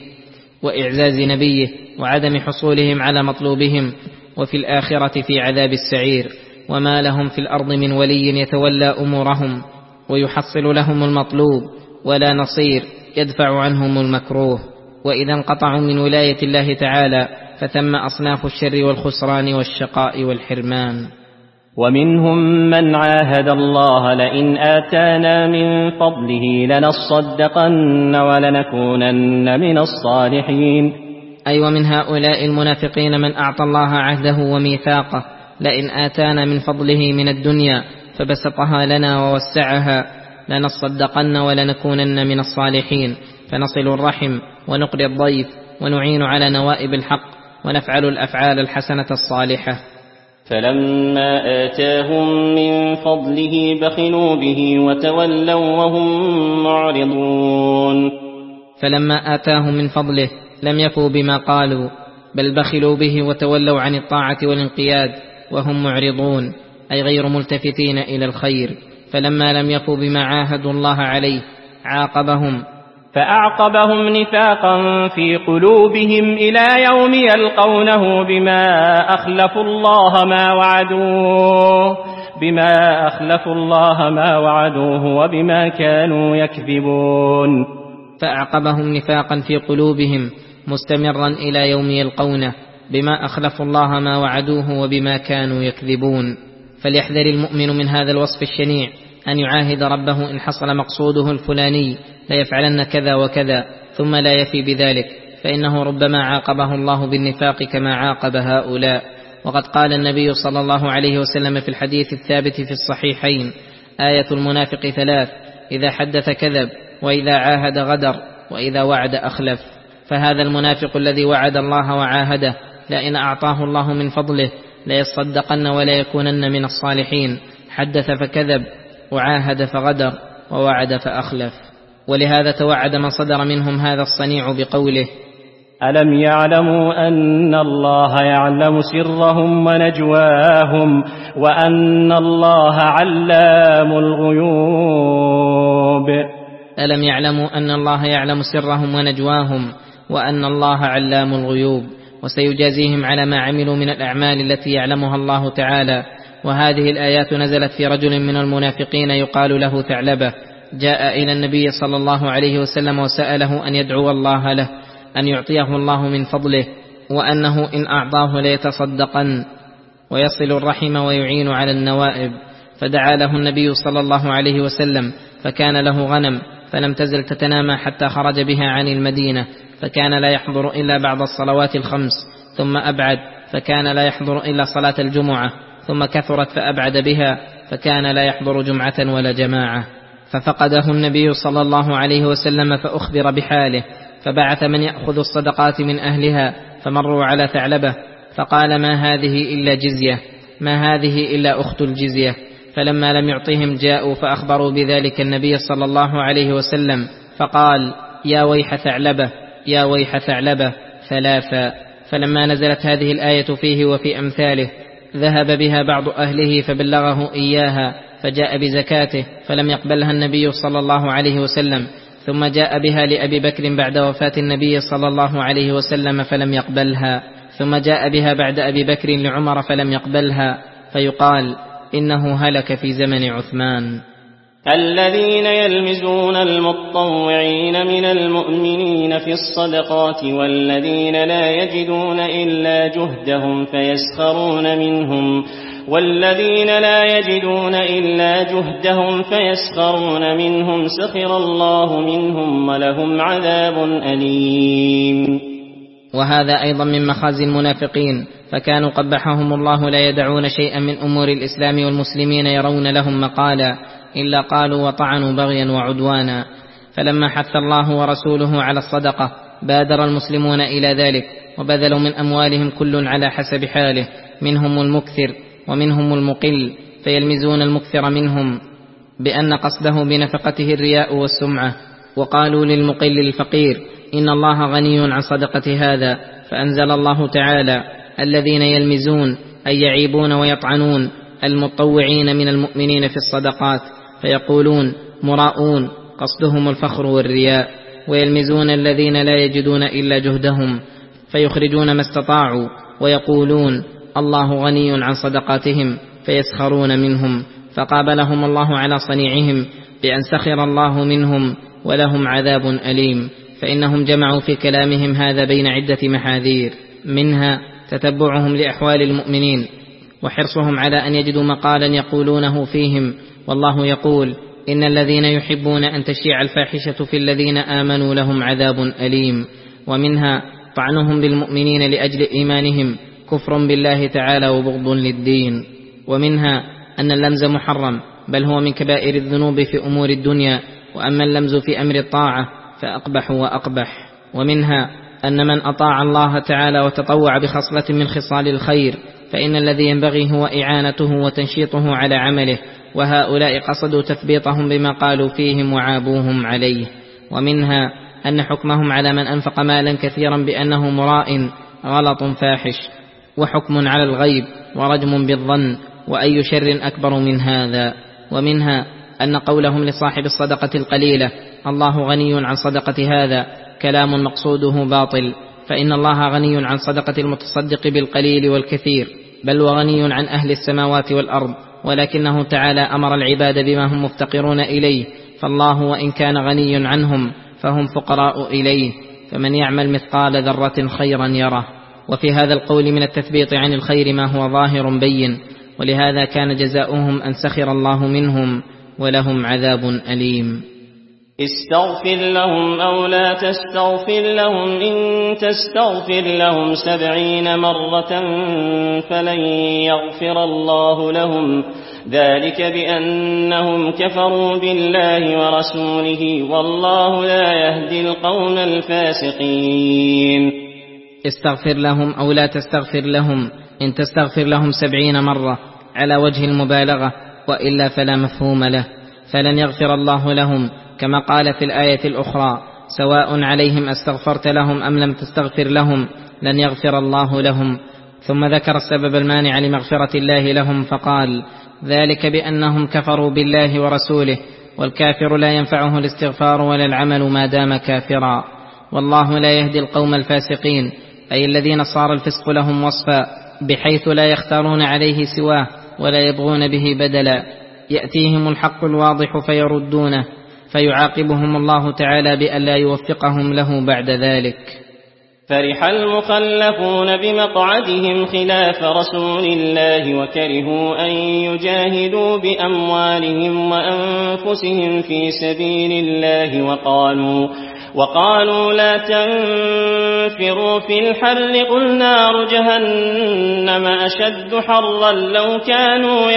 وإعزاز نبيه وعدم حصولهم على مطلوبهم، وفي الآخرة في عذاب السعير. وما لهم في الأرض من ولي يتولى أمورهم ويحصل لهم المطلوب، ولا نصير يدفع عنهم المكروه. وإذا انقطعوا من ولاية الله تعالى فثم أصناف الشر والخسران والشقاء والحرمان. ومنهم من عاهد الله لئن آتانا من فضله لنصدقن ولنكونن من الصالحين. أي ومن هؤلاء المنافقين من أعطى الله عهده وميثاقه: لئن آتانا من فضله من الدنيا فبسطها لنا ووسعها لنصدقن ولنكونن من الصالحين، فنصل الرحم ونقري الضيف ونعين على نوائب الحق ونفعل الأفعال الحسنة الصالحة. فلما آتاهم من فضله بخلوا به وتولوا وهم معرضون. فلما آتاهم من فضله لم يفوا بما قالوا، بل بخلوا به وتولوا عن الطاعة والانقياد وهم معرضون، أي غير ملتفتين إلى الخير. فلما لم يفوا بما عاهدوا الله عليه عاقبهم فأعقبهم نفاقا في قلوبهم إلى يوم يلقونه بما أخلفوا الله ما وعدوه بما أخلفوا الله ما وعدوه وبما كانوا يكذبون. فأعقبهم نفاقا في قلوبهم مستمرا إلى يوم يلقونه بما أخلفوا الله ما وعدوه وبما كانوا يكذبون. فليحذر المؤمن من هذا الوصف الشنيع، أن يعاهد ربه إن حصل مقصوده الفلاني ليفعلن كذا وكذا ثم لا يفي بذلك، فإنه ربما عاقبه الله بالنفاق كما عاقب هؤلاء. وقد قال النبي صلى الله عليه وسلم في الحديث الثابت في الصحيحين: آية المنافق ثلاث: إذا حدث كذب، وإذا عاهد غدر، وإذا وعد أخلف. فهذا المنافق الذي وعد الله وعاهده لئن أعطاه الله من فضله ليصدقن ولا يكونن من الصالحين، حدث فكذب، وعاهد فغدر، ووعد فأخلف. ولهذا توعد من صدر منهم هذا الصنيع بقوله: ألم يعلموا أن الله يعلم سرهم ونجواهم وأن الله علام الغيوب. ألم يعلموا أن الله يعلم سرهم ونجواهم وأن الله علام الغيوب، وسيجازيهم على ما عملوا من الأعمال التي يعلمها الله تعالى. وهذه الآيات نزلت في رجل من المنافقين يقال له ثعلبة، جاء إلى النبي صلى الله عليه وسلم وسأله أن يدعو الله له أن يعطيه الله من فضله، وأنه إن أعطاه ليتصدقن ويصل الرحم ويعين على النوائب. فدعا له النبي صلى الله عليه وسلم، فكان له غنم فلم تزل تتنامى حتى خرج بها عن المدينة، فكان لا يحضر إلا بعد الصلوات الخمس، ثم أبعد فكان لا يحضر إلا صلاة الجمعة، ثم كثرت فأبعد بها فكان لا يحضر جمعة ولا جماعة. ففقده النبي صلى الله عليه وسلم فأخبر بحاله، فبعث من يأخذ الصدقات من أهلها، فمروا على ثعلبة فقال: ما هذه إلا جزية، ما هذه إلا أخت الجزية. فلما لم يعطهم جاءوا فأخبروا بذلك النبي صلى الله عليه وسلم، فقال: يا ويح ثعلبة، يا ويح ثعلبة ثلاثا. فلما نزلت هذه الآية فيه وفي أمثاله ذهب بها بعض أهله فبلغه إياها، فجاء بزكاته فلم يقبلها النبي صلى الله عليه وسلم، ثم جاء بها لأبي بكر بعد وفاة النبي صلى الله عليه وسلم فلم يقبلها، ثم جاء بها بعد أبي بكر لعمر فلم يقبلها، فيقال إنه هلك في زمن عثمان. الذين يلمزون المطوعين من المؤمنين في الصدقات والذين لا يجدون إلا جهدهم فيسخرون منهم والذين لا يجدون إلا جهدهم فيسخرون منهم سخر الله منهم ولهم عذاب أليم. وهذا أيضا من مخازي المنافقين، فكانوا قبحهم الله لا يدعون شيئا من أمور الإسلام والمسلمين يرون لهم مقالا إلا قالوا وطعنوا بغيا وعدوانا. فلما حث الله ورسوله على الصدقة بادر المسلمون إلى ذلك، وبذلوا من أموالهم كل على حسب حاله، منهم المكثر ومنهم المقل، فيلمزون المكثر منهم بأن قصده بنفقته الرياء والسمعة، وقالوا للمقل الفقير: إن الله غني عن صدقة هذا، فأنزل الله تعالى: الذين يلمزون أي يعيبون ويطعنون المطوعين من المؤمنين في الصدقات، فيقولون مراؤون، قصدهم الفخر والرياء، ويلمزون الذين لا يجدون إلا جهدهم، فيخرجون ما استطاعوا، ويقولون الله غني عن صدقاتهم، فيسخرون منهم، فقابلهم الله على صنيعهم بأن سخر الله منهم ولهم عذاب أليم. فإنهم جمعوا في كلامهم هذا بين عدة محاذير، منها تتبعهم لأحوال المؤمنين وحرصهم على أن يجدوا مقالا يقولونه فيهم، والله يقول: إن الذين يحبون أن تشيع الفاحشة في الذين آمنوا لهم عذاب أليم. ومنها طعنهم بالمؤمنين لأجل إيمانهم، كفر بالله تعالى وبغض للدين. ومنها أن اللمز محرم، بل هو من كبائر الذنوب في أمور الدنيا، وأما اللمز في أمر الطاعة فأقبح وأقبح. ومنها أن من أطاع الله تعالى وتطوع بخصلة من خصال الخير فإن الذي ينبغي هو إعانته وتنشيطه على عمله، وهؤلاء قصدوا تثبيطهم بما قالوا فيهم وعابوهم عليه. ومنها أن حكمهم على من أنفق مالا كثيرا بأنه مراء غلط فاحش، وحكم على الغيب ورجم بالظن، وأي شر أكبر من هذا. ومنها أن قولهم لصاحب الصدقة القليلة الله غني عن صدقة هذا كلام مقصوده باطل، فإن الله غني عن صدقة المتصدق بالقليل والكثير، بل وغني عن أهل السماوات والأرض، ولكنه تعالى أمر العباد بما هم مفتقرون إليه، فالله وإن كان غني عنهم فهم فقراء إليه، فمن يعمل مثقال ذرة خيرا يره. وفي هذا القول من التثبيط عن الخير ما هو ظاهر بين، ولهذا كان جزاؤهم أن سخر الله منهم ولهم عذاب أليم. استغفر لهم أو لا تستغفر لهم، إن تستغفر لهم سبعين مرة فلن يغفر الله لهم، ذلك بأنهم كفروا بالله ورسوله، والله لا يهدي القوم الفاسقين. استغفر لهم أو لا تستغفر لهم، إن تستغفر لهم سبعين مرة على وجه المبالغة، وإلا فلا مفهوم له، فلن يغفر الله لهم، كما قال في الآية الأخرى سواء عليهم استغفرت لهم أم لم تستغفر لهم لن يغفر الله لهم. ثم ذكر السبب المانع لمغفرة الله لهم فقال ذلك بأنهم كفروا بالله ورسوله، والكافر لا ينفعه الاستغفار ولا العمل ما دام كافرا، والله لا يهدي القوم الفاسقين، أي الذين صار الفسق لهم وصفا بحيث لا يختارون عليه سواه ولا يبغون به بدلا، يأتيهم الحق الواضح فيردونه، فيعاقبهم الله تعالى بأن لا يوفقهم له بعد ذلك. فرح المخلفون بمقعدهم خلاف رسول الله، وكرهوا أن يجاهدوا بأموالهم وأنفسهم في سبيل الله، وقالوا وقالوا لا تنفروا في الحر، قل نار جهنم أشد حرا لو كانوا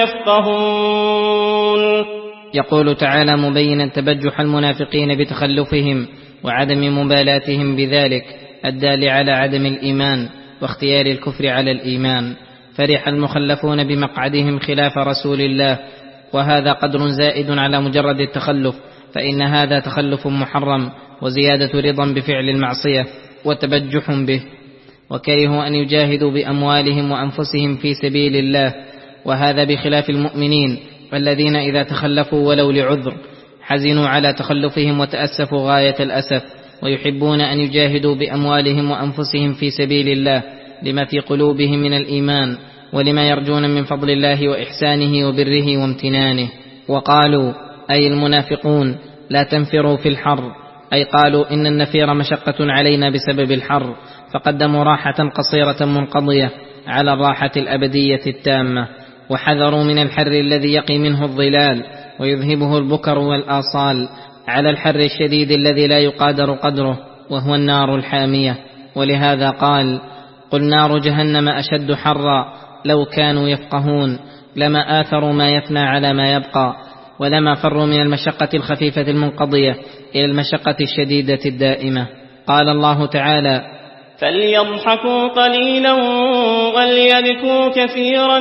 يفقهون. يقول تعالى مبينا تبجح المنافقين بتخلفهم وعدم مبالاتهم بذلك الدال على عدم الإيمان واختيار الكفر على الإيمان. فرح المخلفون بمقعدهم خلاف رسول الله، وهذا قدر زائد على مجرد التخلف، فإن هذا تخلف محرم وزيادة رضا بفعل المعصية وتبجح به. وكرهوا أن يجاهدوا بأموالهم وأنفسهم في سبيل الله، وهذا بخلاف المؤمنين الذين إذا تخلفوا ولو لعذر حزنوا على تخلفهم وتأسفوا غاية الأسف، ويحبون أن يجاهدوا بأموالهم وأنفسهم في سبيل الله لما في قلوبهم من الإيمان، ولما يرجون من فضل الله وإحسانه وبره وامتنانه. وقالوا أي المنافقون لا تنفروا في الحر، أي قالوا إن النفير مشقة علينا بسبب الحر، فقدموا راحة قصيرة منقضية على الراحة الأبدية التامة، وحذروا من الحر الذي يقي منه الظلال ويذهبه البكر والآصال على الحر الشديد الذي لا يقادر قدره، وهو النار الحامية. ولهذا قال قل نار جهنم أشد حرا لو كانوا يفقهون، لما آثروا ما يفنى على ما يبقى، ولما فروا من المشقة الخفيفة المنقضية إلى المشقة الشديدة الدائمة. قال الله تعالى فليضحكوا قليلا وليبكوا كثيرا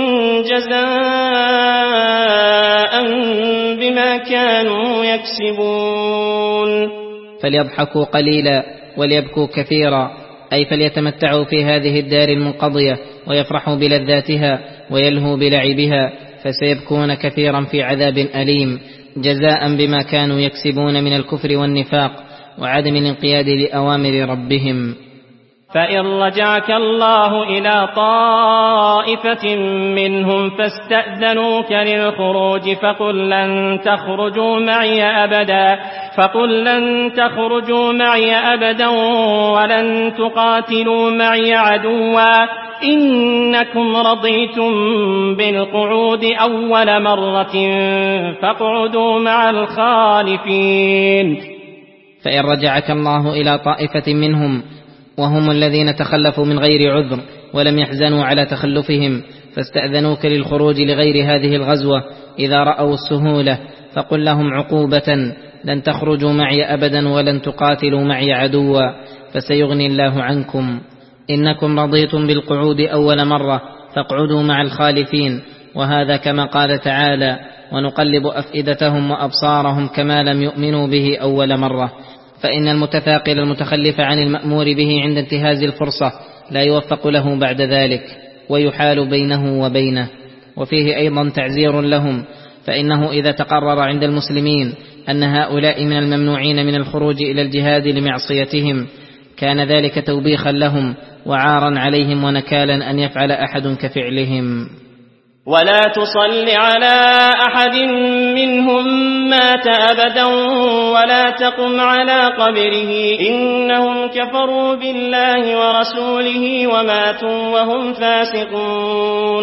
جزاء بما كانوا يكسبون. فليضحكوا قليلا وليبكوا كثيرا، أي فليتمتعوا في هذه الدار المنقضية ويفرحوا بلذاتها ويلهوا بلعبها، فسيبكون كثيرا في عذاب أليم جزاء بما كانوا يكسبون من الكفر والنفاق وعدم الانقياد لأوامر ربهم. فإن رجعك الله إلى طائفة منهم فاستأذنوك للخروج فقل لن تخرجوا معي أبدا فقل لن تخرجوا معي أبدا ولن تقاتلوا معي عدوا، إنكم رضيتم بالقعود أول مرة فاقعدوا مع الخالفين. فإن رجعك الله إلى طائفة منهم وهم الذين تخلفوا من غير عذر ولم يحزنوا على تخلفهم، فاستأذنوك للخروج لغير هذه الغزوة إذا رأوا السهولة، فقل لهم عقوبة: لن تخرجوا معي أبدا ولن تقاتلوا معي عدوا، فسيغني الله عنكم. إنكم رضيتم بالقعود أول مرة فاقعدوا مع الخالفين. وهذا كما قال تعالى: ونقلب أفئدتهم وأبصارهم كما لم يؤمنوا به أول مرة. فإن المتثاقل المتخلف عن المأمور به عند انتهاز الفرصة لا يوفق له بعد ذلك، ويحال بينه وبينه. وفيه أيضا تعزير لهم، فإنه إذا تقرر عند المسلمين أن هؤلاء من الممنوعين من الخروج إلى الجهاد لمعصيتهم، كان ذلك توبيخا لهم وعارا عليهم ونكالا أن يفعل أحد كفعلهم. ولا تصل على أحد منهم مات أبدا ولا تقم على قبره، إنهم كفروا بالله ورسوله وماتوا وهم فاسقون.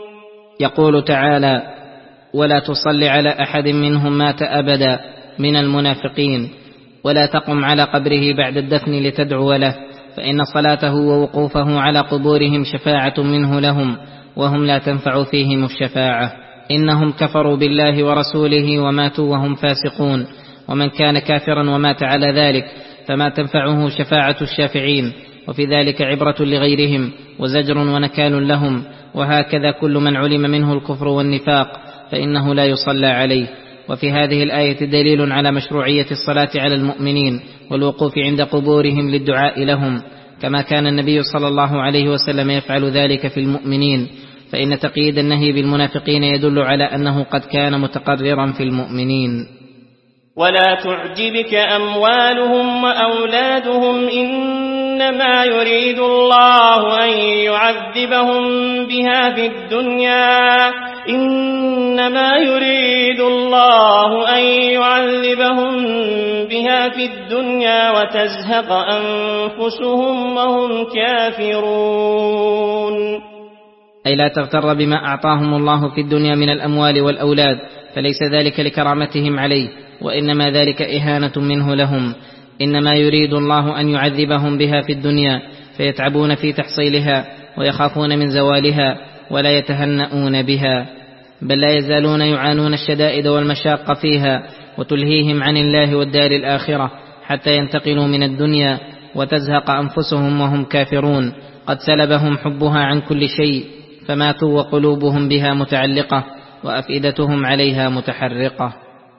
يقول تعالى: ولا تصل على أحد منهم مات أبدا من المنافقين، ولا تقم على قبره بعد الدفن لتدعو له، فإن صلاته ووقوفه على قبورهم شفاعة منه لهم، وهم لا تنفع فيهم الشفاعة. إنهم كفروا بالله ورسوله وماتوا وهم فاسقون. ومن كان كافرا ومات على ذلك فما تنفعه شفاعة الشافعين، وفي ذلك عبرة لغيرهم وزجر ونكال لهم. وهكذا كل من علم منه الكفر والنفاق فإنه لا يصلى عليه. وفي هذه الآية دليل على مشروعية الصلاة على المؤمنين والوقوف عند قبورهم للدعاء لهم، كما كان النبي صلى الله عليه وسلم يفعل ذلك في المؤمنين، فإن تقييد النهي بالمنافقين يدل على أنه قد كان متقررا في المؤمنين. ولا تعجبك أموالهم وأولادهم، إنما يريد الله أن يعذبهم بها في الدنيا إنما يريد الله أن يعذبهم بها في الدنيا وتزهق أنفسهم وهم كافرون. أي لا تغتر بما أعطاهم الله في الدنيا من الأموال والأولاد، فليس ذلك لكرامتهم عليه، وإنما ذلك إهانة منه لهم. إنما يريد الله أن يعذبهم بها في الدنيا فيتعبون في تحصيلها ويخافون من زوالها ولا يتهنؤون بها، بل لا يزالون يعانون الشدائد والمشاق فيها وتلهيهم عن الله والدار الآخرة حتى ينتقلوا من الدنيا وتزهق أنفسهم وهم كافرون، قد سلبهم حبها عن كل شيء، فماتوا وقلوبهم بها متعلقة وأفئدتهم عليها متحرقة.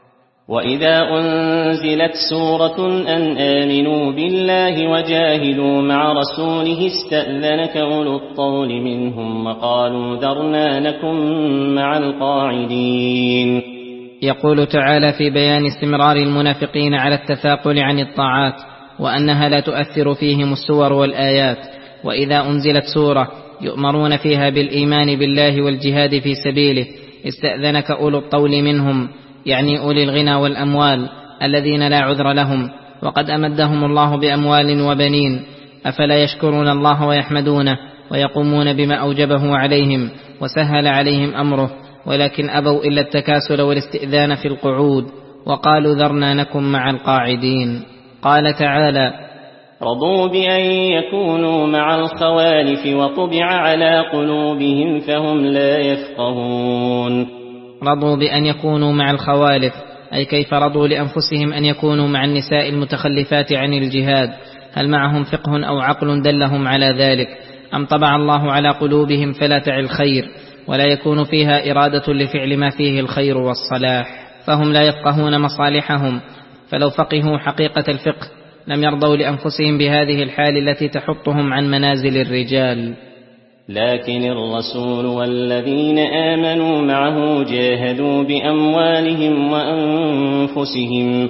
وإذا أنزلت سورة أن آمنوا بالله وجاهدوا مع رسوله استأذنك أولو الطول منهم وقالوا ذرنا نكن مع القاعدين. يقول تعالى في بيان استمرار المنافقين على التثاقل عن الطاعات وأنها لا تؤثر فيهم السور والآيات. وإذا أنزلت سورة يؤمرون فيها بالإيمان بالله والجهاد في سبيله استأذنك أولو الطول منهم، يعني أولي الغنى والأموال الذين لا عذر لهم، وقد أمدهم الله بأموال وبنين، أفلا يشكرون الله ويحمدونه ويقومون بما أوجبه عليهم وسهل عليهم أمره، ولكن أبوا إلا التكاسل والاستئذان في القعود وقالوا ذرنا نكن مع القاعدين. قال تعالى رضوا بأن يكونوا مع الخوالف وطبع على قلوبهم فهم لا يفقهون. رضوا بأن يكونوا مع الخوالف، أي كيف رضوا لأنفسهم أن يكونوا مع النساء المتخلفات عن الجهاد؟ هل معهم فقه أو عقل دلهم على ذلك، أم طبع الله على قلوبهم فلا تعي الخير ولا يكون فيها إرادة لفعل ما فيه الخير والصلاح، فهم لا يفقهون مصالحهم؟ فلو فقهوا حقيقة الفقه لم يرضوا لأنفسهم بهذه الحال التي تحطهم عن منازل الرجال. لكن الرسول والذين آمنوا معه جاهدوا بأموالهم وأنفسهم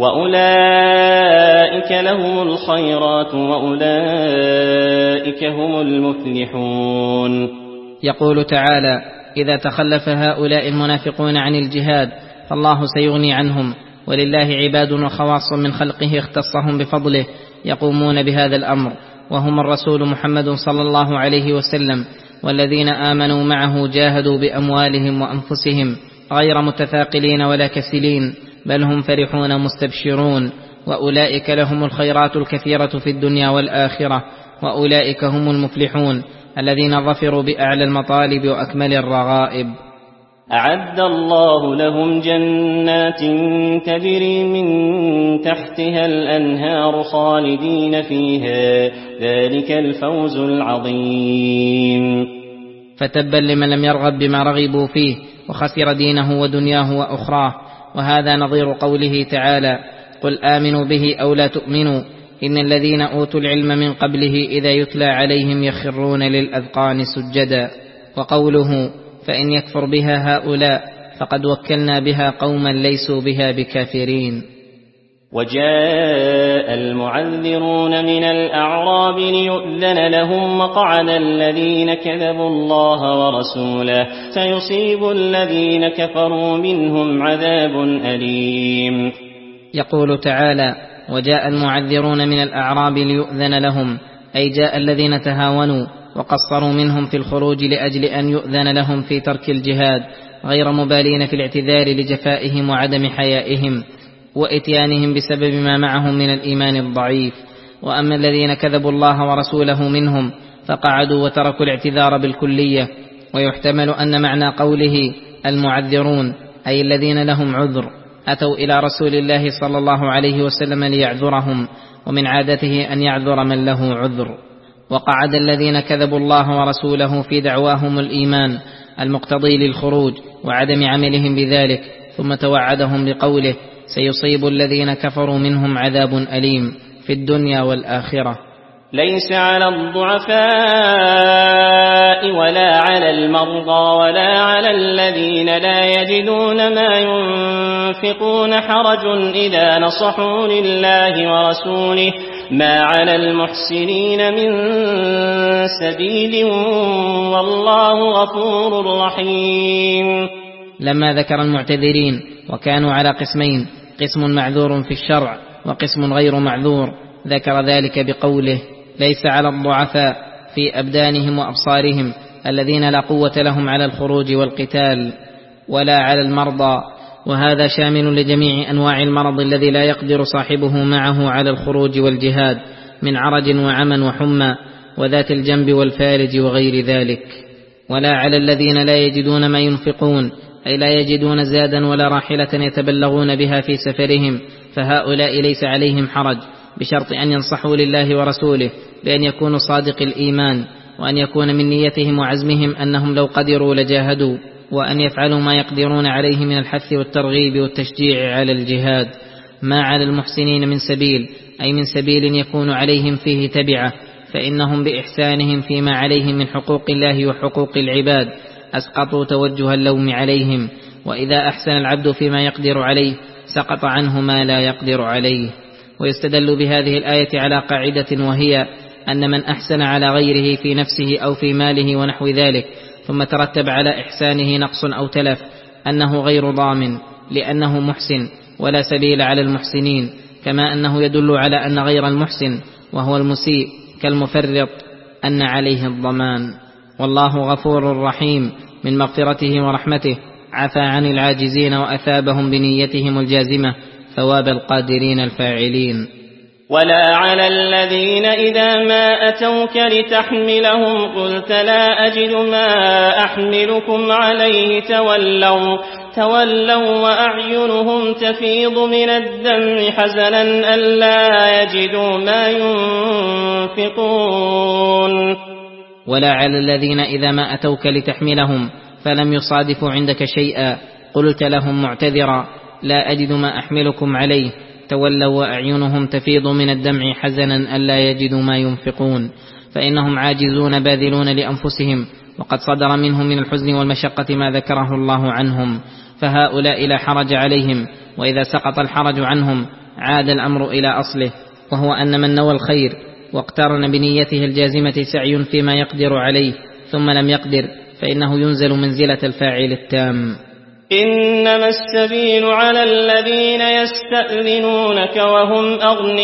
وأولئك لهم الخيرات وأولئك هم المفلحون. يقول تعالى إذا تخلف هؤلاء المنافقون عن الجهاد فالله سيغني عنهم، ولله عباد وخواص من خلقه اختصهم بفضله يقومون بهذا الأمر، وهم الرسول محمد صلى الله عليه وسلم والذين آمنوا معه جاهدوا بأموالهم وأنفسهم غير متثاقلين ولا كسلين، بل هم فرحون مستبشرون، وأولئك لهم الخيرات الكثيرة في الدنيا والآخرة، وأولئك هم المفلحون. الذين ظفروا بأعلى المطالب وأكمل الرغائب. أعد الله لهم جنات تجري من تحتها الأنهار خالدين فيها، ذلك الفوز العظيم. فتبا لمن لم يرغب بما رغبوا فيه وخسر دينه ودنياه وأخراه. وهذا نظير قوله تعالى: قل آمنوا به أو لا تؤمنوا إن الذين أوتوا العلم من قبله إذا يتلى عليهم يخرون للأذقان سجدا. وقوله: فإن يكفر بها هؤلاء فقد وكلنا بها قوما ليسوا بها بكافرين. وجاء المعذرون من الأعراب ليؤذن لهم مقعد الذين كذبوا الله ورسوله سيصيب الذين كفروا منهم عذاب أليم. يقول تعالى: وجاء المعذرون من الأعراب ليؤذن لهم، أي جاء الذين تهاونوا وقصروا منهم في الخروج لأجل أن يؤذن لهم في ترك الجهاد، غير مبالين في الاعتذار لجفائهم وعدم حيائهم وإتيانهم بسبب ما معهم من الإيمان الضعيف. وأما الذين كذبوا الله ورسوله منهم فقعدوا وتركوا الاعتذار بالكلية. ويحتمل أن معنى قوله المعذرون أي الذين لهم عذر أتوا إلى رسول الله صلى الله عليه وسلم ليعذرهم، ومن عادته أن يعذر من له عذر. وقعد الذين كذبوا الله ورسوله في دعواهم الإيمان المقتضي للخروج وعدم عملهم بذلك، ثم توعدهم بقوله: سيصيب الذين كفروا منهم عذاب أليم في الدنيا والآخرة. ليس على الضعفاء ولا على المرضى ولا على الذين لا يجدون ما ينفقون حرج إذا نصحوا لله ورسوله ما على المحسنين من سبيل والله غفور رحيم. لما ذكر المعتذرين وكانوا على قسمين، قسم معذور في الشرع وقسم غير معذور، ذكر ذلك بقوله: ليس على الضعفاء في أبدانهم وأبصارهم الذين لا قوة لهم على الخروج والقتال، ولا على المرضى، وهذا شامل لجميع أنواع المرض الذي لا يقدر صاحبه معه على الخروج والجهاد من عرج وعمى وحمى وذات الجنب والفارج وغير ذلك. ولا على الذين لا يجدون ما ينفقون، أي لا يجدون زادا ولا راحلة يتبلغون بها في سفرهم، فهؤلاء ليس عليهم حرج، بشرط أن ينصحوا لله ورسوله بأن يكونوا صادق الإيمان، وأن يكون من نيتهم وعزمهم أنهم لو قدروا لجاهدوا، وأن يفعلوا ما يقدرون عليه من الحث والترغيب والتشجيع على الجهاد. ما على المحسنين من سبيل، أي من سبيل يكون عليهم فيه تبعة، فإنهم بإحسانهم فيما عليهم من حقوق الله وحقوق العباد أسقطوا توجه اللوم عليهم، وإذا أحسن العبد فيما يقدر عليه سقط عنه ما لا يقدر عليه. ويستدل بهذه الآية على قاعدة، وهي أن من أحسن على غيره في نفسه أو في ماله ونحو ذلك ثم ترتب على إحسانه نقص أو تلف أنه غير ضامن، لأنه محسن ولا سبيل على المحسنين، كما أنه يدل على أن غير المحسن وهو المسيء كالمفرط أن عليه الضمان. والله غفور رحيم من مغفرته ورحمته، عفى عن العاجزين وأثابهم بنيتهم الجازمة ثواب القادرين الفاعلين. ولا على الذين إذا ما أتوك لتحملهم قلت لا أجد ما أحملكم عليه تولوا, تولوا وأعينهم تفيض من الدمع حزنا ألا يجدوا ما ينفقون. ولا على الذين إذا ما أتوك لتحملهم فلم يصادفوا عندك شيئا قلت لهم معتذرا لا أجد ما أحملكم عليه تولوا وأعينهم تفيض من الدمع حزنا ألا يجدوا ما ينفقون، فإنهم عاجزون باذلون لأنفسهم، وقد صدر منهم من الحزن والمشقة ما ذكره الله عنهم، فهؤلاء لا حرج عليهم. وإذا سقط الحرج عنهم عاد الأمر إلى أصله، وهو أن من نوى الخير واقترن بنيته الجازمة سعي فيما يقدر عليه ثم لم يقدر فإنه ينزل منزلة الفاعل التام. إنما السبيل على الذين يستأذنونك وهم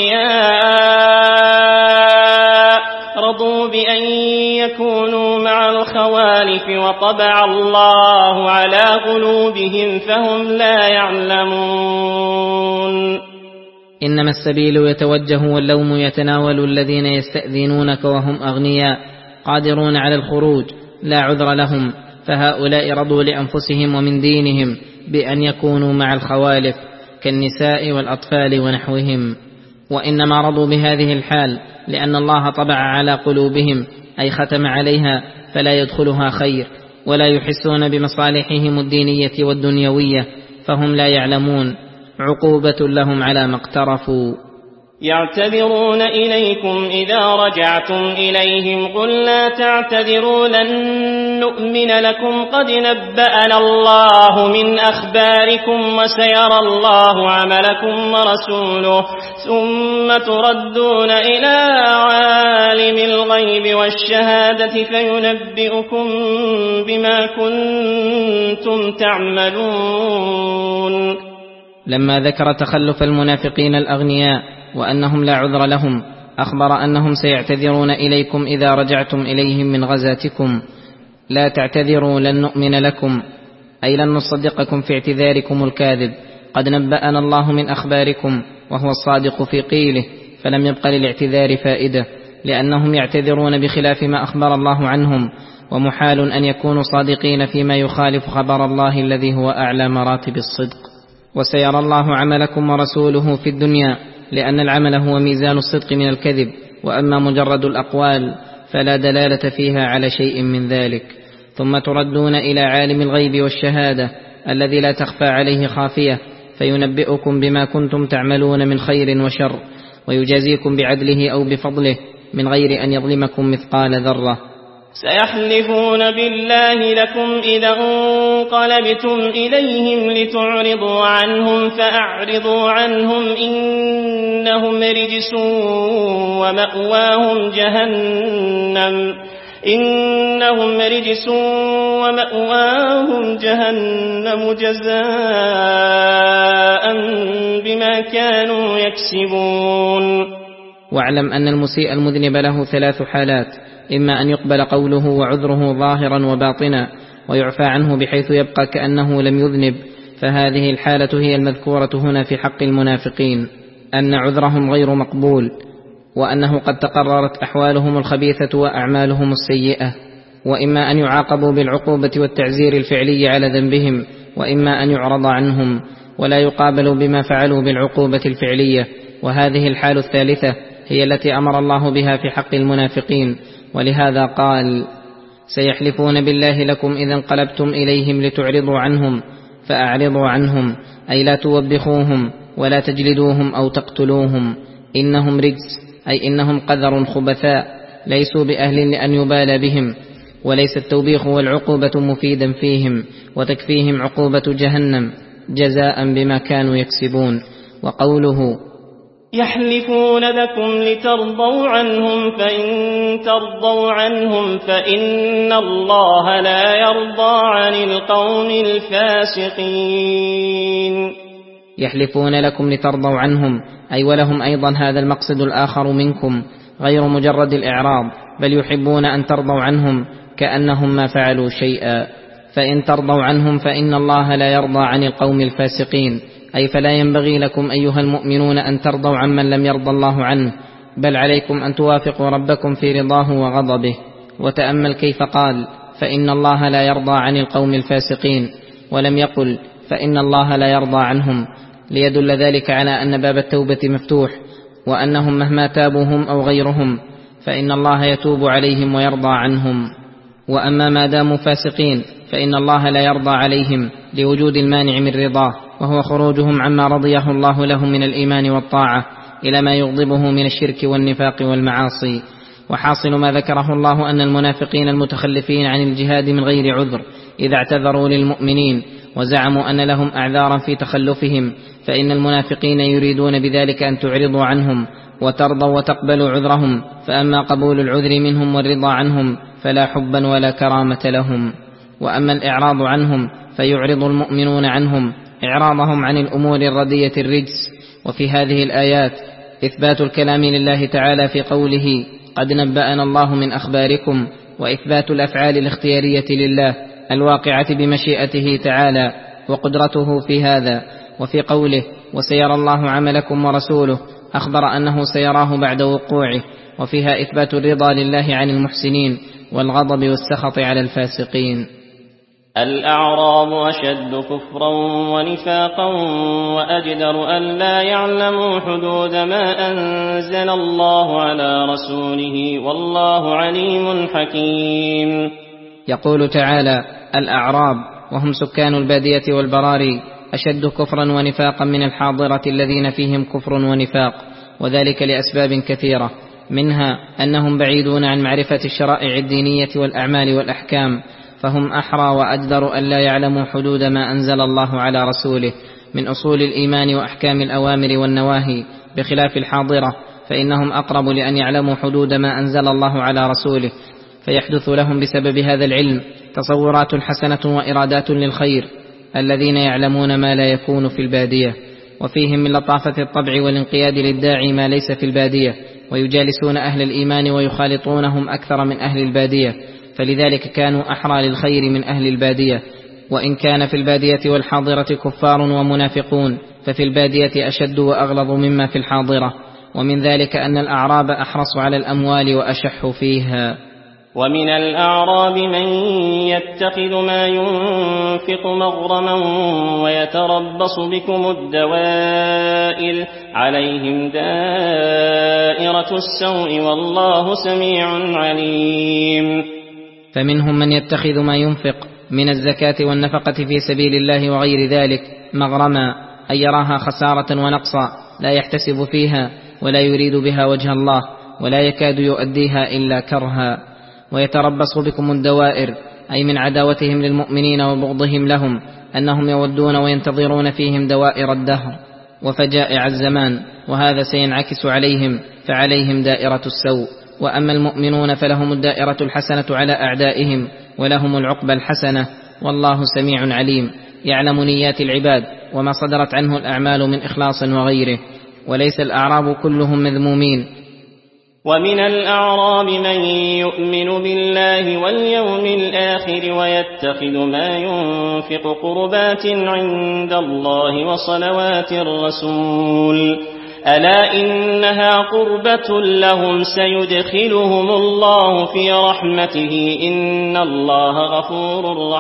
أغنياء رضوا بأن يكونوا مع الخوالف وطبع الله على قلوبهم فهم لا يعلمون. إنما السبيل يتوجه واللوم يتناول الذين يستأذنونك وهم أغنياء، قادرون على الخروج لا عذر لهم، فهؤلاء رضوا لأنفسهم ومن دينهم بأن يكونوا مع الخوالف كالنساء والأطفال ونحوهم، وإنما رضوا بهذه الحال لأن الله طبع على قلوبهم أي ختم عليها فلا يدخلها خير، ولا يحسون بمصالحهم الدينية والدنيوية، فهم لا يعلمون، عقوبة لهم على ما اقترفوا. يعتذرون إليكم إذا رجعتم إليهم قل لا تعتذروا لن نؤمن لكم قد نبأنا الله من أخباركم وسيرى الله عملكم ورسوله ثم تردون إلى عالم الغيب والشهادة فينبئكم بما كنتم تعملون. لما ذكر تخلف المنافقين الأغنياء وأنهم لا عذر لهم، أخبر أنهم سيعتذرون إليكم إذا رجعتم إليهم من غزاتكم. لا تعتذروا لن نؤمن لكم أي لن نصدقكم في اعتذاركم الكاذب، قد نبأنا الله من أخباركم وهو الصادق في قيله، فلم يبق للاعتذار فائدة، لأنهم يعتذرون بخلاف ما أخبر الله عنهم، ومحال أن يكونوا صادقين فيما يخالف خبر الله الذي هو أعلى مراتب الصدق. وسيرى الله عملكم ورسوله في الدنيا، لأن العمل هو ميزان الصدق من الكذب، وأما مجرد الأقوال فلا دلالة فيها على شيء من ذلك. ثم تردون إلى عالم الغيب والشهادة الذي لا تخفى عليه خافية، فينبئكم بما كنتم تعملون من خير وشر، ويجازيكم بعدله أو بفضله من غير أن يظلمكم مثقال ذرة. سيحلفون بالله لكم إذا انقلبتم إليهم لتعرضوا عنهم فأعرضوا عنهم إنهم رجس ومأواهم جهنم إنهم رجس ومأواهم جهنم جزاء بما كانوا يكسبون. واعلم أن المسيء المذنب له ثلاث حالات: إما أن يقبل قوله وعذره ظاهرا وباطنا ويعفى عنه بحيث يبقى كأنه لم يذنب، فهذه الحالة هي المذكورة هنا في حق المنافقين، أن عذرهم غير مقبول، وأنه قد تقررت أحوالهم الخبيثة وأعمالهم السيئة. وإما أن يعاقبوا بالعقوبة والتعزير الفعلي على ذنبهم، وإما أن يعرض عنهم ولا يقابلوا بما فعلوا بالعقوبة الفعلية، وهذه الحال الثالثة هي التي أمر الله بها في حق المنافقين. ولهذا قال: سيحلفون بالله لكم إذا انقلبتم إليهم لتعرضوا عنهم فأعرضوا عنهم، أي لا توبخوهم ولا تجلدوهم أو تقتلوهم، إنهم رجس، أي إنهم قذر خبثاء ليسوا بأهل لأن يبالى بهم، وليس التوبيخ والعقوبة مفيدا فيهم، وتكفيهم عقوبة جهنم جزاء بما كانوا يكسبون. وقوله: يحلفون لكم لترضوا عنهم فإن ترضوا عنهم فإن الله لا يرضى عن القوم الفاسقين. يحلفون لكم لترضوا عنهم، أي ولهم أيضا هذا المقصد الآخر منكم غير مجرد الإعراض، بل يحبون أن ترضوا عنهم كأنهم ما فعلوا شيئا. فإن ترضوا عنهم فإن الله لا يرضى عن القوم الفاسقين، أي فلا ينبغي لكم أيها المؤمنون أن ترضوا عمن لم يرضى الله عنه، بل عليكم أن توافقوا ربكم في رضاه وغضبه. وتأمل كيف قال: فإن الله لا يرضى عن القوم الفاسقين، ولم يقل فإن الله لا يرضى عنهم، ليدل ذلك على أن باب التوبة مفتوح، وأنهم مهما تابوا هم أو غيرهم فإن الله يتوب عليهم ويرضى عنهم. وأما ما داموا فاسقين فإن الله لا يرضى عليهم لوجود المانع من رضاه، وهو خروجهم عما رضيه الله لهم من الإيمان والطاعة إلى ما يغضبه من الشرك والنفاق والمعاصي. وحاصل ما ذكره الله أن المنافقين المتخلفين عن الجهاد من غير عذر إذا اعتذروا للمؤمنين وزعموا أن لهم أعذارا في تخلفهم، فإن المنافقين يريدون بذلك أن تعرضوا عنهم وترضوا وتقبلوا عذرهم، فأما قبول العذر منهم والرضا عنهم فلا حبا ولا كرامة لهم. وأما الإعراض عنهم فيعرض المؤمنون عنهم إعراضهم عن الأمور الردية الرجس. وفي هذه الآيات إثبات الكلام لله تعالى في قوله: قد نبأنا الله من أخباركم، وإثبات الأفعال الاختيارية لله الواقعة بمشيئته تعالى وقدرته في هذا. وفي قوله: وسيرى الله عملكم ورسوله، أخبر أنه سيراه بعد وقوعه، وفيها إثبات الرضا لله عن المحسنين والغضب والسخط على الفاسقين. الأعراب أشد كفرا ونفاقا وأجدر أن لا يعلموا حدود ما أنزل الله على رسوله والله عليم حكيم. يقول تعالى: الأعراب وهم سكان البادية والبراري أشد كفرا ونفاقا من الحاضرة الذين فيهم كفر ونفاق، وذلك لأسباب كثيرة، منها أنهم بعيدون عن معرفة الشرائع الدينية والأعمال والأحكام، فهم أحرى وأجدر أن لا يعلموا حدود ما أنزل الله على رسوله من أصول الإيمان وأحكام الأوامر والنواهي، بخلاف الحاضرة فإنهم أقرب لأن يعلموا حدود ما أنزل الله على رسوله، فيحدث لهم بسبب هذا العلم تصورات حسنة وإرادات للخير، الذين يعلمون ما لا يكون في البادية، وفيهم من لطافة الطبع والانقياد للداعي ما ليس في البادية، ويجالسون أهل الإيمان ويخالطونهم أكثر من أهل البادية، فلذلك كانوا أحرى للخير من أهل البادية. وإن كان في البادية والحاضرة كفار ومنافقون، ففي البادية أشد وأغلظ مما في الحاضرة، ومن ذلك أن الأعراب أحرص على الأموال وأشح فيها. ومن الأعراب من يتخذ ما ينفق مغرما ويتربص بكم الدوائر عليهم دائرة السوء والله سميع عليم. فمنهم من يتخذ ما ينفق من الزكاة والنفقة في سبيل الله وغير ذلك مغرما، أن يراها خسارة ونقصا لا يحتسب فيها ولا يريد بها وجه الله ولا يكاد يؤديها إلا كرها. ويتربص بكم الدوائر أي من عداوتهم للمؤمنين وبغضهم لهم أنهم يودون وينتظرون فيهم دوائر الدهر وفجائع الزمان، وهذا سينعكس عليهم، فعليهم دائرة السوء. وأما المؤمنون فلهم الدائرة الحسنة على أعدائهم ولهم العقبى الحسنة، والله سميع عليم، يعلم نيات العباد وما صدرت عنه الأعمال من إخلاص وغيره. وليس الأعراب كلهم مذمومين. ومن الأعراب من يؤمن بالله واليوم الآخر ويتخذ ما ينفق قربات عند الله وصلوات الرسول ألا إنها قربة لهم سيدخلهم الله في رحمته إن الله غفور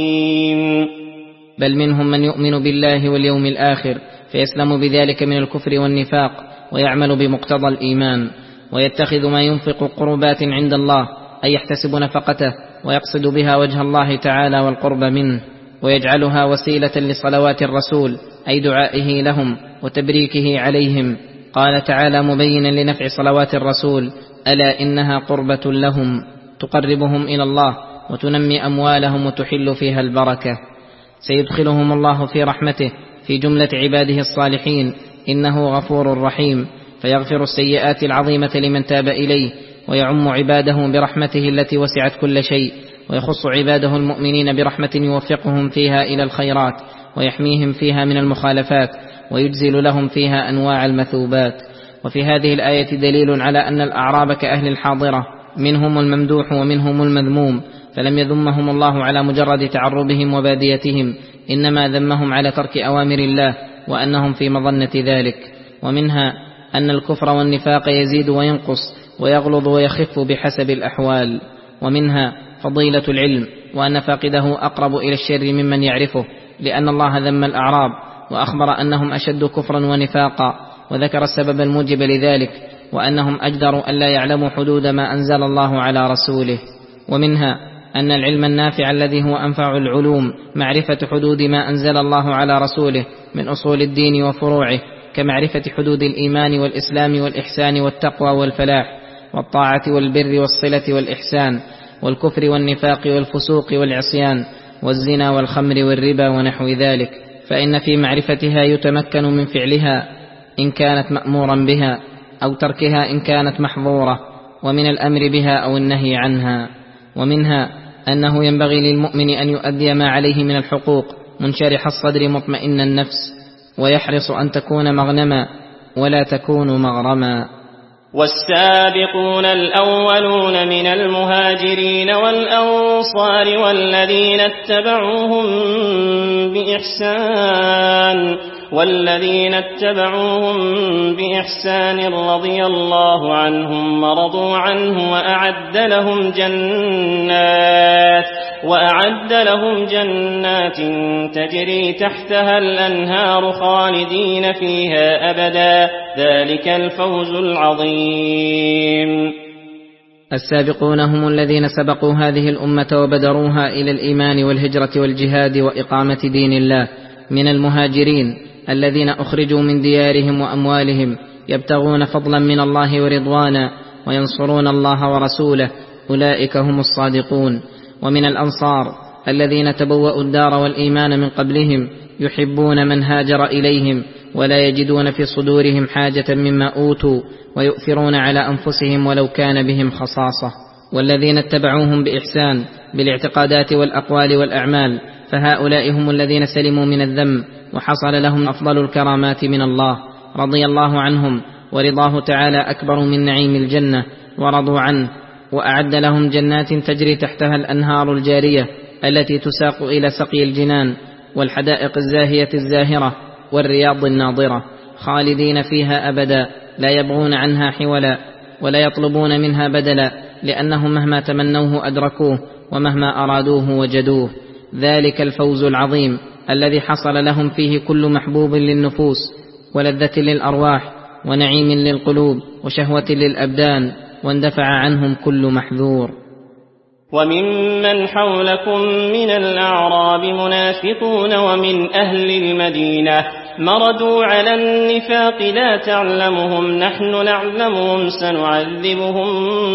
رحيم. بل منهم من يؤمن بالله واليوم الآخر فيسلم بذلك من الكفر والنفاق ويعمل بمقتضى الإيمان، ويتخذ ما ينفق قربات عند الله أي يحتسب نفقته ويقصد بها وجه الله تعالى والقرب منه، ويجعلها وسيلة لصلوات الرسول أي دعائه لهم وتبريكه عليهم. قال تعالى مبينا لنفع صلوات الرسول: ألا إنها قربة لهم تقربهم إلى الله وتنمي أموالهم وتحل فيها البركة. سيدخلهم الله في رحمته في جملة عباده الصالحين، إنه غفور رحيم، فيغفر السيئات العظيمة لمن تاب إليه، ويعم عباده برحمته التي وسعت كل شيء، ويخص عباده المؤمنين برحمة يوفقهم فيها إلى الخيرات ويحميهم فيها من المخالفات، ويجزل لهم فيها أنواع المثوبات. وفي هذه الآية دليل على أن الأعراب كأهل الحاضرة، منهم الممدوح ومنهم المذموم، فلم يذمهم الله على مجرد تعربهم وباديتهم، إنما ذمهم على ترك أوامر الله وأنهم في مظنة ذلك. ومنها أن الكفر والنفاق يزيد وينقص ويغلظ ويخف بحسب الأحوال. ومنها فضيلة العلم، وأن فاقده أقرب إلى الشر ممن يعرفه، لأن الله ذم الأعراب وأخبر أنهم أشد كفرا ونفاقا، وذكر السبب الموجب لذلك، وأنهم أجدروا أن لا يعلموا حدود ما أنزل الله على رسوله. ومنها أن العلم النافع الذي هو أنفع العلوم معرفة حدود ما أنزل الله على رسوله من أصول الدين وفروعه، كمعرفة حدود الإيمان والإسلام والإحسان والتقوى والفلاح والطاعة والبر والصلة والإحسان، والكفر والنفاق والفسوق والعصيان والزنا والخمر والربا ونحو ذلك، فإن في معرفتها يتمكن من فعلها إن كانت مأمورا بها، أو تركها إن كانت محظورة، ومن الأمر بها أو النهي عنها. ومنها أنه ينبغي للمؤمن أن يؤدي ما عليه من الحقوق منشرح الصدر مطمئن النفس، ويحرص أن تكون مغنما ولا تكون مغرما. والسابقون الأولون من المهاجرين والأنصار والذين اتبعوهم بإحسان والذين اتبعوهم بإحسان رضي الله عنهم ورضوا عنه وأعد لهم جنات وأعد لهم جنات تجري تحتها الأنهار خالدين فيها أبدا ذلك الفوز العظيم. السابقون هم الذين سبقوا هذه الأمة وبدروها إلى الإيمان والهجرة والجهاد وإقامة دين الله من المهاجرين الذين أخرجوا من ديارهم وأموالهم يبتغون فضلا من الله ورضوانا وينصرون الله ورسوله، أولئك هم الصادقون. ومن الأنصار الذين تبوأوا الدار والإيمان من قبلهم يحبون من هاجر إليهم ولا يجدون في صدورهم حاجة مما أوتوا ويؤثرون على أنفسهم ولو كان بهم خصاصة. والذين اتبعوهم بإحسان بالاعتقادات والأقوال والأعمال فهؤلاء هم الذين سلموا من الذم وحصل لهم أفضل الكرامات من الله، رضي الله عنهم ورضاه تعالى أكبر من نعيم الجنة، ورضوا عنه وأعد لهم جنات تجري تحتها الأنهار الجارية التي تساق إلى سقي الجنان والحدائق الزاهية الزاهرة والرياض الناضرة، خالدين فيها أبدا لا يبغون عنها حولا ولا يطلبون منها بدلا، لأنهم مهما تمنوه أدركوه ومهما أرادوه وجدوه. ذلك الفوز العظيم الذي حصل لهم فيه كل محبوب للنفوس ولذة للأرواح ونعيم للقلوب وشهوة للأبدان، واندفع عنهم كل محذور. وممن حولكم من الأعراب منافقون ومن أهل المدينة مردوا على النفاق لا تعلمهم نحن نعلمهم سنعذبهم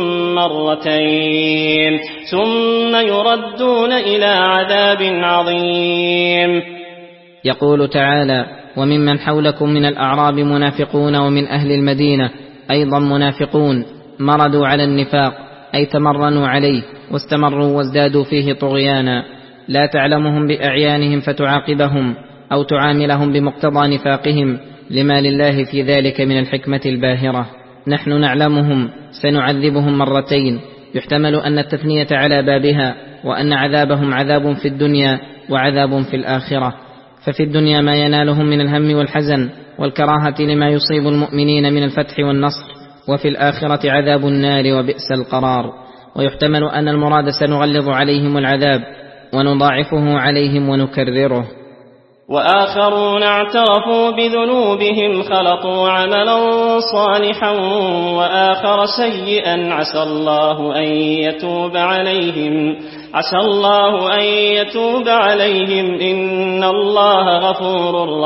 مرتين ثم يردون إلى عذاب عظيم. يقول تعالى: وممن حولكم من الأعراب منافقون ومن أهل المدينة أيضا منافقون مردوا على النفاق أي تمرنوا عليه واستمروا وازدادوا فيه طغيانا، لا تعلمهم بأعيانهم فتعاقبهم أو تعاملهم بمقتضى نفاقهم، لما لله في ذلك من الحكمة الباهرة. نحن نعلمهم سنعذبهم مرتين، يحتمل أن التثنية على بابها، وأن عذابهم عذاب في الدنيا وعذاب في الآخرة. ففي الدنيا ما ينالهم من الهم والحزن والكراهة لما يصيب المؤمنين من الفتح والنصر، وفي الآخرة عذاب النار وبئس القرار. ويحتمل أن المراد سنغلظ عليهم العذاب ونضاعفه عليهم ونكرره. وآخرون اعترفوا بذنوبهم خلطوا عملا صالحا وآخر سيئا عسى الله أن يتوب عليهم عسى الله أن يتوب عليهم إن الله غفور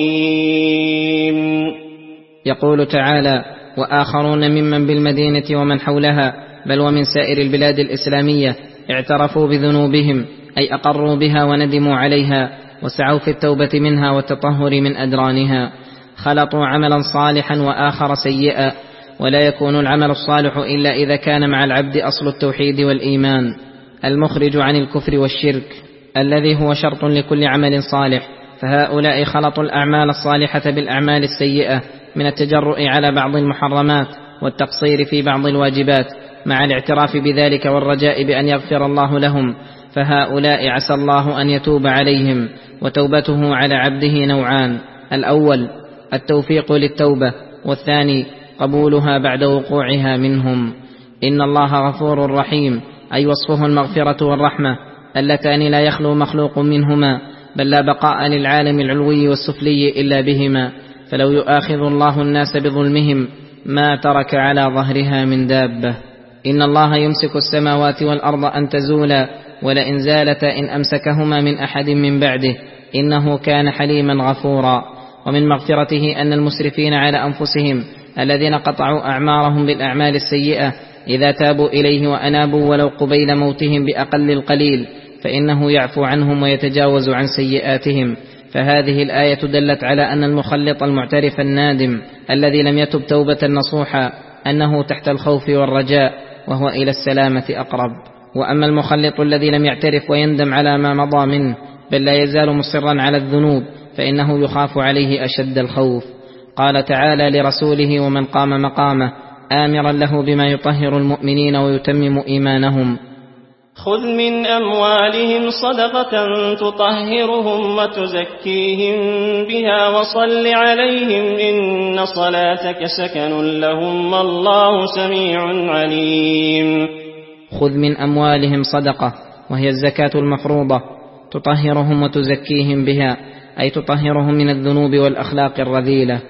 رحيم. يقول تعالى: وآخرون ممن بالمدينة ومن حولها بل ومن سائر البلاد الإسلامية اعترفوا بذنوبهم أي أقروا بها وندموا عليها وسعوا في التوبة منها والتطهر من أدرانها، خلطوا عملا صالحا وآخر سيئا. ولا يكون العمل الصالح إلا إذا كان مع العبد أصل التوحيد والإيمان المخرج عن الكفر والشرك الذي هو شرط لكل عمل صالح. فهؤلاء خلطوا الأعمال الصالحة بالأعمال السيئة من التجرؤ على بعض المحرمات والتقصير في بعض الواجبات مع الاعتراف بذلك والرجاء بأن يغفر الله لهم. فهؤلاء عسى الله أن يتوب عليهم، وتوبته على عبده نوعان: الأول التوفيق للتوبة، والثاني قبولها بعد وقوعها منهم. إن الله غفور رحيم أي وصفه المغفرة والرحمة اللتان لا يخلو مخلوق منهما، بل لا بقاء للعالم العلوي والسفلي إلا بهما. فلو يؤاخذ الله الناس بظلمهم ما ترك على ظهرها من دابة. إن الله يمسك السماوات والأرض أن تزولا ولئن زالتا إن أمسكهما من أحد من بعده إنه كان حليما غفورا. ومن مغفرته أن المسرفين على أنفسهم الذين قطعوا أعمارهم بالأعمال السيئة إذا تابوا إليه وأنابوا ولو قبيل موتهم بأقل القليل فإنه يعفو عنهم ويتجاوز عن سيئاتهم. فهذه الآية دلت على أن المخلط المعترف النادم الذي لم يتب توبة نصوحا أنه تحت الخوف والرجاء وهو إلى السلامة أقرب. وأما المخلط الذي لم يعترف ويندم على ما مضى منه بل لا يزال مصرا على الذنوب فإنه يخاف عليه أشد الخوف. قال تعالى لرسوله ومن قام مقامه آمرا له بما يطهر المؤمنين ويتمم إيمانهم: خذ من أموالهم صدقة تطهرهم وتزكيهم بها وصل عليهم إن صلاتك سكن لهم والله سميع عليم. خذ من أموالهم صدقة، وهي الزكاة المفروضة، تطهرهم وتزكيهم بها، أي تطهرهم من الذنوب والأخلاق الرذيلة،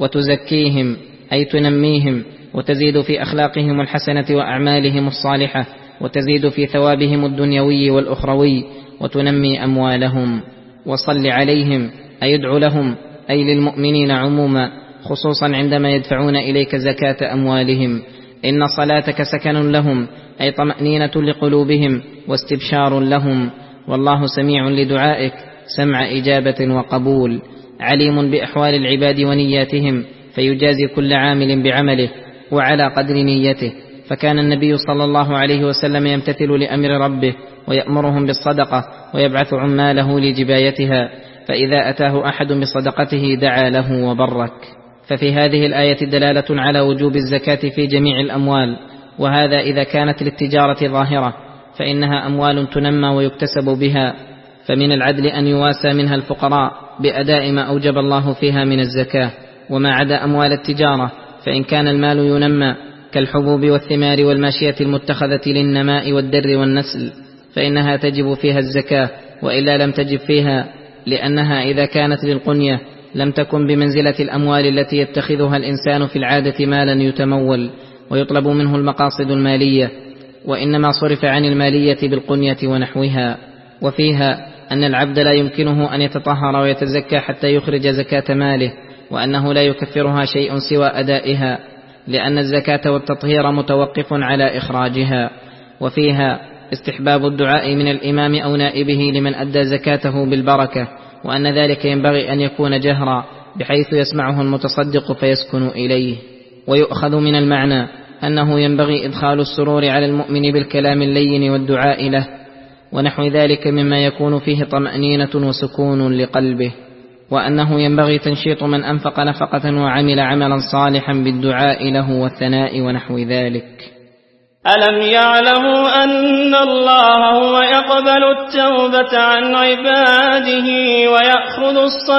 وتزكيهم أي تنميهم وتزيد في أخلاقهم الحسنة وأعمالهم الصالحة، وتزيد في ثوابهم الدنيوي والأخروي، وتنمي أموالهم. وصل عليهم أي ادع لهم، أي للمؤمنين عموما، خصوصا عندما يدفعون إليك زكاة أموالهم. إن صلاتك سكن لهم، أي طمأنينة لقلوبهم واستبشار لهم، والله سميع لدعائك سمع إجابة وقبول، عليم بأحوال العباد ونياتهم، فيجازي كل عامل بعمله وعلى قدر نيته. فكان النبي صلى الله عليه وسلم يمتثل لأمر ربه ويأمرهم بالصدقة ويبعث عماله لجبايتها، فإذا أتاه أحد بصدقته دعا له وبرك. ففي هذه الآية دلالة على وجوب الزكاة في جميع الأموال، وهذا إذا كانت للتجارة ظاهرة، فإنها أموال تنمى ويكتسب بها، فمن العدل أن يواسى منها الفقراء بأداء ما أوجب الله فيها من الزكاة. وما عدا أموال التجارة فإن كان المال ينمى كالحبوب والثمار والماشية المتخذة للنماء والدر والنسل فإنها تجب فيها الزكاة، وإلا لم تجب فيها، لأنها إذا كانت للقنية لم تكن بمنزلة الأموال التي يتخذها الإنسان في العادة مالا يتمول ويطلب منه المقاصد المالية، وإنما صرف عن المالية بالقنية ونحوها. وفيها أن العبد لا يمكنه أن يتطهر ويتزكى حتى يخرج زكاة ماله، وأنه لا يكفرها شيء سوى أدائها، لأن الزكاة والتطهير متوقف على إخراجها. وفيها استحباب الدعاء من الإمام أو نائبه لمن أدى زكاته بالبركة، وأن ذلك ينبغي أن يكون جهرا بحيث يسمعه المتصدق فيسكن إليه. ويؤخذ من المعنى أنه ينبغي إدخال السرور على المؤمن بالكلام اللين والدعاء له ونحو ذلك مما يكون فيه طمأنينة وسكون لقلبه، وأنه ينبغي تنشيط من أنفق نفقة وعمل عملا صالحا بالدعاء له والثناء ونحو ذلك. ألم يعلموا أن الله هو يقبل التوبة عن عباده ويأخذ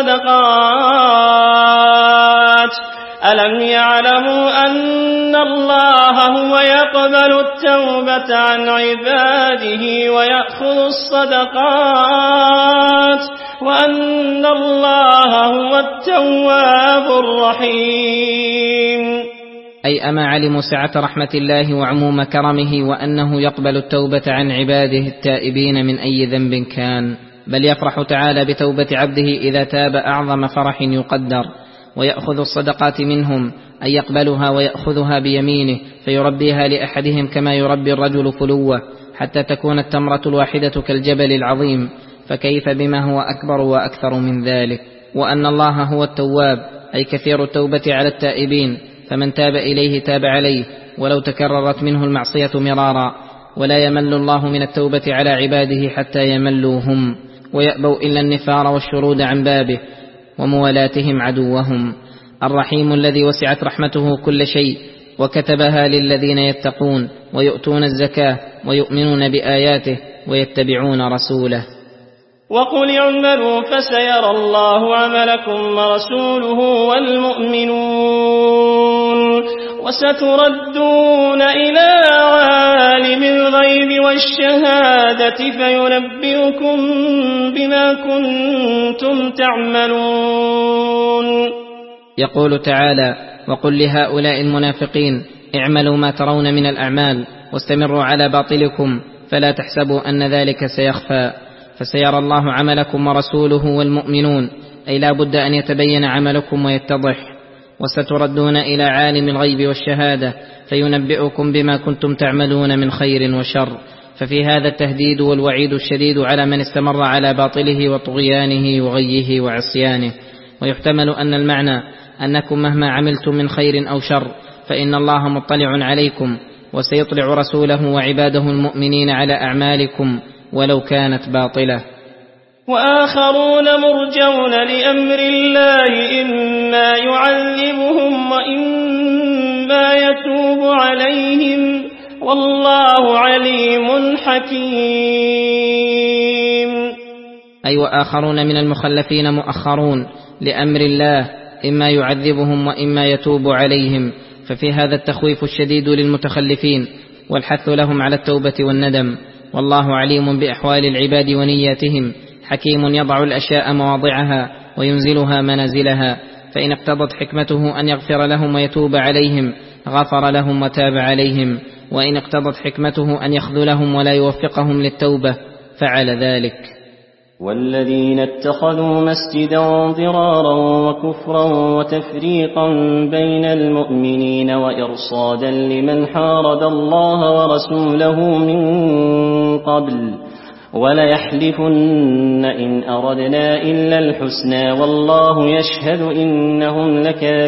الصدقات ألم يعلموا أن الله هو يقبل التوبة عن عباده ويأخذ الصدقات وأن الله هو التواب الرحيم. أي أما علموا سعة رحمة الله وعموم كرمه، وأنه يقبل التوبة عن عباده التائبين من أي ذنب كان، بل يفرح تعالى بتوبة عبده إذا تاب أعظم فرح يقدر، ويأخذ الصدقات منهم أي يقبلها ويأخذها بيمينه فيربيها لأحدهم كما يربي الرجل فلوة حتى تكون التمرة الواحدة كالجبل العظيم، فكيف بما هو أكبر وأكثر من ذلك. وأن الله هو التواب أي كثير التوبة على التائبين، فمن تاب إليه تاب عليه ولو تكررت منه المعصية مرارا، ولا يمل الله من التوبة على عباده حتى يملوا هم ويأبوا إلا النفار والشرود عن بابه وموالاتهم عدوهم. الرحيم الذي وسعت رحمته كل شيء وكتبها للذين يتقون ويؤتون الزكاة ويؤمنون بآياته ويتبعون رسوله. وقل اعملوا فسيرى الله عملكم ورسوله والمؤمنون وستردون إلى عالم الغيب والشهادة فينبئكم بما كنتم تعملون. يقول تعالى: وقل لهؤلاء المنافقين اعملوا ما ترون من الأعمال واستمروا على باطلكم فلا تحسبوا أن ذلك سيخفى، فسيرى الله عملكم ورسوله والمؤمنون، أي لا بد أن يتبين عملكم ويتضح. وستردون إلى عالم الغيب والشهادة فينبئكم بما كنتم تعملون من خير وشر. ففي هذا التهديد والوعيد الشديد على من استمر على باطله وطغيانه وغيه وعصيانه. ويحتمل أن المعنى أنكم مهما عملتم من خير أو شر فإن الله مطلع عليكم، وسيطلع رسوله وعباده المؤمنين على أعمالكم ولو كانت باطلة. وآخرون مرجون لأمر الله إما يعذبهم وإما يتوب عليهم والله عليم حكيم. أي وآخرون من المخلفين مؤخرون لأمر الله، إما يعذبهم وإما يتوب عليهم، ففي هذا التخويف الشديد للمتخلفين والحث لهم على التوبة والندم. والله عليم بأحوال العباد ونياتهم، حكيم يضع الأشياء مواضعها وينزلها منازلها، فإن اقتضت حكمته أن يغفر لهم ويتوب عليهم غفر لهم وتاب عليهم، وإن اقتضت حكمته أن يخذلهم ولا يوفقهم للتوبة فعل ذلك. والذين اتخذوا مسجدا ضرارا وكفرا وتفريقا بين المؤمنين وإرصادا لمن حارب الله ورسوله من قبل وليحلفن إن أردنا إلا الحسنى والله يشهد إنهم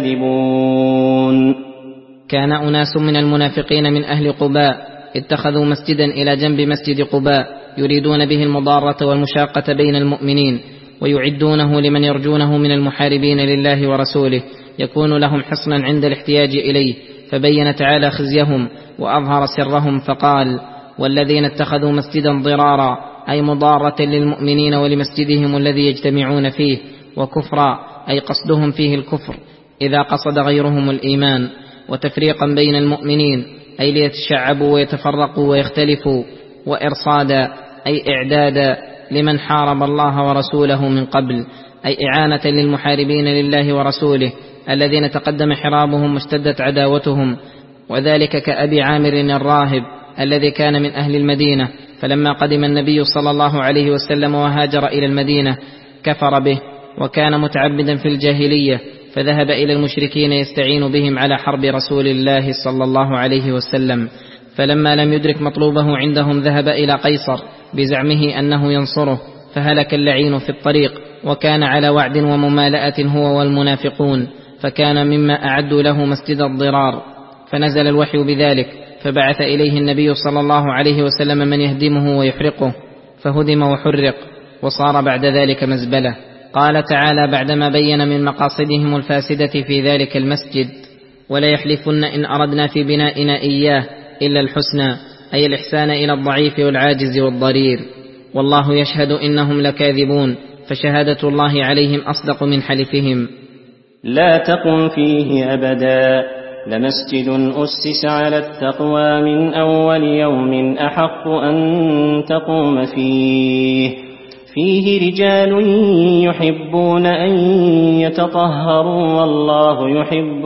لكاذبون. كان أناس من المنافقين من أهل قباء اتخذوا مسجدا إلى جنب مسجد قباء يريدون به المضارة والمشاقة بين المؤمنين، ويعدونه لمن يرجونه من المحاربين لله ورسوله يكون لهم حصنا عند الاحتياج إليه، فبين تعالى خزيهم وأظهر سرهم فقال: والذين اتخذوا مسجدا ضرارا أي مضارة للمؤمنين ولمسجدهم الذي يجتمعون فيه، وكفرا أي قصدهم فيه الكفر إذا قصد غيرهم الإيمان، وتفريقا بين المؤمنين أي ليتشعبوا ويتفرقوا ويختلفوا، وإرصادا أي إعدادا لمن حارب الله ورسوله من قبل، أي إعانة للمحاربين لله ورسوله الذين تقدم حرابهم واشتدت عداوتهم، وذلك كأبي عامر الراهب الذي كان من أهل المدينة، فلما قدم النبي صلى الله عليه وسلم وهاجر إلى المدينة كفر به، وكان متعبدا في الجاهلية، فذهب إلى المشركين يستعين بهم على حرب رسول الله صلى الله عليه وسلم، فلما لم يدرك مطلوبه عندهم ذهب إلى قيصر بزعمه أنه ينصره، فهلك اللعين في الطريق، وكان على وعد وممالأة هو والمنافقون، فكان مما أعدوا له مسجد الضرار، فنزل الوحي بذلك، فبعث إليه النبي صلى الله عليه وسلم من يهدمه ويحرقه، فهدم وحرق وصار بعد ذلك مزبلة. قال تعالى بعدما بين من مقاصدهم الفاسدة في ذلك المسجد: وليحلفن إن أردنا في بنائنا إياه إلا الحسنى، أي الإحسان إلى الضعيف والعاجز والضرير، والله يشهد إنهم لكاذبون، فشهادة الله عليهم أصدق من حلفهم. لا تقم فيه أبدا، لمسجد أسس على التقوى من أول يوم أحق أن تقوم فيه، فيه رجال يحبون أن يتطهروا والله يحب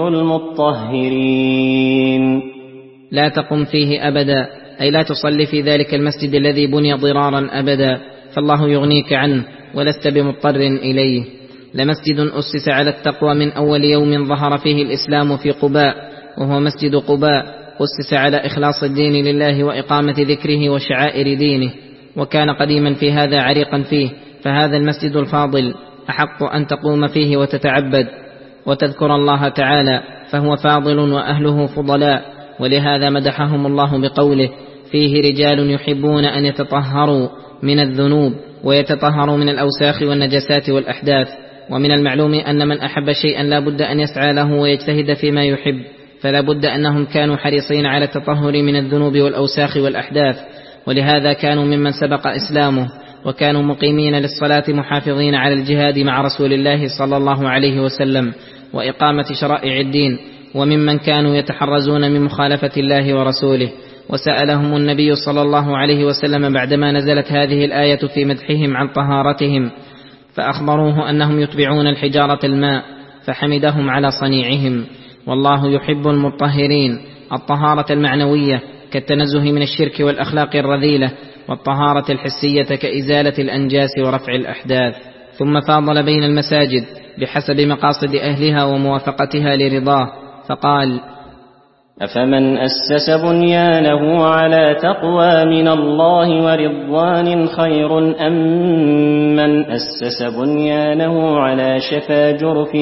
المطهرين. لا تقم فيه أبدا أي لا تصلي في ذلك المسجد الذي بني ضرارا أبدا، فالله يغنيك عنه ولست بمضطر إليه. لمسجد أسس على التقوى من أول يوم ظهر فيه الإسلام في قباء، وهو مسجد قباء، أسس على إخلاص الدين لله وإقامة ذكره وشعائر دينه، وكان قديما في هذا عريقا فيه، فهذا المسجد الفاضل أحق أن تقوم فيه وتتعبد وتذكر الله تعالى، فهو فاضل وأهله فضلاء، ولهذا مدحهم الله بقوله: فيه رجال يحبون أن يتطهروا من الذنوب ويتطهروا من الأوساخ والنجسات والأحداث. ومن المعلوم أن من أحب شيئا لا بد أن يسعى له ويجتهد فيما يحب، فلا بد أنهم كانوا حريصين على التطهر من الذنوب والأوساخ والأحداث، ولهذا كانوا ممن سبق إسلامه، وكانوا مقيمين للصلاة محافظين على الجهاد مع رسول الله صلى الله عليه وسلم وإقامة شرائع الدين، وممن كانوا يتحرزون من مخالفة الله ورسوله. وسألهم النبي صلى الله عليه وسلم بعدما نزلت هذه الآية في مدحهم عن طهارتهم، فأخبروه أنهم يتبعون الحجارة الماء، فحمدهم على صنيعهم. والله يحب المطهرين، الطهارة المعنوية كالتنزه من الشرك والأخلاق الرذيلة، والطهارة الحسية كإزالة الأنجاس ورفع الأحداث. ثم فاضل بين المساجد بحسب مقاصد أهلها وموافقتها لرضاه، فقال: أفمن أسس بنيانه على تقوى من الله ورضوان خير أم من أسس بنيانه على شفا جرف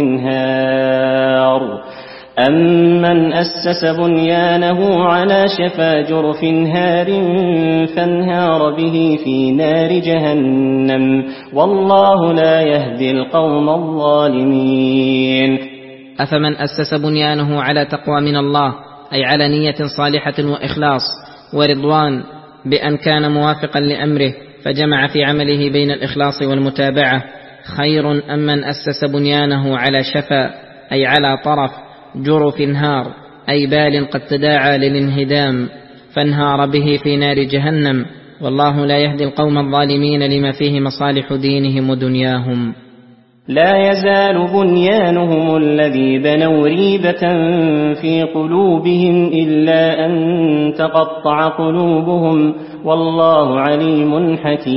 هار أمن أسس بنيانه على شفا جرف هار فانهار به في نار جهنم والله لا يهدي القوم الظالمين. أفمن أسس بنيانه على تقوى من الله أي على نية صالحة وإخلاص، ورضوان بأن كان موافقا لأمره فجمع في عمله بين الإخلاص والمتابعة، خير أم من أسس بنيانه على شفا أي على طرف جرف انهار أي بال قد تداعى للانهدام فانهار به في نار جهنم، والله لا يهدي القوم الظالمين لما فيه مصالح دينهم ودنياهم. لا يزال بنيانهم الذي بنوا ريبة في قلوبهم إلا أن تقطع قلوبهم والله عليم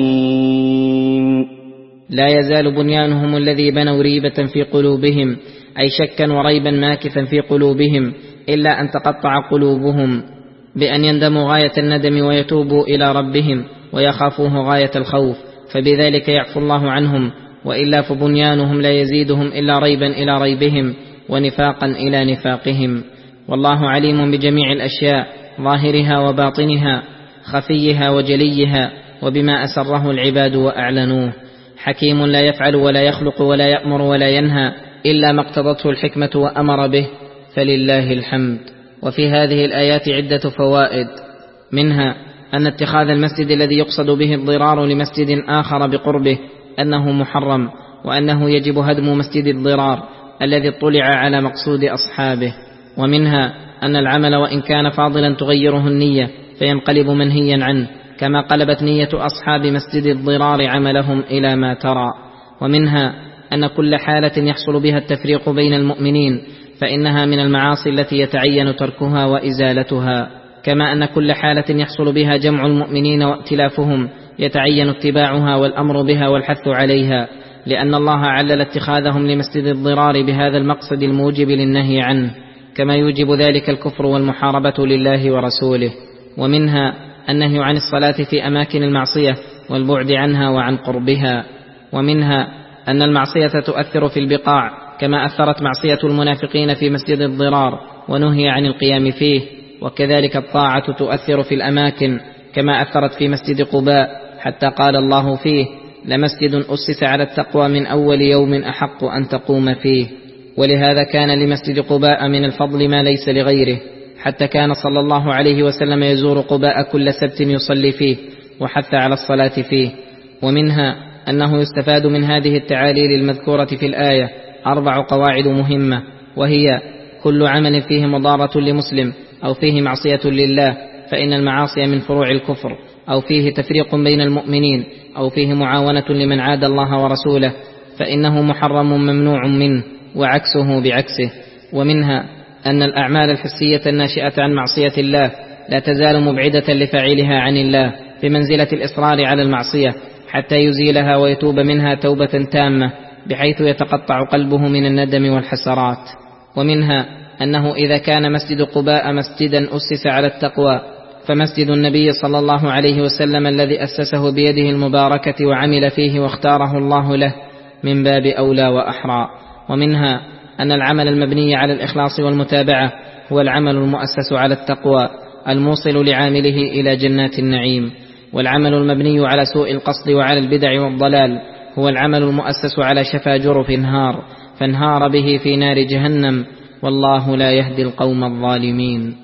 حكيم. لا يزال بنيانهم الذي بنوا ريبة في قلوبهم أي شكا وريبا ماكثا في قلوبهم إلا أن تقطع قلوبهم بأن يندموا غاية الندم ويتوبوا إلى ربهم ويخافوه غاية الخوف، فبذلك يعفو الله عنهم، وإلا فبنيانهم لا يزيدهم إلا ريبا إلى ريبهم ونفاقا إلى نفاقهم. والله عليم بجميع الأشياء ظاهرها وباطنها خفيها وجليها وبما أسره العباد وأعلنوه، حكيم لا يفعل ولا يخلق ولا يأمر ولا ينهى إلا ما اقتضته الحكمة وأمر به، فلله الحمد. وفي هذه الآيات عدة فوائد، منها أن اتخاذ المسجد الذي يقصد به الضرار لمسجد آخر بقربه أنه محرم، وأنه يجب هدم مسجد الضرار الذي اطلع على مقصود أصحابه. ومنها أن العمل وإن كان فاضلا تغيره النية فينقلب منهيا عنه، كما قلبت نية أصحاب مسجد الضرار عملهم إلى ما ترى. ومنها أن كل حالة يحصل بها التفريق بين المؤمنين فإنها من المعاصي التي يتعين تركها وإزالتها، كما أن كل حالة يحصل بها جمع المؤمنين وائتلافهم يتعين اتباعها والأمر بها والحث عليها، لأن الله علل اتخاذهم لمسجد الضرار بهذا المقصد الموجب للنهي عنه، كما يوجب ذلك الكفر والمحاربة لله ورسوله. ومنها النهي عن الصلاة في أماكن المعصية والبعد عنها وعن قربها. ومنها أن المعصية تؤثر في البقاع، كما أثرت معصية المنافقين في مسجد الضرار ونهي عن القيام فيه، وكذلك الطاعة تؤثر في الأماكن كما أثرت في مسجد قباء، حتى قال الله فيه: لمسجد أسس على التقوى من أول يوم أحق أن تقوم فيه. ولهذا كان لمسجد قباء من الفضل ما ليس لغيره، حتى كان صلى الله عليه وسلم يزور قباء كل سبت يصلي فيه وحث على الصلاة فيه. ومنها أنه يستفاد من هذه التعاليل المذكورة في الآية أربع قواعد مهمة، وهي: كل عمل فيه مضارة لمسلم أو فيه معصية لله فإن المعاصي من فروع الكفر، أو فيه تفريق بين المؤمنين، أو فيه معاونة لمن عاد الله ورسوله فإنه محرم ممنوع منه، وعكسه بعكسه. ومنها أن الأعمال الحسية الناشئة عن معصية الله لا تزال مبعدة لفاعلها عن الله بمنزلة الإصرار على المعصية حتى يزيلها ويتوب منها توبة تامة، بحيث يتقطع قلبه من الندم والحسرات. ومنها أنه إذا كان مسجد قباء مسجدا أسس على التقوى، فمسجد النبي صلى الله عليه وسلم الذي أسسه بيده المباركة وعمل فيه واختاره الله له من باب أولى وأحرى. ومنها أن العمل المبني على الإخلاص والمتابعة هو العمل المؤسس على التقوى الموصل لعامله إلى جنات النعيم، والعمل المبني على سوء القصد وعلى البدع والضلال هو العمل المؤسس على شفا جرف انهار فانهار به في نار جهنم، والله لا يهدي القوم الظالمين.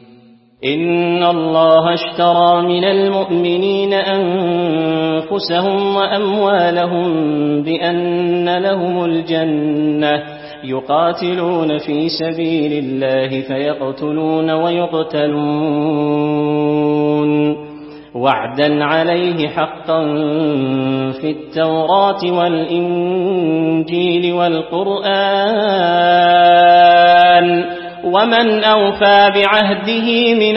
إن الله اشترى من المؤمنين أنفسهم وأموالهم بأن لهم الجنة يقاتلون في سبيل الله فيقتلون ويقتلون وعدا عليه حقا في التوراة والإنجيل والقرآن، ومن أوفى بعهده من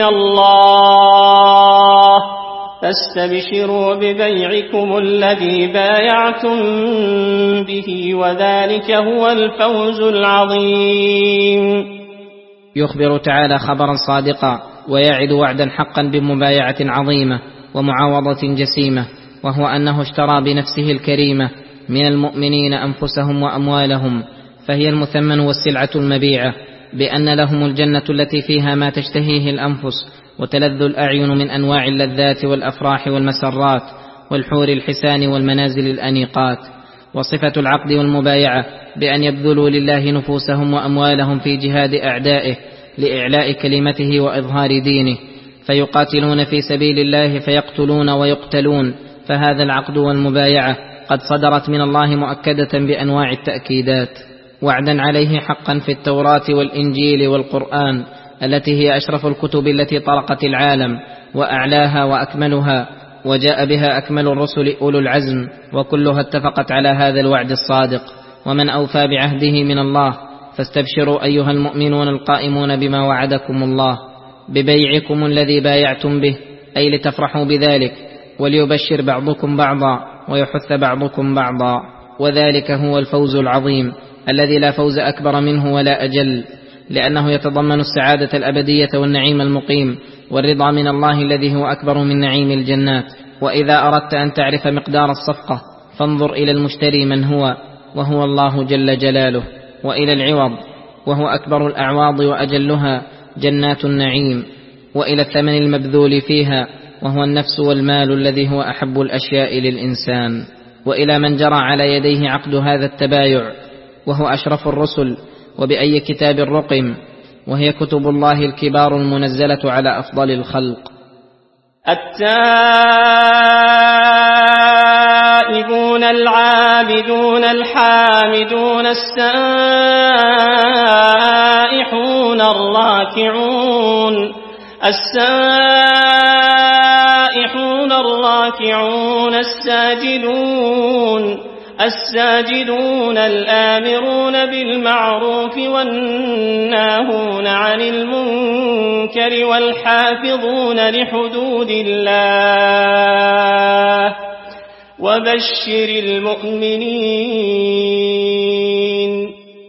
الله فاستبشروا ببيعكم الذي بايعتم به وذلك هو الفوز العظيم. يخبر تعالى خبرا صادقا ويعد وعدا حقا بمبايعة عظيمة ومعاوضة جسيمة، وهو أنه اشترى بنفسه الكريمة من المؤمنين أنفسهم وأموالهم، فهي المثمن والسلعة المبيعة، بأن لهم الجنة التي فيها ما تشتهيه الأنفس وتلذ الأعين من أنواع اللذات والأفراح والمسرات والحور الحسان والمنازل الأنيقات. وصفة العقد والمبايعة بأن يبذلوا لله نفوسهم وأموالهم في جهاد أعدائه لإعلاء كلمته وإظهار دينه، فيقاتلون في سبيل الله فيقتلون ويقتلون، فهذا العقد والمبايعة قد صدرت من الله مؤكدة بأنواع التأكيدات، وعدا عليه حقا في التوراة والإنجيل والقرآن التي هي أشرف الكتب التي طرقت العالم وأعلاها وأكملها، وجاء بها أكمل الرسل أولو العزم، وكلها اتفقت على هذا الوعد الصادق. ومن أوفى بعهده من الله، فاستبشروا أيها المؤمنون القائمون بما وعدكم الله ببيعكم الذي بايعتم به، أي لتفرحوا بذلك، وليبشر بعضكم بعضا ويحث بعضكم بعضا، وذلك هو الفوز العظيم الذي لا فوز أكبر منه ولا أجل، لأنه يتضمن السعادة الأبدية والنعيم المقيم والرضا من الله الذي هو أكبر من نعيم الجنات. وإذا أردت أن تعرف مقدار الصفقة فانظر إلى المشتري من هو، وهو الله جل جلاله، وإلى العوض وهو أكبر الأعواض وأجلها جنات النعيم، وإلى الثمن المبذول فيها وهو النفس والمال الذي هو أحب الأشياء للإنسان، وإلى من جرى على يديه عقد هذا التبايع وهو أشرف الرسل، وبأي كتاب رقم، وهي كتب الله الكبار المنزلة على أفضل الخلق. التائبون العابدون الحامدون السائحون الراكعون السائحون الراكعون الساجدون الساجدون الآمرون بالمعروف والناهون عن المنكر والحافظون لحدود الله وبشر المؤمنين.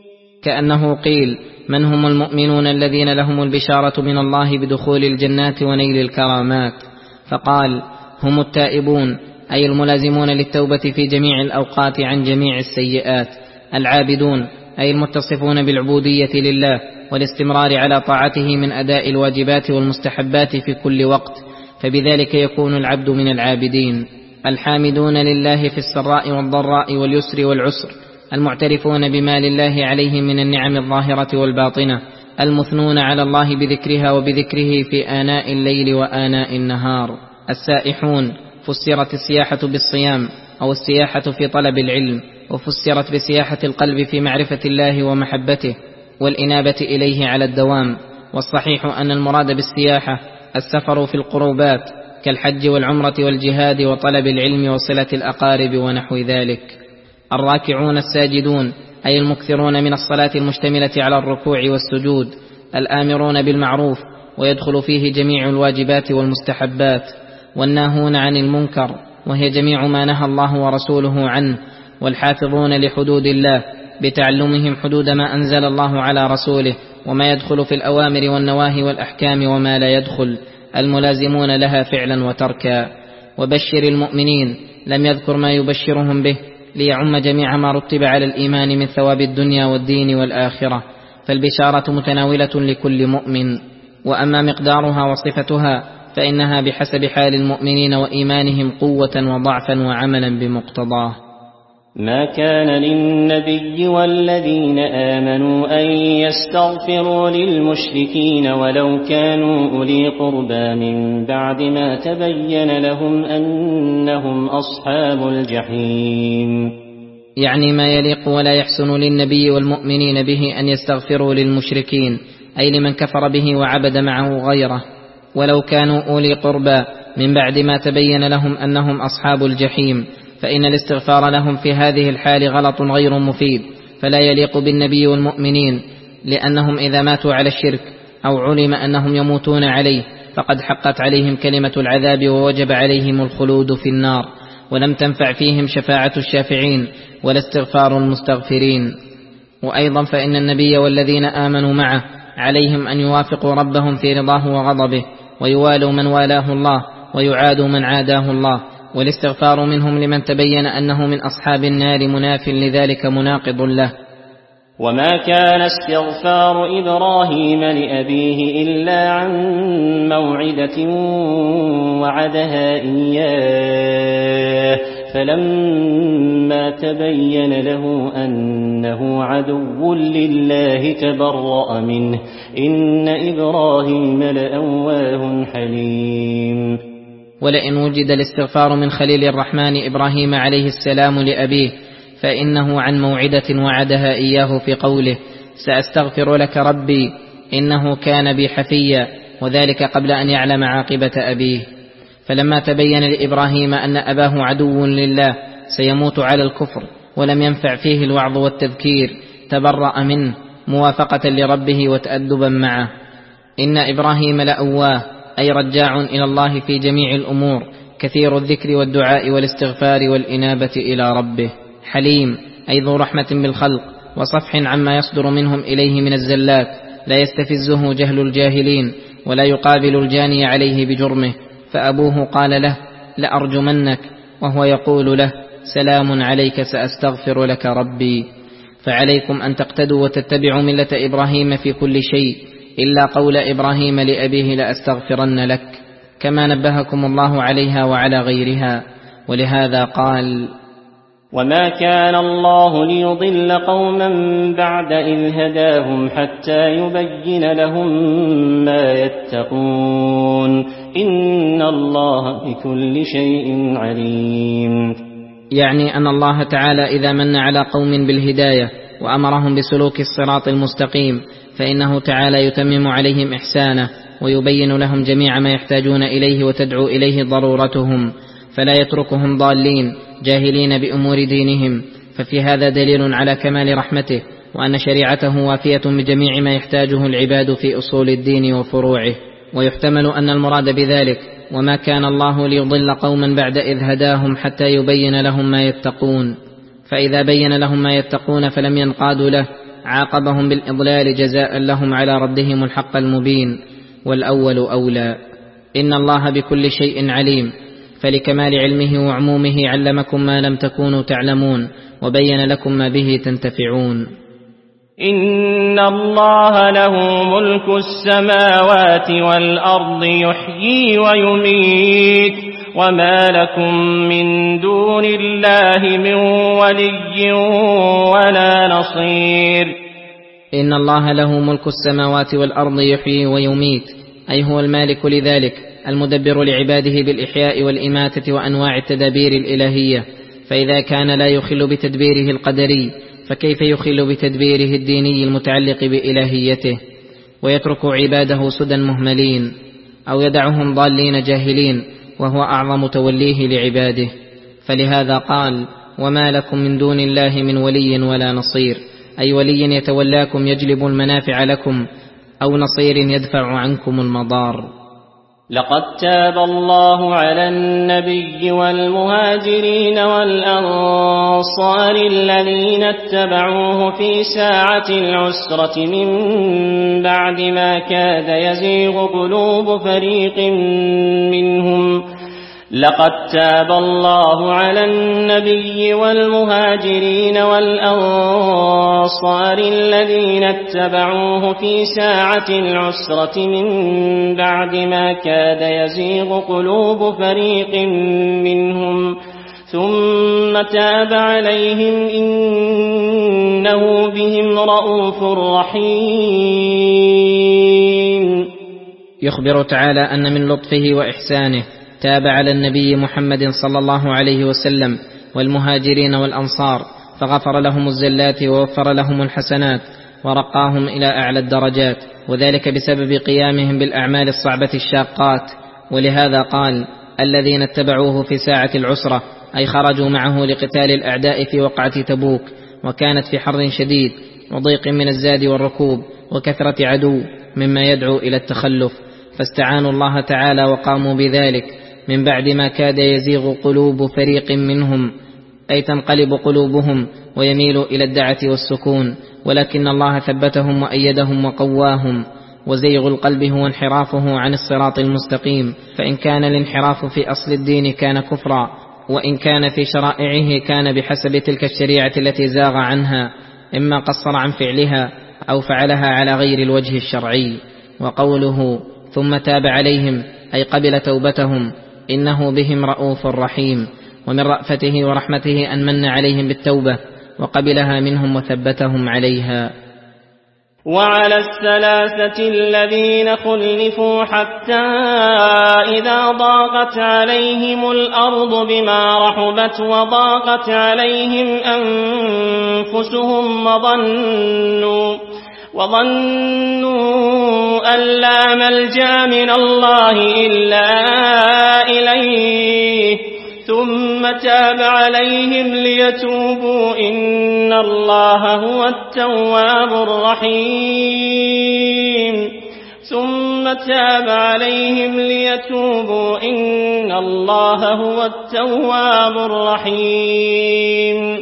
كأنه قيل: من هم المؤمنون الذين لهم البشارة من الله بدخول الجنات ونيل الكرامات؟ فقال: هم التائبون، أي الملازمون للتوبة في جميع الأوقات عن جميع السيئات، العابدون، أي المتصفون بالعبودية لله والاستمرار على طاعته من أداء الواجبات والمستحبات في كل وقت، فبذلك يكون العبد من العابدين، الحامدون لله في السراء والضراء واليسر والعسر، المعترفون بما لله عليهم من النعم الظاهرة والباطنة، المثنون على الله بذكرها وبذكره في آناء الليل وآناء النهار، السائحون، فسرت السياحة بالصيام أو السياحة في طلب العلم، وفسرت بسياحة القلب في معرفة الله ومحبته والإنابة إليه على الدوام. والصحيح أن المراد بالسياحة السفر في القربات كالحج والعمرة والجهاد وطلب العلم وصلة الأقارب ونحو ذلك. الراكعون الساجدون، أي المكثرون من الصلاة المشتملة على الركوع والسجود، الآمرون بالمعروف ويدخل فيه جميع الواجبات والمستحبات، والناهون عن المنكر وهي جميع ما نهى الله ورسوله عنه، والحافظون لحدود الله بتعلمهم حدود ما أنزل الله على رسوله وما يدخل في الأوامر والنواهي والأحكام وما لا يدخل، الملازمون لها فعلا وتركا. وبشر المؤمنين، لم يذكر ما يبشرهم به ليعم جميع ما رتب على الإيمان من ثواب الدنيا والدين والآخرة، فالبشارة متناولة لكل مؤمن. وأما مقدارها وصفتها فإنها بحسب حال المؤمنين وإيمانهم قوة وضعفا وعملا بمقتضاه. ما كان للنبي والذين آمنوا أن يستغفروا للمشركين ولو كانوا أولي قربى من بعد ما تبين لهم أنهم أصحاب الجحيم، يعني ما يليق ولا يحسن للنبي والمؤمنين به أن يستغفروا للمشركين، أي لمن كفر به وعبد معه غيره، ولو كانوا أولي قربى من بعد ما تبين لهم أنهم أصحاب الجحيم، فإن الاستغفار لهم في هذه الحال غلط غير مفيد، فلا يليق بالنبي والمؤمنين، لأنهم إذا ماتوا على الشرك أو علم أنهم يموتون عليه فقد حقت عليهم كلمة العذاب ووجب عليهم الخلود في النار، ولم تنفع فيهم شفاعة الشافعين ولا استغفار المستغفرين. وأيضا فإن النبي والذين آمنوا معه عليهم أن يوافقوا ربهم في رضاه وغضبه، ويوالوا من والاه الله ويعادوا من عاداه الله، والاستغفار منهم لمن تبين أنه من أصحاب النار مناف لذلك مناقض له. وما كان استغفار إبراهيم لأبيه إلا عن موعدة وعدها إياه فلما تبين له أنه عدو لله تبرأ منه إن إبراهيم لأواه حليم. ولئن وجد الاستغفار من خليل الرحمن إبراهيم عليه السلام لأبيه فإنه عن موعدة وعدها إياه في قوله سأستغفر لك ربي إنه كان بي حفيا، وذلك قبل أن يعلم عاقبة أبيه. فلما تبين لإبراهيم أن أباه عدو لله سيموت على الكفر ولم ينفع فيه الوعظ والتذكير تبرأ منه موافقة لربه وتأدبا معه. إن إبراهيم لأواه أي رجاع إلى الله في جميع الأمور، كثير الذكر والدعاء والاستغفار والإنابة إلى ربه. حليم أي ذو رحمة بالخلق وصفح عما يصدر منهم إليه من الزلات، لا يستفزه جهل الجاهلين ولا يقابل الجاني عليه بجرمه. فأبوه قال له لأرجمنك وهو يقول له سلام عليك سأستغفر لك ربي. فعليكم أن تقتدوا وتتبعوا ملة إبراهيم في كل شيء إلا قول إبراهيم لأبيه لأستغفرن لك، كما نبهكم الله عليها وعلى غيرها. ولهذا قال وما كان الله ليضل قوما بعد إذ هداهم حتى يبين لهم ما يتقون إن الله بكل شيء عليم. يعني أن الله تعالى إذا من على قوم بالهداية وأمرهم بسلوك الصراط المستقيم فإنه تعالى يتمم عليهم إحسانه ويبين لهم جميع ما يحتاجون إليه وتدعو إليه ضرورتهم، فلا يتركهم ضالين جاهلين بأمور دينهم. ففي هذا دليل على كمال رحمته وأن شريعته وافية بجميع ما يحتاجه العباد في أصول الدين وفروعه. ويحتمل أن المراد بذلك وما كان الله ليضل قوما بعد إذ هداهم حتى يبين لهم ما يتقون، فإذا بين لهم ما يتقون فلم ينقادوا له عاقبهم بالإضلال جزاء لهم على ردهم الحق المبين، والأول أولى. إن الله بكل شيء عليم، فلكمال علمه وعمومه علمكم ما لم تكونوا تعلمون وبين لكم ما به تنتفعون. إن الله له ملك السماوات والأرض يحيي ويميت وما لكم من دون الله من ولي ولا نصير. إن الله له ملك السماوات والأرض يحيي ويميت، أي هو المالك لذلك المدبر لعباده بالإحياء والإماتة وأنواع التدابير الإلهية. فإذا كان لا يخل بتدبيره القدري فكيف يخل بتدبيره الديني المتعلق بإلهيته؟ ويترك عباده سدى مهملين أو يدعهم ضالين جاهلين وهو أعظم توليه لعباده. فلهذا قال وما لكم من دون الله من ولي ولا نصير، أي ولي يتولاكم يجلب المنافع لكم أو نصير يدفع عنكم المضار. لقد تاب الله على النبي والمهاجرين والأنصار الذين اتبعوه في ساعة العسرة من بعد ما كاد يزيغ قلوب فريق منهم لقد تاب الله على النبي والمهاجرين والأنصار الذين اتبعوه في ساعة العسرة من بعد ما كاد يزيغ قلوب فريق منهم ثم تاب عليهم إنه بهم رءوف رحيم. يخبر تعالى أن من لطفه وإحسانه تاب على النبي محمد صلى الله عليه وسلم والمهاجرين والأنصار، فغفر لهم الزلات ووفر لهم الحسنات ورقاهم إلى أعلى الدرجات، وذلك بسبب قيامهم بالأعمال الصعبة الشاقات. ولهذا قال الذين اتبعوه في ساعة العسرة، أي خرجوا معه لقتال الأعداء في وقعة تبوك، وكانت في حر شديد وضيق من الزاد والركوب وكثرة عدو مما يدعو إلى التخلف، فاستعانوا الله تعالى وقاموا بذلك من بعد ما كاد يزيغ قلوب فريق منهم، أي تنقلب قلوبهم ويميل إلى الدعة والسكون، ولكن الله ثبتهم وأيدهم وقواهم. وزيغ القلب هو انحرافه عن الصراط المستقيم، فإن كان الانحراف في أصل الدين كان كفرا، وإن كان في شرائعه كان بحسب تلك الشريعة التي زاغ عنها، إما قصر عن فعلها أو فعلها على غير الوجه الشرعي. وقوله ثم تاب عليهم أي قبل توبتهم إنه بهم رؤوف رحيم، ومن رأفته ورحمته أن من عليهم بالتوبة وقبلها منهم وثبتهم عليها. وعلى الثلاثة الذين خلفوا حتى إذا ضاقت عليهم الأرض بما رحبت وضاقت عليهم أنفسهم وظنوا, وظنوا أن لا ملجأ من الله إلا إليه ثم تاب عليهم ليتوبوا إن الله هو التواب الرحيم ثم تاب عليهم ليتوبوا إن الله هو التواب الرحيم.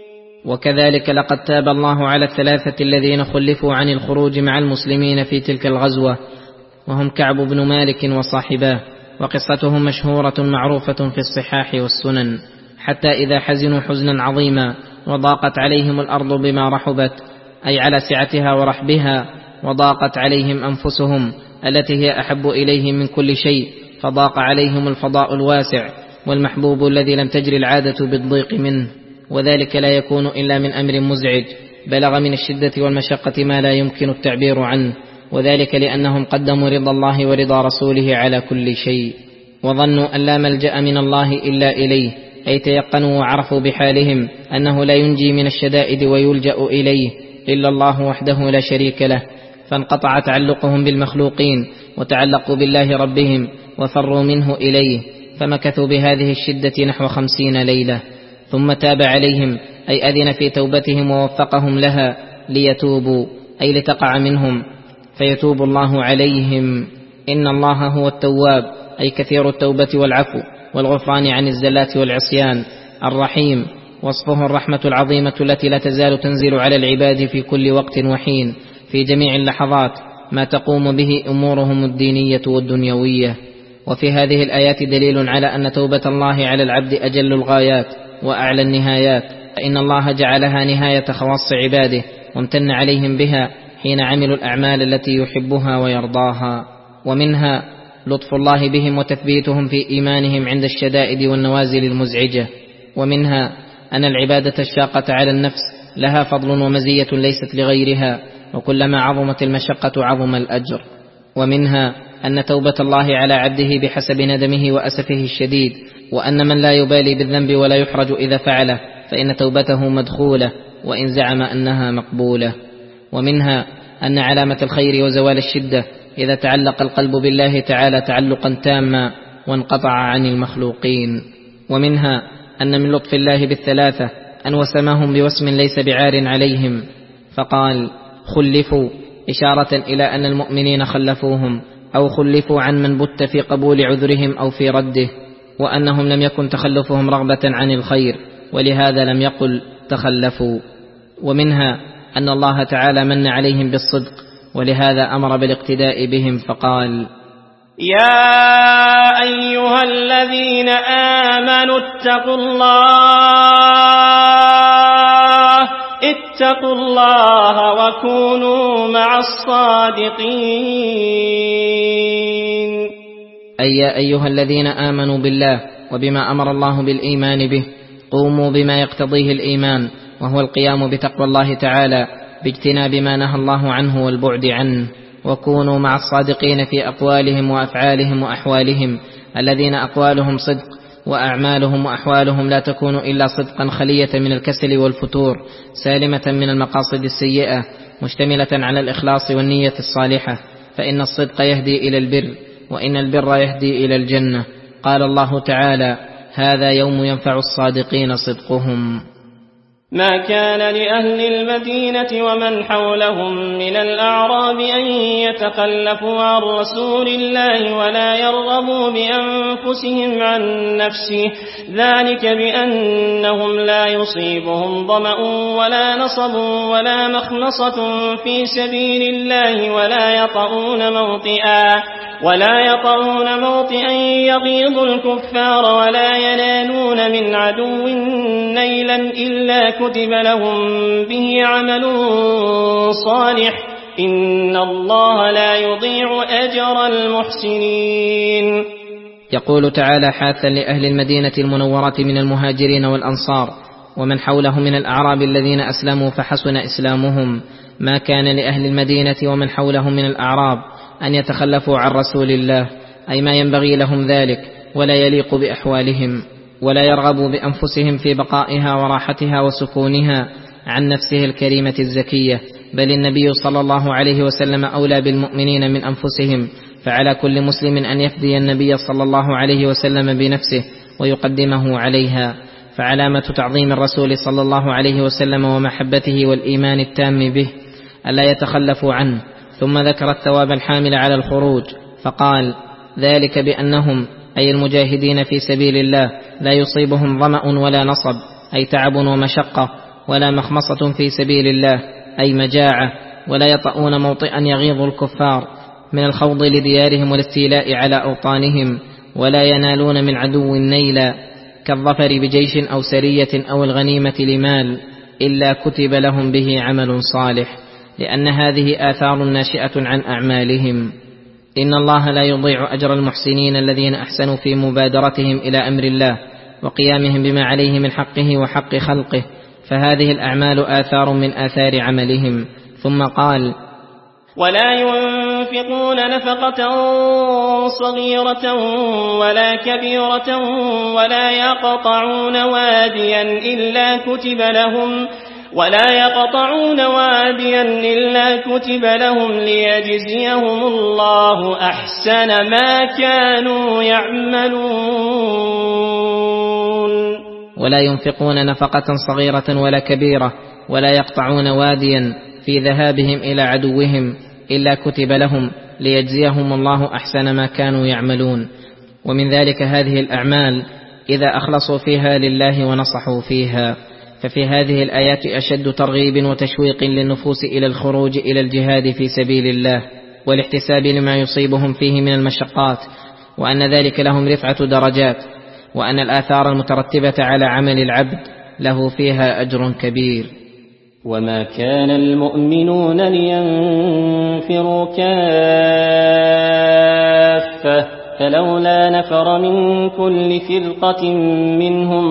وكذلك لقد تاب الله على الثلاثة الذين خلفوا عن الخروج مع المسلمين في تلك الغزوة، وهم كعب بن مالك وصاحباه، وقصتهم مشهورة معروفة في الصحاح والسنن، حتى إذا حزنوا حزنا عظيما وضاقت عليهم الأرض بما رحبت، أي على سعتها ورحبها، وضاقت عليهم أنفسهم التي هي أحب إليهم من كل شيء، فضاق عليهم الفضاء الواسع والمحبوب الذي لم تجري العادة بالضيق منه، وذلك لا يكون إلا من أمر مزعج بلغ من الشدة والمشقة ما لا يمكن التعبير عنه، وذلك لأنهم قدموا رضا الله ورضا رسوله على كل شيء، وظنوا أن لا ملجأ من الله إلا إليه، أي تيقنوا وعرفوا بحالهم أنه لا ينجي من الشدائد ويلجأ إليه إلا الله وحده لا شريك له، فانقطع تعلقهم بالمخلوقين وتعلقوا بالله ربهم وفروا منه إليه، فمكثوا بهذه الشدة نحو خمسين ليلة، ثم تاب عليهم أي أذن في توبتهم ووفقهم لها ليتوبوا، أي لتقع منهم فيتوب الله عليهم. إن الله هو التواب، أي كثير التوبة والعفو والغفران عن الزلات والعصيان، الرحيم وصفه الرحمة العظيمة التي لا تزال تنزل على العباد في كل وقت وحين في جميع اللحظات ما تقوم به أمورهم الدينية والدنيوية. وفي هذه الآيات دليل على أن توبة الله على العبد أجل الغايات وأعلى النهايات، فإن الله جعلها نهاية خواص عباده وامتن عليهم بها حين عملوا الأعمال التي يحبها ويرضاها. ومنها لطف الله بهم وتثبيتهم في إيمانهم عند الشدائد والنوازل المزعجة. ومنها أن العبادة الشاقة على النفس لها فضل ومزية ليست لغيرها، وكلما عظمت المشقة عظم الأجر. ومنها أن توبة الله على عبده بحسب ندمه وأسفه الشديد، وأن من لا يبالي بالذنب ولا يحرج إذا فعله فإن توبته مدخولة وإن زعم أنها مقبولة. ومنها أن علامة الخير وزوال الشدة إذا تعلق القلب بالله تعالى تعلقا تاما وانقطع عن المخلوقين. ومنها أن من لطف الله بالثلاثة أن وسمهم بوسم ليس بعار عليهم، فقال خلفوا، إشارة إلى أن المؤمنين خلفوهم أو خلفوا عن من بت في قبول عذرهم أو في رده، وأنهم لم يكن تخلفهم رغبة عن الخير، ولهذا لم يقل تخلفوا. ومنها أن الله تعالى من عليهم بالصدق، ولهذا أمر بالاقتداء بهم فقال يا أيها الذين آمنوا اتقوا الله اتقوا الله وكونوا مع الصادقين. أي يا أيها الذين آمنوا بالله وبما أمر الله بالإيمان به، قوموا بما يقتضيه الإيمان، وهو القيام بتقوى الله تعالى باجتناب ما نهى الله عنه والبعد عنه، وكونوا مع الصادقين في أقوالهم وأفعالهم وأحوالهم، الذين أقوالهم صدق وأعمالهم وأحوالهم لا تكون إلا صدقا خلية من الكسل والفتور، سالمة من المقاصد السيئة، مشتملة على الإخلاص والنية الصالحة، فإن الصدق يهدي إلى البر، وإن البر يهدي إلى الجنة. قال الله تعالى هذا يوم ينفع الصادقين صدقهم. ما كان لأهل المدينة ومن حولهم من الأعراب أن يتخلفوا عن رسول الله ولا يرغبوا بأنفسهم عن نفسه، ذلك بأنهم لا يصيبهم ظمأ ولا نصب ولا مخمصة في سبيل الله ولا يطؤون موطئا ولا يطؤون موطئا يغيظ الكفار ولا ينالون من عدو نيلا إلا كتب لهم به عمل صالح، إن الله لا يضيع أجر المحسنين. يقول تعالى حاثا لأهل المدينة المنورة من المهاجرين والأنصار ومن حوله من الأعراب الذين أسلموا فحسن إسلامهم: ما كان لأهل المدينة ومن حوله من الأعراب أن يتخلفوا عن رسول الله، أي ما ينبغي لهم ذلك ولا يليق بأحوالهم، ولا يرغبوا بأنفسهم في بقائها وراحتها وسكونها عن نفسه الكريمة الزكية، بل النبي صلى الله عليه وسلم أولى بالمؤمنين من أنفسهم، فعلى كل مسلم أن يفدي النبي صلى الله عليه وسلم بنفسه ويقدمه عليها. فعلامة تعظيم الرسول صلى الله عليه وسلم ومحبته والإيمان التام به ألا يتخلفوا عنه. ثم ذكر الثواب الحامل على الخروج فقال: ذلك بأنهم أي المجاهدين في سبيل الله لا يصيبهم ظمأ ولا نصب، أي تعب ومشقة، ولا مخمصة في سبيل الله، أي مجاعة، ولا يطؤون موطئا يغيظ الكفار من الخوض لديارهم والاستيلاء على أوطانهم، ولا ينالون من عدو نيلا كالظفر بجيش أو سرية أو الغنيمة لمال، إلا كتب لهم به عمل صالح، لأن هذه آثار ناشئة عن أعمالهم. إن الله لا يضيع أجر المحسنين الذين أحسنوا في مبادرتهم إلى أمر الله وقيامهم بما عليه من حقه وحق خلقه، فهذه الأعمال آثار من آثار عملهم. ثم قال: ولا ينفقون نفقة صغيرة ولا كبيرة ولا يقطعون واديا إلا كتب لهم ولا يقطعون واديا إلا كتب لهم ليجزيهم الله أحسن ما كانوا يعملون. ولا ينفقون نفقة صغيرة ولا كبيرة ولا يقطعون واديا في ذهابهم إلى عدوهم إلا كتب لهم ليجزيهم الله أحسن ما كانوا يعملون. ومن ذلك هذه الأعمال إذا أخلصوا فيها لله ونصحوا فيها. ففي هذه الآيات أشد ترغيب وتشويق للنفوس إلى الخروج إلى الجهاد في سبيل الله والاحتساب لما يصيبهم فيه من المشقات، وأن ذلك لهم رفعة درجات، وأن الآثار المترتبة على عمل العبد له فيها أجر كبير. وما كان المؤمنون لينفروا كافة فلولا نفر من كل فرقة منهم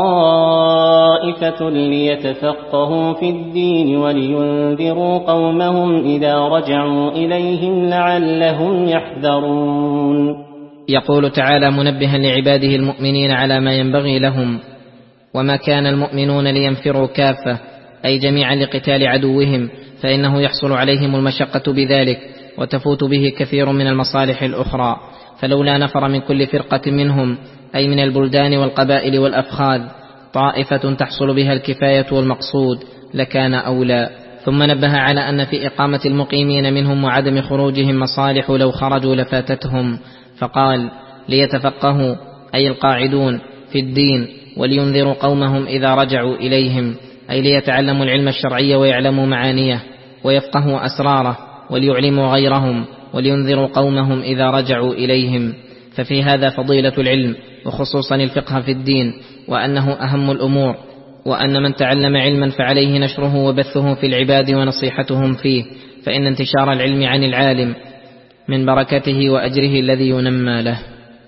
طائفة ليتفقهوا في الدين ولينذروا قومهم إذا رجعوا إليهم لعلهم يحذرون. يقول تعالى منبها لعباده المؤمنين على ما ينبغي لهم: وما كان المؤمنون لينفروا كافة، أي جميعا لقتال عدوهم، فإنه يحصل عليهم المشقة بذلك وتفوت به كثير من المصالح الأخرى. فلولا نفر من كل فرقة منهم، أي من البلدان والقبائل والأفخاذ، طائفة تحصل بها الكفاية والمقصود لكان أولى. ثم نبه على أن في إقامة المقيمين منهم وعدم خروجهم مصالح لو خرجوا لفاتتهم، فقال: ليتفقهوا أي القاعدون في الدين، ولينذروا قومهم إذا رجعوا إليهم، أي ليتعلموا العلم الشرعي ويعلموا معانيه ويفقهوا أسراره، وليعلموا غيرهم، ولينذروا قومهم إذا رجعوا إليهم. ففي هذا فضيلة العلم، وخصوصا الفقه في الدين، وأنه أهم الأمور، وأن من تعلم علما فعليه نشره وبثه في العباد ونصيحتهم فيه، فإن انتشار العلم عن العالم من بركته وأجره الذي ينمى له.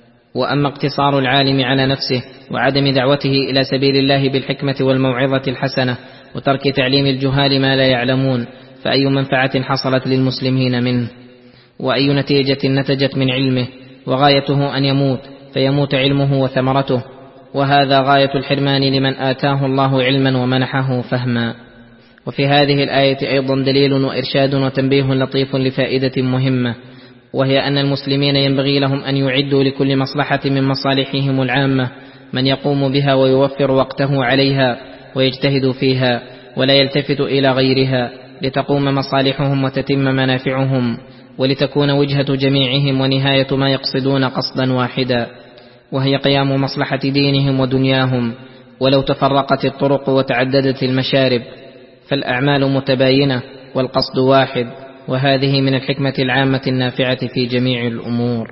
وأما اقتصار العالم على نفسه وعدم دعوته إلى سبيل الله بالحكمة والموعظة الحسنة وترك تعليم الجهال ما لا يعلمون، فأي منفعة حصلت للمسلمين منه، وأي نتيجة نتجت من علمه، وغايته أن يموت فيموت علمه وثمرته، وهذا غاية الحرمان لمن آتاه الله علما ومنحه فهما. وفي هذه الآية أيضا دليل وإرشاد وتنبيه لطيف لفائدة مهمة، وهي أن المسلمين ينبغي لهم أن يعدوا لكل مصلحة من مصالحهم العامة من يقوم بها ويوفر وقته عليها ويجتهد فيها، ولا يلتفت إلى غيرها، لتقوم مصالحهم وتتم منافعهم، ولتكون وجهة جميعهم ونهاية ما يقصدون قصدا واحدا، وهي قيام مصلحة دينهم ودنياهم. ولو تفرقت الطرق وتعددت المشارب فالأعمال متباينة والقصد واحد، وهذه من الحكمة العامة النافعة في جميع الأمور.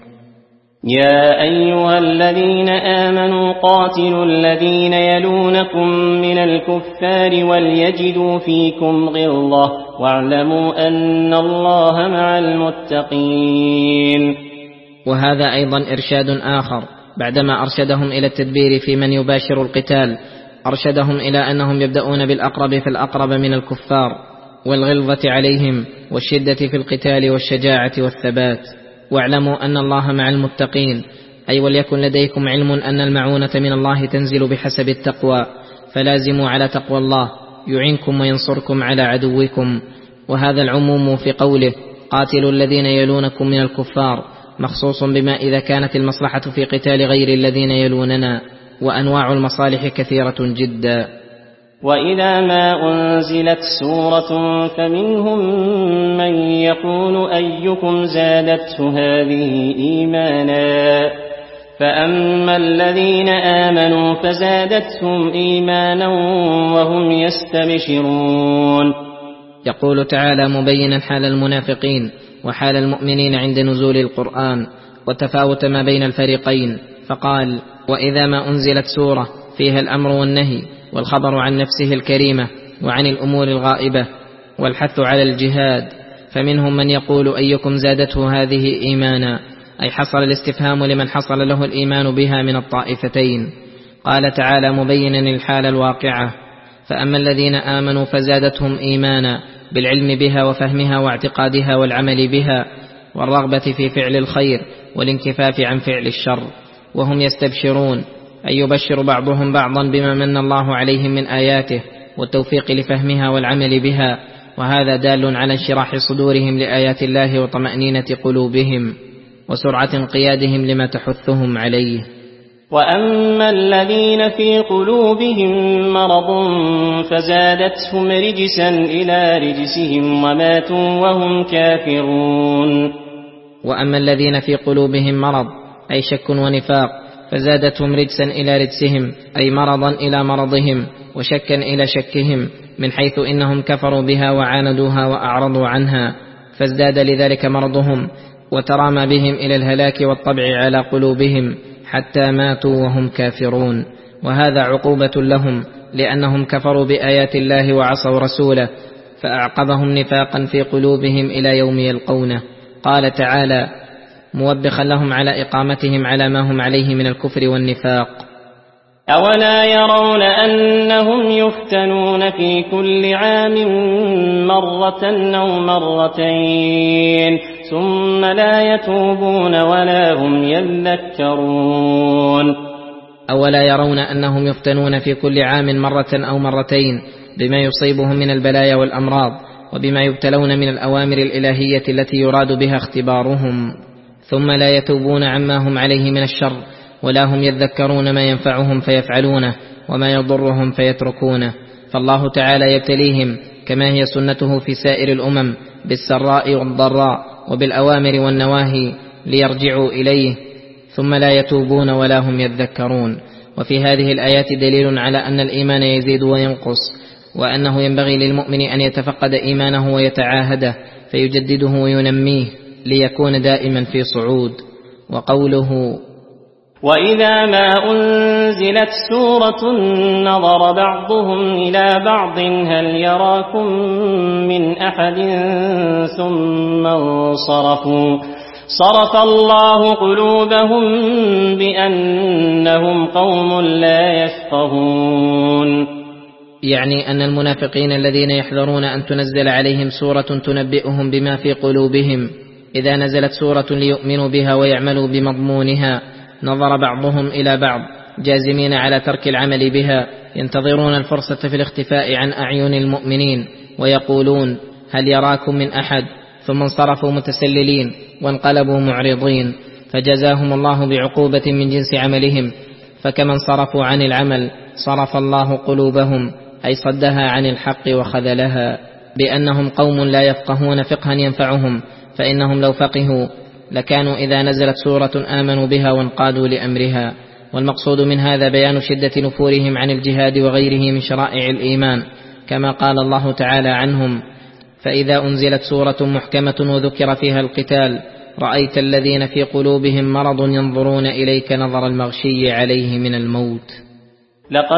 يا أيها الذين آمنوا قاتلوا الذين يلونكم من الكفار وليجدوا فيكم غلظة واعلموا أن الله مع المتقين. وهذا أيضا إرشاد آخر، بعدما أرشدهم إلى التدبير في من يباشر القتال أرشدهم إلى أنهم يبدأون بالأقرب فالأقرب من الكفار، والغلظة عليهم والشدة في القتال والشجاعة والثبات. واعلموا أن الله مع المتقين، أي وليكن لديكم علم أن المعونة من الله تنزل بحسب التقوى، فلازموا على تقوى الله يعينكم وينصركم على عدوكم. وهذا العموم في قوله قاتلوا الذين يلونكم من الكفار مخصوص بما إذا كانت المصلحة في قتال غير الذين يلوننا، وأنواع المصالح كثيرة جدا. وإذا ما أنزلت سورة فمنهم من يقول أيكم زادته هذه إيمانا، فأما الذين آمنوا فزادتهم إيمانا وهم يستبشرون. يقول تعالى مبينا حال المنافقين وحال المؤمنين عند نزول القرآن وتفاوت ما بين الفريقين، فقال وإذا ما أنزلت سورة فيها الأمر والنهي والخبر عن نفسه الكريمة وعن الأمور الغائبة والحث على الجهاد، فمنهم من يقول أيكم زادته هذه إيمانا، أي حصل الاستفهام لمن حصل له الإيمان بها من الطائفتين. قال تعالى مبينا الحال الواقعة فأما الذين آمنوا فزادتهم إيمانا بالعلم بها وفهمها واعتقادها والعمل بها والرغبة في فعل الخير والانكفاف عن فعل الشر، وهم يستبشرون، أي يبشر بعضهم بعضا بما من الله عليهم من آياته والتوفيق لفهمها والعمل بها، وهذا دال على انشراح صدورهم لآيات الله وطمأنينة قلوبهم وسرعة انقيادهم لما تحثهم عليه. وأما الذين في قلوبهم مرض فزادتهم رجسا إلى رجسهم وماتوا وهم كافرون. وأما الذين في قلوبهم مرض أي شك ونفاق فزادتهم رجسا إلى رجسهم، أي مرضا إلى مرضهم وشكا إلى شكهم، من حيث إنهم كفروا بها وعاندوها وأعرضوا عنها، فازداد لذلك مرضهم وترامى بهم إلى الهلاك والطبع على قلوبهم حتى ماتوا وهم كافرون. وهذا عقوبة لهم لأنهم كفروا بآيات الله وعصوا رسوله، فأعقبهم نفاقا في قلوبهم إلى يوم يلقونه. قال تعالى موبخا لهم على إقامتهم على ما هم عليه من الكفر والنفاق: أولا يرون أنهم يفتنون في كل عام مرة أو مرتين ثم لا يتوبون ولا هم يذكرون. أولا يرون أنهم يفتنون في كل عام مرة أو مرتين بما يصيبهم من البلايا والأمراض وبما يبتلون من الأوامر الإلهية التي يراد بها اختبارهم، ثم لا يتوبون عما هم عليه من الشر ولا هم يذكرون ما ينفعهم فيفعلونه وما يضرهم فيتركونه. فالله تعالى يبتليهم كما هي سنته في سائر الأمم بالسراء والضراء وبالأوامر والنواهي ليرجعوا إليه، ثم لا يتوبون ولا هم يذكرون. وفي هذه الآيات دليل على أن الإيمان يزيد وينقص، وأنه ينبغي للمؤمن أن يتفقد إيمانه ويتعاهده فيجدده وينميه ليكون دائما في صعود. وقوله وإذا ما أنزلت سورة نظر بعضهم إلى بعض هل يراكم من أحد ثم انصرفوا صرف الله قلوبهم بأنهم قوم لا يفقهون. يعني أن المنافقين الذين يحذرون أن تنزل عليهم سورة تنبئهم بما في قلوبهم إذا نزلت سورة ليؤمنوا بها ويعملوا بمضمونها نظر بعضهم إلى بعض جازمين على ترك العمل بها، ينتظرون الفرصة في الاختفاء عن أعين المؤمنين ويقولون هل يراكم من أحد، ثم انصرفوا متسللين وانقلبوا معرضين، فجزاهم الله بعقوبة من جنس عملهم. فكما انصرفوا عن العمل صرف الله قلوبهم أي صدها عن الحق وخذلها، بأنهم قوم لا يفقهون فقها ينفعهم، فإنهم لو فقهوا لكانوا إذا نزلت سورة آمنوا بها وانقادوا لأمرها. والمقصود من هذا بيان شدة نفورهم عن الجهاد وغيره من شرائع الإيمان، كما قال الله تعالى عنهم: فإذا أنزلت سورة محكمة وذكر فيها القتال رأيت الذين في قلوبهم مرض ينظرون إليك نظر المغشي عليه من الموت. لقد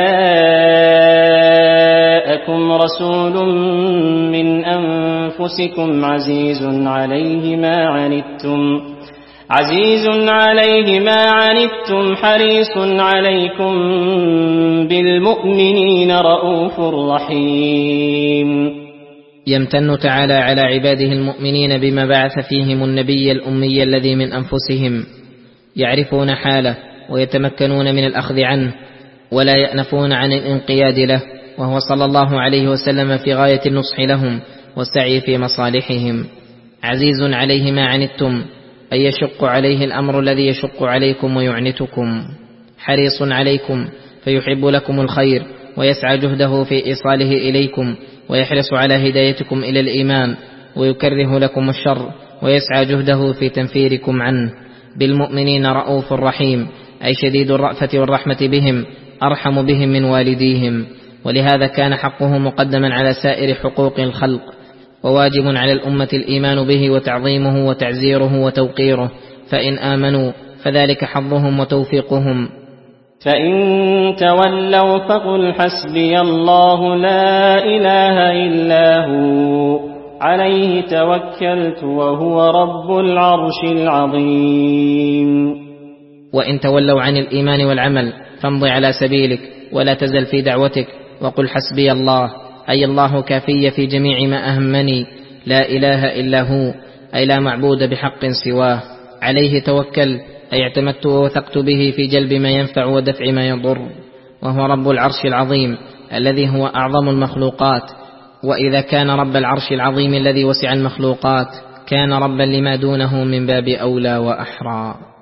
جاءكم رسول من أنفسكم عزيز عليه ما عنتم عزيز عليه ما عنتم حريص عليكم بالمؤمنين رؤوف رحيم. يمتن تعالى على عباده المؤمنين بما بعث فيهم النبي الأمي الذي من أنفسهم يعرفون حاله ويتمكنون من الأخذ عنه ولا يأنفون عن الانقياد له، وهو صلى الله عليه وسلم في غاية النصح لهم والسعي في مصالحهم. عزيز عليه ما عنتم أي يشق عليه الأمر الذي يشق عليكم ويعنتكم، حريص عليكم فيحب لكم الخير ويسعى جهده في إيصاله إليكم، ويحرص على هدايتكم إلى الإيمان، ويكره لكم الشر ويسعى جهده في تنفيركم عنه. بالمؤمنين رؤوف رحيم أي شديد الرأفة والرحمة بهم، أرحم بهم من والديهم، ولهذا كان حقه مقدما على سائر حقوق الخلق، وواجب على الأمة الإيمان به وتعظيمه وتعزيره وتوقيره، فإن آمنوا فذلك حظهم وتوفيقهم. فإن تولوا فقل حسبي الله لا إله إلا هو عليه توكلت وهو رب العرش العظيم. وإن تولوا عن الإيمان والعمل فامض على سبيلك ولا تزل في دعوتك وقل حسبي الله أي الله كافي في جميع ما أهمني، لا إله إلا هو أي لا معبود بحق سواه، عليه توكل أي اعتمدت ووثقت به في جلب ما ينفع ودفع ما يضر، وهو رب العرش العظيم الذي هو أعظم المخلوقات. وإذا كان رب العرش العظيم الذي وسع المخلوقات كان ربا لما دونه من باب أولى وأحرى.